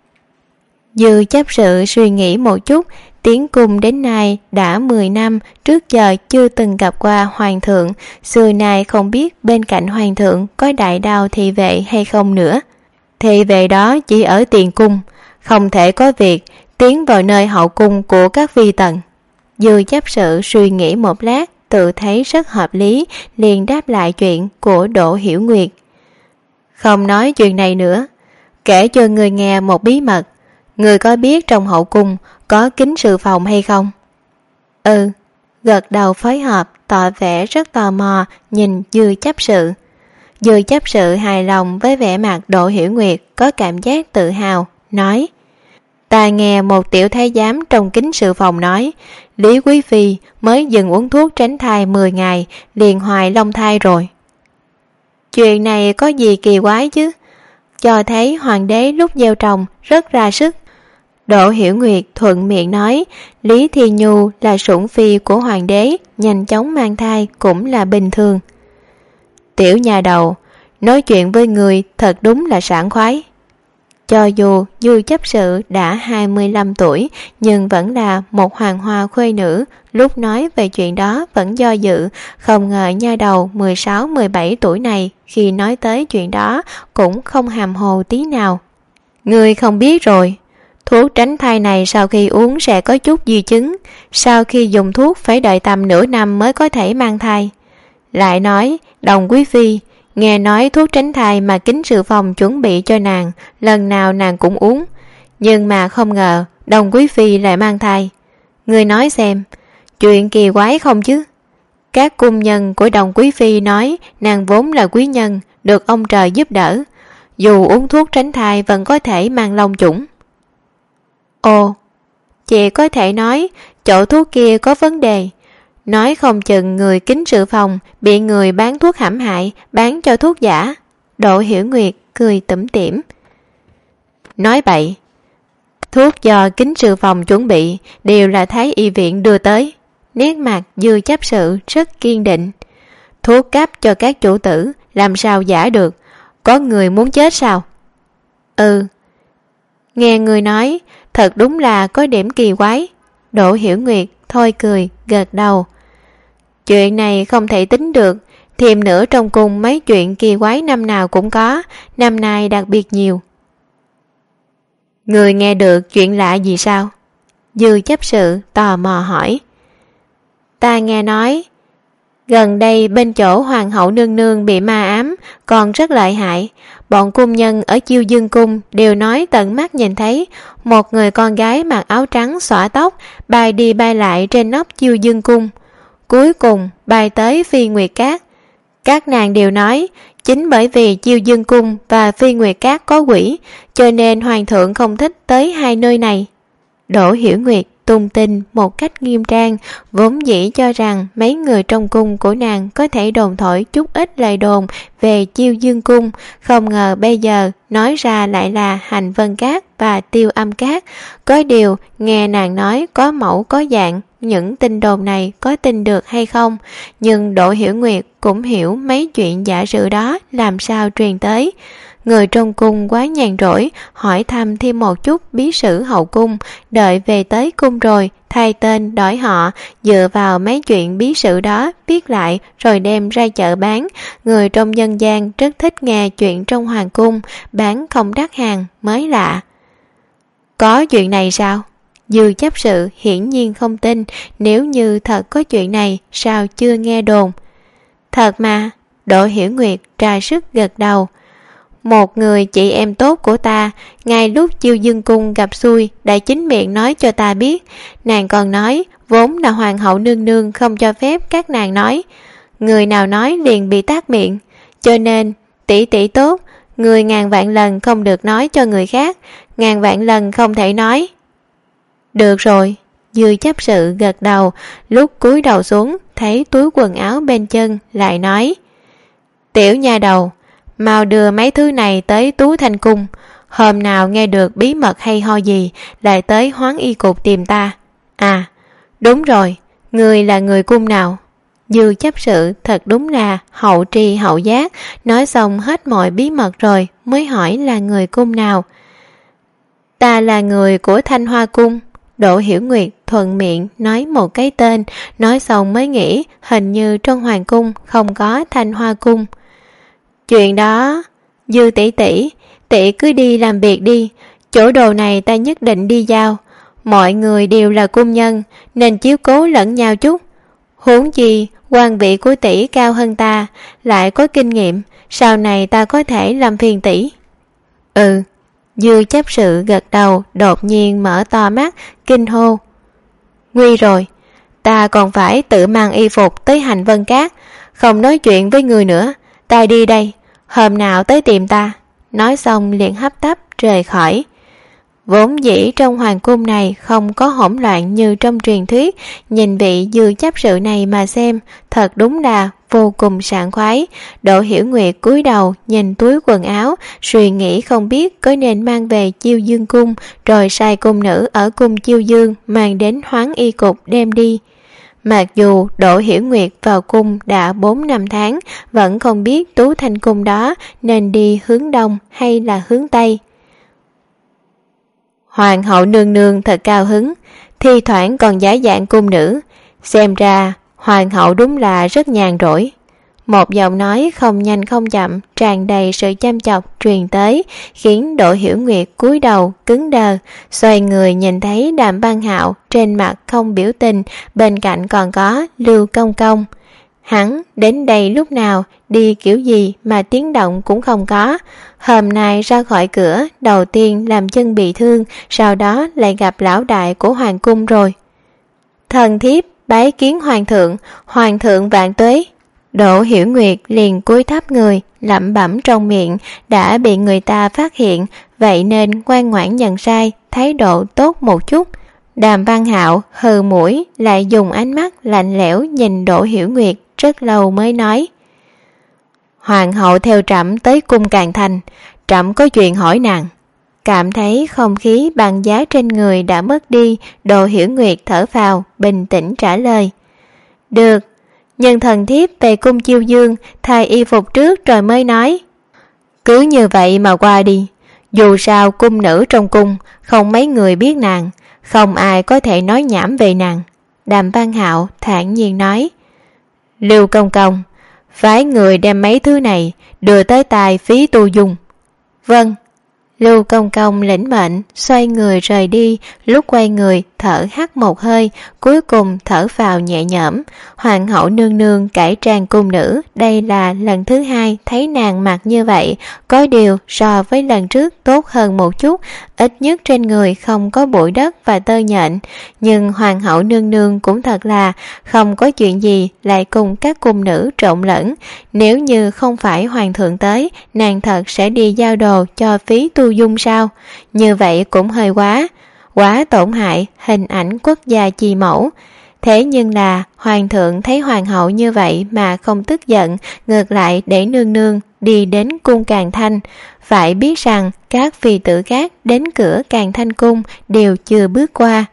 Dư chấp sự suy nghĩ một chút, tiến cung đến nay đã 10 năm, trước giờ chưa từng gặp qua hoàng thượng, xưa nay không biết bên cạnh hoàng thượng có đại đao thị vệ hay không nữa. Thị vệ đó chỉ ở tiền cung, không thể có việc tiến vào nơi hậu cung của các vi tần. Dư chấp sự suy nghĩ một lát, tự thấy rất hợp lý, liền đáp lại chuyện của Đỗ Hiểu Nguyệt. Không nói chuyện này nữa, kể cho người nghe một bí mật. Người có biết trong hậu cung có kính sự phòng hay không? Ừ, gật đầu phối hợp, tỏ vẻ rất tò mò nhìn Dư chấp sự. Dư chấp sự hài lòng với vẻ mặt Đỗ Hiểu Nguyệt, có cảm giác tự hào, nói: Ta nghe một tiểu thái giám trong kính sự phòng nói, Lý quý phi mới dừng uống thuốc tránh thai 10 ngày, liền hoài long thai rồi. Chuyện này có gì kỳ quái chứ? Cho thấy hoàng đế lúc gieo trồng rất ra sức. Đỗ Hiểu Nguyệt thuận miệng nói, Lý Thi Nhu là sủng phi của hoàng đế, nhanh chóng mang thai cũng là bình thường. Tiểu nhà đầu, nói chuyện với người thật đúng là sảng khoái. Cho dù Dư chấp sự đã 25 tuổi nhưng vẫn là một hoàng hoa khuê nữ, lúc nói về chuyện đó vẫn do dự, không ngờ nha đầu 16-17 tuổi này khi nói tới chuyện đó cũng không hàm hồ tí nào. Ngươi không biết rồi, thuốc tránh thai này sau khi uống sẽ có chút di chứng, sau khi dùng thuốc phải đợi tầm nửa năm mới có thể mang thai. Lại nói, Đồng quý phi nghe nói thuốc tránh thai mà kính sự phòng chuẩn bị cho nàng, lần nào nàng cũng uống, nhưng mà không ngờ Đồng quý phi lại mang thai. Ngươi nói xem, chuyện kỳ quái không chứ? Các cung nhân của Đồng quý phi nói nàng vốn là quý nhân, được ông trời giúp đỡ, dù uống thuốc tránh thai vẫn có thể mang long chủng. Ồ, chị có thể nói chỗ thuốc kia có vấn đề, nói không chừng người kính sự phòng bị người bán thuốc hãm hại, bán cho thuốc giả. Đỗ Hiểu Nguyệt cười tủm tỉm. Nói bậy, thuốc do kính sự phòng chuẩn bị đều là Thái y viện đưa tới. Nét mặt Dư chấp sự rất kiên định. Thuốc cấp cho các chủ tử làm sao giả được, có người muốn chết sao? Ừ, nghe người nói thật đúng là có điểm kỳ quái. Đỗ Hiểu Nguyệt thôi cười gật đầu. Chuyện này không thể tính được, thêm nữa trong cung mấy chuyện kỳ quái năm nào cũng có, năm nay đặc biệt nhiều. Người nghe được chuyện lạ gì sao? Dư chấp sự tò mò hỏi. Ta nghe nói gần đây bên chỗ hoàng hậu nương nương bị ma ám còn rất lợi hại. Bọn cung nhân ở Chiêu Dương cung đều nói tận mắt nhìn thấy một người con gái mặc áo trắng xõa tóc bay đi bay lại trên nóc Chiêu Dương cung, cuối cùng bay tới Phi Nguyệt Cát. Các nàng đều nói chính bởi vì Chiêu Dương cung và Phi Nguyệt Cát có quỷ, cho nên hoàng thượng không thích tới hai nơi này. Đỗ Hiểu Nguyệt tung tin một cách nghiêm trang, vốn dĩ cho rằng mấy người trong cung của nàng có thể đồn thổi chút ít lời đồn về Chiêu Dương cung, không ngờ bây giờ nói ra lại là Hành Vân Cát và Tiêu Âm Cát. Có điều nghe nàng nói có mẫu có dạng, những tin đồn này có tin được hay không, nhưng Đỗ Hiểu Nguyệt cũng hiểu mấy chuyện giả sử đó làm sao truyền tới. Người trong cung quá nhàn rỗi, hỏi thăm thêm một chút bí sử hậu cung, đợi về tới cung rồi thay tên đổi họ, dựa vào mấy chuyện bí sử đó viết lại rồi đem ra chợ bán. Người trong dân gian rất thích nghe chuyện trong hoàng cung, bán không đắt hàng mới lạ. Có chuyện này sao? Dư chấp sự hiển nhiên không tin, nếu như thật có chuyện này sao chưa nghe đồn. Thật mà. Đỗ Hiểu Nguyệt ra sức gật đầu. một người chị em tốt của ta, ngay lúc Chiêu Dương Cung gặp xui đã chính miệng nói cho ta biết. Nàng còn nói vốn là hoàng hậu nương nương không cho phép các nàng nói, người nào nói liền bị tát miệng. Cho nên tỷ tỷ tốt, người ngàn vạn lần không được nói cho người khác, ngàn vạn lần không thể nói. Được rồi. Dư chấp sự gật đầu, lúc cúi đầu xuống thấy túi quần áo bên chân lại nói, tiểu nha đầu, mau đưa mấy thứ này tới Tú Thanh Cung, hôm nào nghe được bí mật hay ho gì lại tới Hoán Y Cục tìm ta. À đúng rồi, người là người cung nào? Dư chấp sự thật đúng là hậu tri hậu giác, nói xong hết mọi bí mật rồi mới hỏi là người cung nào. Ta là người của Thanh Hoa Cung. Đỗ Hiểu Nguyệt thuận miệng nói một cái tên, nói xong mới nghĩ hình như trong hoàng cung không có Thanh Hoa Cung. Chuyện đó, Dư tỷ tỷ, tỷ cứ đi làm việc đi, chỗ đồ này ta nhất định đi giao. Mọi người đều là cung nhân nên chiếu cố lẫn nhau chút. Huống chi quan vị của tỷ cao hơn ta, lại có kinh nghiệm, sau này ta có thể làm phiền tỷ. Ừ. Dư chấp sự gật đầu, đột nhiên mở to mắt kinh hô, nguy rồi, ta còn phải tự mang y phục tới Hành Vân Cát, không nói chuyện với người nữa, ta đi đây, hôm nào tới tìm ta. Nói xong liền hấp tấp rời khỏi. Vốn dĩ trong hoàng cung này không có hỗn loạn như trong truyền thuyết, nhìn vị Dư chấp sự này mà xem, thật đúng là vô cùng sảng khoái. Đỗ Hiểu Nguyệt cúi đầu nhìn túi quần áo, suy nghĩ không biết có nên mang về Chiêu Dương Cung, rồi sai cung nữ ở cung Chiêu Dương mang đến Hoán Y Cục đem đi. Mặc dù Đỗ Hiểu Nguyệt vào cung đã 4 năm tháng, vẫn không biết Tú Thanh Cung đó nên đi hướng đông hay là hướng tây. Hoàng hậu nương nương thật cao hứng, thi thoảng còn giả dạng cung nữ, xem ra hoàng hậu đúng là rất nhàn rỗi. Một giọng nói không nhanh không chậm, tràn đầy sự chăm chọc truyền tới, khiến Đỗ Hiểu Nguyệt cúi đầu cứng đờ, xoay người nhìn thấy Đàm Văn Hạo trên mặt không biểu tình, bên cạnh còn có Lưu Công Công. Hắn đến đây lúc nào, đi kiểu gì mà tiếng động cũng không có. Hôm nay ra khỏi cửa, đầu tiên làm chân bị thương, sau đó lại gặp lão đại của hoàng cung rồi. Thần thiếp bái kiến hoàng thượng vạn tuế. Đỗ Hiểu Nguyệt liền cúi thấp người, lẩm bẩm trong miệng, đã bị người ta phát hiện, vậy nên ngoan ngoãn nhận sai, thái độ tốt một chút. Đàm Văn Hạo hừ mũi, lại dùng ánh mắt lạnh lẽo nhìn Đỗ Hiểu Nguyệt rất lâu mới nói, hoàng hậu theo trẫm tới cung Càn Thành, trẫm có chuyện hỏi nàng. Cảm thấy không khí băng giá trên người đã mất đi, Đỗ Hiểu Nguyệt thở phào, bình tĩnh trả lời, được, nhưng thần thiếp về cung Chiêu Dương thay y phục trước rồi mới nói. Cứ như vậy mà qua đi, dù sao cung nữ trong cung không mấy người biết nàng, không ai có thể nói nhảm về nàng. Đàm Văn Hạo thản nhiên nói, Lưu Công Công, phái người đem mấy thứ này đưa tới tài Phí Tu Dung. Vâng. Lưu Công Công lĩnh mệnh, xoay người rời đi, lúc quay người thở hắt một hơi, cuối cùng thở phào nhẹ nhõm. Hoàng hậu nương nương cải trang cung nữ, đây là lần thứ hai thấy nàng mặc như vậy, có điều so với lần trước tốt hơn một chút, ít nhất trên người không có bụi đất và tơ nhện. Nhưng hoàng hậu nương nương cũng thật là không có chuyện gì lại cùng các cung nữ trộn lẫn. Nếu như không phải hoàng thượng tới, nàng thật sẽ đi giao đồ cho Phí Tu Dung sao? Như vậy cũng hơi quá tổn hại hình ảnh quốc gia chi mẫu. Thế nhưng là hoàng thượng thấy hoàng hậu như vậy mà không tức giận, ngược lại để nương nương đi đến cung Càn Thanh. Phải biết rằng các phi tử khác đến cửa Càn Thanh cung đều chưa bước qua.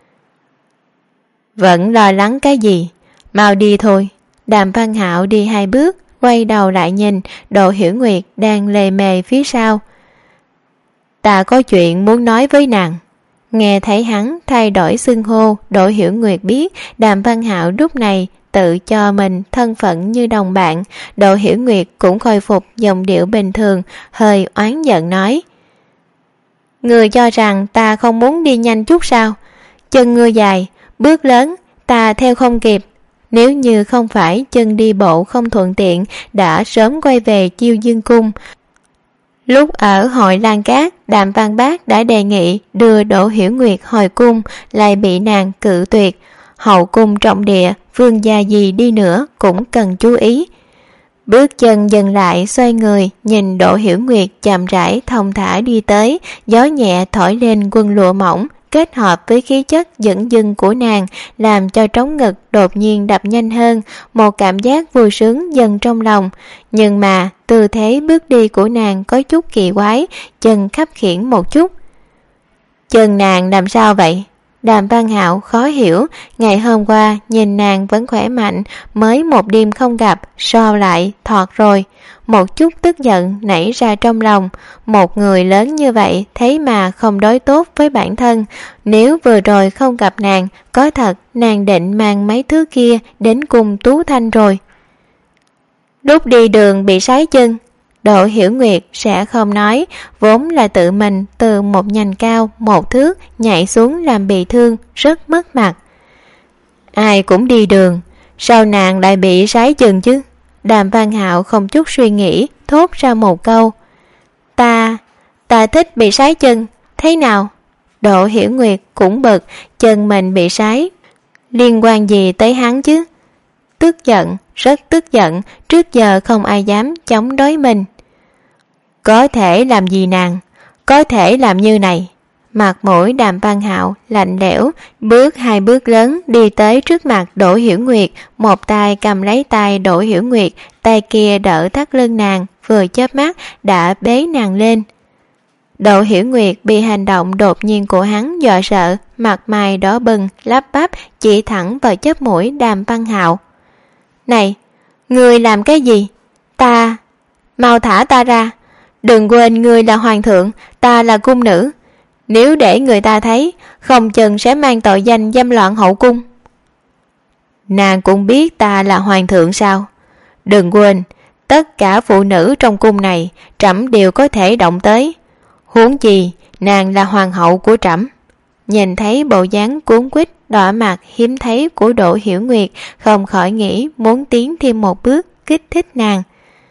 Vẫn lo lắng cái gì? Mau đi thôi. Đàm Văn Hạo đi 2 bước, quay đầu lại nhìn Đỗ Hiểu Nguyệt đang lề mề phía sau. Ta có chuyện muốn nói với nàng. Nghe thấy hắn thay đổi xưng hô, Đỗ Hiểu Nguyệt biết Đàm Văn Hạo lúc này tự cho mình thân phận như đồng bạn. Đỗ Hiểu Nguyệt cũng khôi phục giọng điệu bình thường, hơi oán giận nói, người cho rằng ta không muốn đi nhanh chút sao? Chân ngươi dài, bước lớn, ta theo không kịp. Nếu như không phải chân đi bộ không thuận tiện, đã sớm quay về Chiêu Dương Cung. Lúc ở hội Lan Cát, Đàm Văn Bác đã đề nghị đưa Đỗ Hiểu Nguyệt hồi cung, lại bị nàng cự tuyệt. Hậu cung trọng địa, vương gia gì đi nữa cũng cần chú ý. Bước chân dừng lại, xoay người, nhìn Đỗ Hiểu Nguyệt chậm rãi thong thả đi tới, gió nhẹ thổi lên quân lụa mỏng, kết hợp với khí chất dửng dưng của nàng, làm cho trống ngực đột nhiên đập nhanh hơn, một cảm giác vui sướng dần trong lòng. Nhưng mà tư thế bước đi của nàng có chút kỳ quái, chân khấp khiễng một chút. Chân nàng làm sao vậy? Đàm Văn Hạo khó hiểu, ngày hôm qua nhìn nàng vẫn khỏe mạnh, mới một đêm không gặp, so lại thọt rồi. Một chút tức giận nảy ra trong lòng, một người lớn như vậy thế mà không đối tốt với bản thân. Nếu vừa rồi không gặp nàng, có thật nàng định mang mấy thứ kia đến cùng Tú Thanh rồi. Lúc đi đường bị sái chân, Đỗ Hiểu Nguyệt sẽ không nói, vốn là tự mình từ một nhành cao một thước nhảy xuống làm bị thương, rất mất mặt. Ai cũng đi đường, sao nàng lại bị sái chân chứ? Đàm Văn Hạo không chút suy nghĩ thốt ra một câu. Ta thích bị sái chân, thế nào? Đỗ Hiểu Nguyệt cũng bực, chân mình bị sái liên quan gì tới hắn chứ? Tức giận, rất tức giận, trước giờ không ai dám chống đối mình. Có thể làm gì nàng? Có thể làm như này. Mặt mũi Đàm Văn Hạo lạnh lẽo, bước hai bước lớn đi tới trước mặt Đỗ Hiểu Nguyệt, một tay cầm lấy tay Đỗ Hiểu Nguyệt, tay kia đỡ thắt lưng nàng, vừa chớp mắt đã bế nàng lên. Đỗ Hiểu Nguyệt bị hành động đột nhiên của hắn dọa sợ, mặt mày đỏ bừng, lắp bắp chỉ thẳng vào chóp mũi Đàm Văn Hạo. Này, ngươi làm cái gì? Mau thả ta ra. Đừng quên ngươi là hoàng thượng, ta là cung nữ. Nếu để người ta thấy, không chừng sẽ mang tội danh dâm loạn hậu cung. Nàng cũng biết ta là hoàng thượng sao? Đừng quên, tất cả phụ nữ trong cung này trẫm đều có thể động tới. Huống chi, nàng là hoàng hậu của trẫm. Nhìn thấy bộ dáng cuốn quýt đỏ mặt hiếm thấy của Đỗ Hiểu Nguyệt, không khỏi nghĩ muốn tiến thêm một bước kích thích nàng.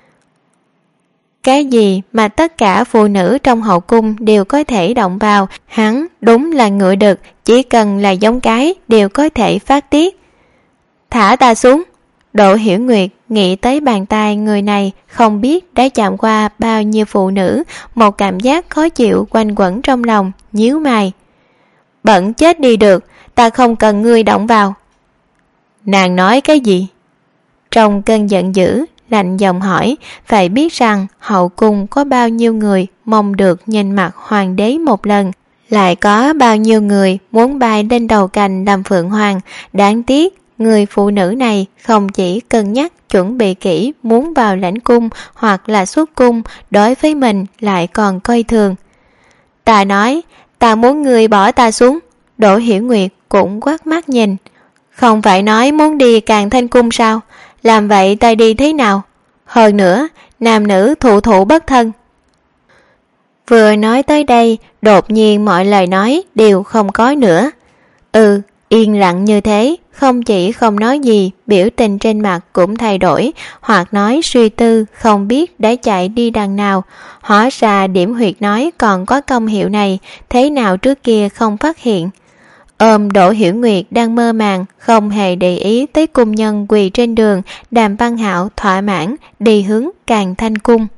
Cái gì mà tất cả phụ nữ trong hậu cung đều có thể động vào, hắn đúng là ngựa đực, chỉ cần là giống cái đều có thể phát tiết. Thả ta xuống. Đỗ Hiểu Nguyệt nghĩ tới bàn tay người này không biết đã chạm qua bao nhiêu phụ nữ, một cảm giác khó chịu quanh quẩn trong lòng, nhíu mày. Bận chết đi được, ta không cần ngươi động vào. Nàng nói cái gì? Trong cơn giận dữ, lạnh giọng hỏi, phải biết rằng hậu cung có bao nhiêu người mong được nhìn mặt hoàng đế một lần, lại có bao nhiêu người muốn bay lên đầu cành làm phượng hoàng. Đáng tiếc, người phụ nữ này không chỉ cân nhắc chuẩn bị kỹ muốn vào lãnh cung hoặc là xuất cung, đối với mình lại còn coi thường. Ta nói, ta muốn người bỏ ta xuống. Đỗ Hiểu Nguyệt cũng quát mắt nhìn. Không phải nói muốn đi Càn Thanh Cung sao? Làm vậy ta đi thế nào? Hơn nữa, nam nữ thụ thụ bất thân. Vừa nói tới đây, đột nhiên mọi lời nói đều không có nữa. Yên lặng như thế, không chỉ không nói gì, biểu tình trên mặt cũng thay đổi, hoặc nói suy tư không biết đã chạy đi đằng nào. Hóa ra điểm huyệt nói còn có công hiệu này, thế nào trước kia không phát hiện. Ôm Đỗ Hiểu Nguyệt đang mơ màng, không hề để ý tới cung nhân quỳ trên đường, Đàm Văn Hạo thỏa mãn đi hướng Càn Thanh Cung.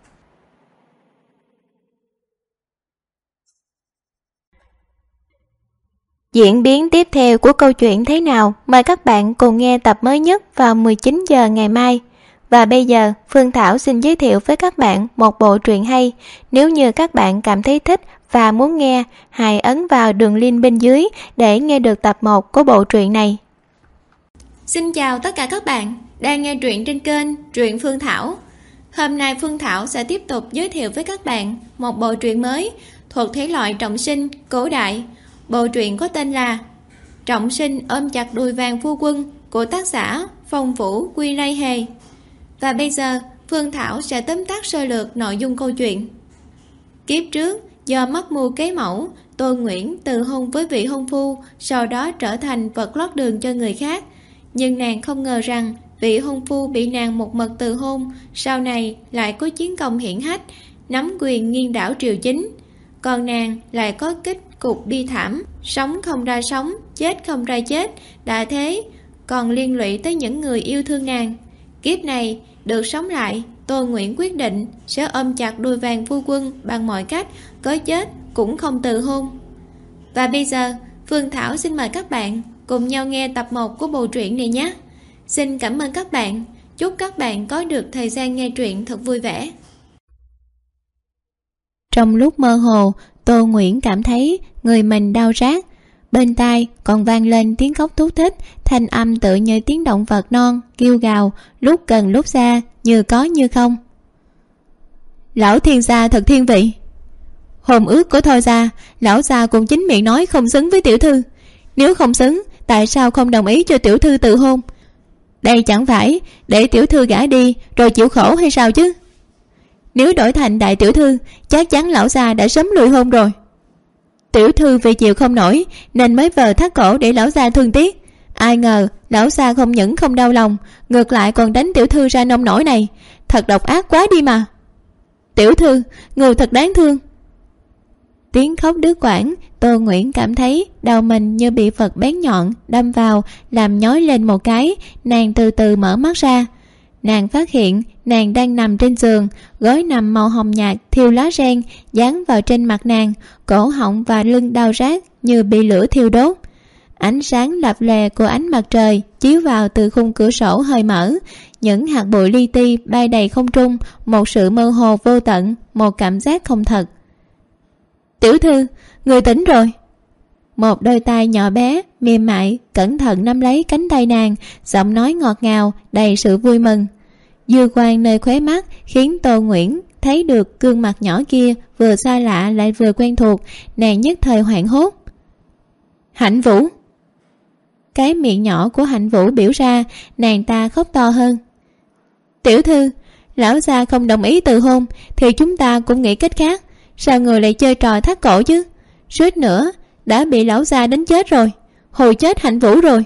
Diễn biến tiếp theo của câu chuyện thế nào? Mời các bạn cùng nghe tập mới nhất vào 19 giờ ngày mai. Và bây giờ, Phương Thảo xin giới thiệu với các bạn một bộ truyện hay. Nếu như các bạn cảm thấy thích và muốn nghe, hãy ấn vào đường link bên dưới để nghe được tập 1 của bộ truyện này. Xin chào tất cả các bạn đang nghe truyện trên kênh Truyện Phương Thảo. Hôm nay Phương Thảo sẽ tiếp tục giới thiệu với các bạn một bộ truyện mới thuộc thể loại trọng sinh cổ đại. Bộ truyện có tên là Trọng Sinh ôm chặt đùi vàng phu quân của tác giả Phong Vũ Quy Lây Hề. Và bây giờ Phương Thảo sẽ tóm tắt sơ lược nội dung câu chuyện. Kiếp trước, do mắc mưu kế mẫu, Tô Nguyễn từ hôn với vị hôn phu, sau đó trở thành vật lót đường cho người khác. Nhưng nàng không ngờ rằng vị hôn phu bị nàng một mật từ hôn, sau này lại có chiến công hiển hách. nắm quyền nghiêng đảo triều chính. Còn nàng lại có kết cục bi thảm, sống không ra sống, chết không ra chết, đã thế còn liên lụy tới những người yêu thương nàng. Kiếp này được sống lại, Tô Nguyễn quyết định sẽ ôm chặt đuôi vàng phu quân bằng mọi cách, có chết cũng không từ hôn. Và bây giờ Phương Thảo xin mời các bạn cùng nhau nghe tập 1 của bộ truyện này nhé. Xin cảm ơn các bạn. Chúc các bạn có được thời gian nghe truyện thật vui vẻ. Trong lúc mơ hồ, Tô Nguyễn cảm thấy người mình đau rát. Bên tai còn vang lên tiếng khóc thút thít, thanh âm tự như tiếng động vật non kêu gào, lúc gần lúc xa, như có như không. Lão thiên gia thật thiên vị. Hôn ước của Thôi gia, lão gia cũng chính miệng nói không xứng với tiểu thư. Nếu không xứng, tại sao không đồng ý cho tiểu thư tự hôn? Đây chẳng phải để tiểu thư gả đi rồi chịu khổ hay sao chứ? Nếu đổi thành đại tiểu thư, chắc chắn lão gia đã sớm lùi hôn rồi. Tiểu thư vì chịu không nổi nên mới vờ thắt cổ để lão gia thương tiếc. Ai ngờ lão gia không những không đau lòng, ngược lại còn đánh tiểu thư ra nông nổi này. Thật độc ác quá đi mà. Tiểu thư, người thật đáng thương. Tiếng khóc đứt quãng, Tô Nguyễn cảm thấy đầu mình như bị vật bén nhọn đâm vào, làm nhói lên một cái. Nàng từ từ mở mắt ra. Nàng phát hiện nàng đang nằm trên giường, gối nằm màu hồng nhạt thiêu lá sen dán vào trên mặt nàng, cổ họng và lưng đau rát như bị lửa thiêu đốt. Ánh sáng lập lè của ánh mặt trời chiếu vào từ khung cửa sổ hơi mở, những hạt bụi li ti bay đầy không trung, một sự mơ hồ vô tận, một cảm giác không thật. Tiểu thư, người tỉnh rồi. Một đôi tay nhỏ bé mềm mại cẩn thận nắm lấy cánh tay nàng, giọng nói ngọt ngào đầy sự vui mừng. Dư quang nơi khóe mắt khiến Tô Nguyễn thấy được gương mặt nhỏ kia vừa xa lạ lại vừa quen thuộc. Nàng nhất thời hoảng hốt. Hạnh Vũ. Cái miệng nhỏ của Hạnh Vũ biểu ra, nàng ta khóc to hơn. Tiểu thư, lão gia không đồng ý từ hôn thì chúng ta cũng nghĩ cách khác. Sao người lại chơi trò thắt cổ chứ? Suýt nữa đã bị lão gia đánh chết rồi, hù chết Hạnh Vũ rồi.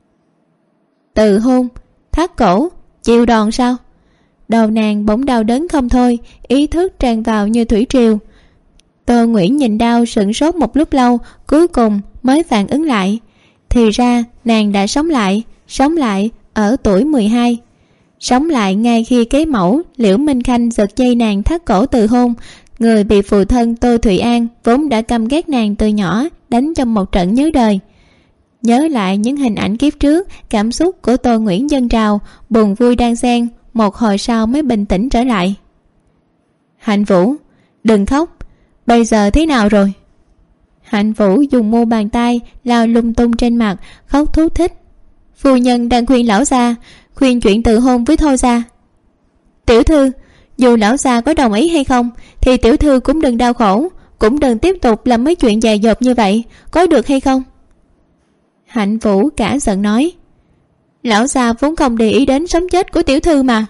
Từ hôn, thắt cổ, chịu đòn sao? Đầu nàng bỗng đau đớn không thôi, ý thức tràn vào như thủy triều. Tô Nguyễn nhìn đau sửng sốt một lúc lâu, cuối cùng mới phản ứng lại. Thì ra nàng đã sống lại ở tuổi 12. Sống lại ngay khi kế mẫu Liễu Minh Khanh giật dây nàng thắt cổ từ hôn. Người bị phụ thân Tô Thụy An vốn đã căm ghét nàng từ nhỏ đánh trong một trận nhớ đời. Nhớ lại những hình ảnh kiếp trước, cảm xúc của Tô Nguyễn dâng trào, buồn vui đan xen, một hồi sau mới bình tĩnh trở lại. Hạnh Vũ, đừng khóc. Bây giờ thế nào rồi? Hạnh Vũ dùng mu bàn tay lao lung tung trên mặt, khóc thút thít. Phu nhân đang khuyên lão gia, khuyên chuyện từ hôn với Thôi gia. Tiểu thư, dù lão gia có đồng ý hay không thì tiểu thư cũng đừng đau khổ, cũng đừng tiếp tục làm mấy chuyện dài dột như vậy, có được hay không? Hạnh Vũ cả giận nói. Lão gia vốn không để ý đến sống chết của tiểu thư mà.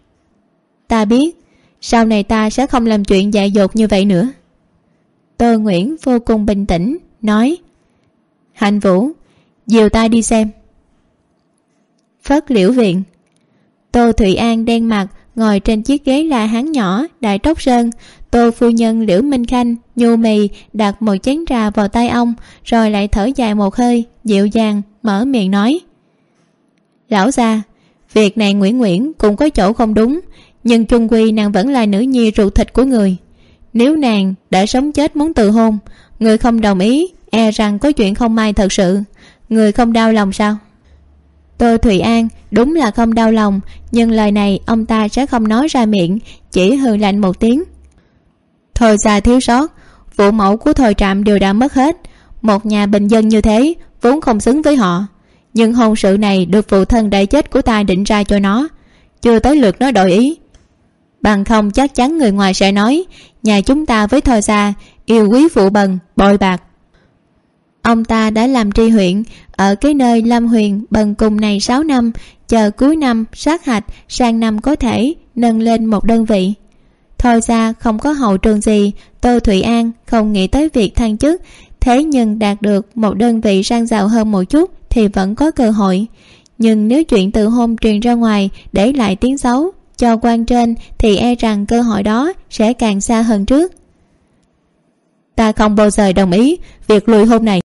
Ta biết, sau này ta sẽ không làm chuyện dại dột như vậy nữa. Tô Nguyễn vô cùng bình tĩnh nói. Hạnh Vũ, dìu ta đi xem. Phất Liễu viện. Tô Thụy An đen mặt ngồi trên chiếc ghế la hán nhỏ đại tróc sơn. Tô phu nhân Liễu Minh Khanh nhu mì đặt một chén trà vào tay ông, rồi lại thở dài một hơi, dịu dàng mở miệng nói. Lão gia, việc này Nguyễn cũng có chỗ không đúng, nhưng chung quy nàng vẫn là nữ nhi ruột thịt của người. Nếu nàng đã sống chết muốn từ hôn, người không đồng ý, e rằng có chuyện không may thật sự. Người không đau lòng sao? Tô Thụy An đúng là không đau lòng, nhưng lời này ông ta sẽ không nói ra miệng, chỉ hừ lạnh một tiếng. Thôi gia thiếu sót, phụ mẫu của Thôi Trạm đều đã mất hết. Một nhà bình dân như thế vốn không xứng với họ, nhưng hôn sự này được phụ thân đã chết của ta định ra cho nó, chưa tới lượt nó đổi ý. Bằng không chắc chắn người ngoài sẽ nói nhà chúng ta với Thôi gia yêu quý phụ bần, bội bạc. Ông ta đã làm tri huyện ở cái nơi Lâm Huyền bần cùng này 6 năm, chờ cuối năm sát hạch, sang năm có thể nâng lên một đơn vị. Thôi gia không có hậu trường gì, Tô Thụy An không nghĩ tới việc thăng chức, thế nhưng đạt được một đơn vị sang giàu hơn một chút thì vẫn có cơ hội. Nhưng nếu chuyện từ hôn truyền ra ngoài để lại tiếng xấu, cho quan trên thì e rằng cơ hội đó sẽ càng xa hơn trước. Ta không bao giờ đồng ý việc lùi hôn này.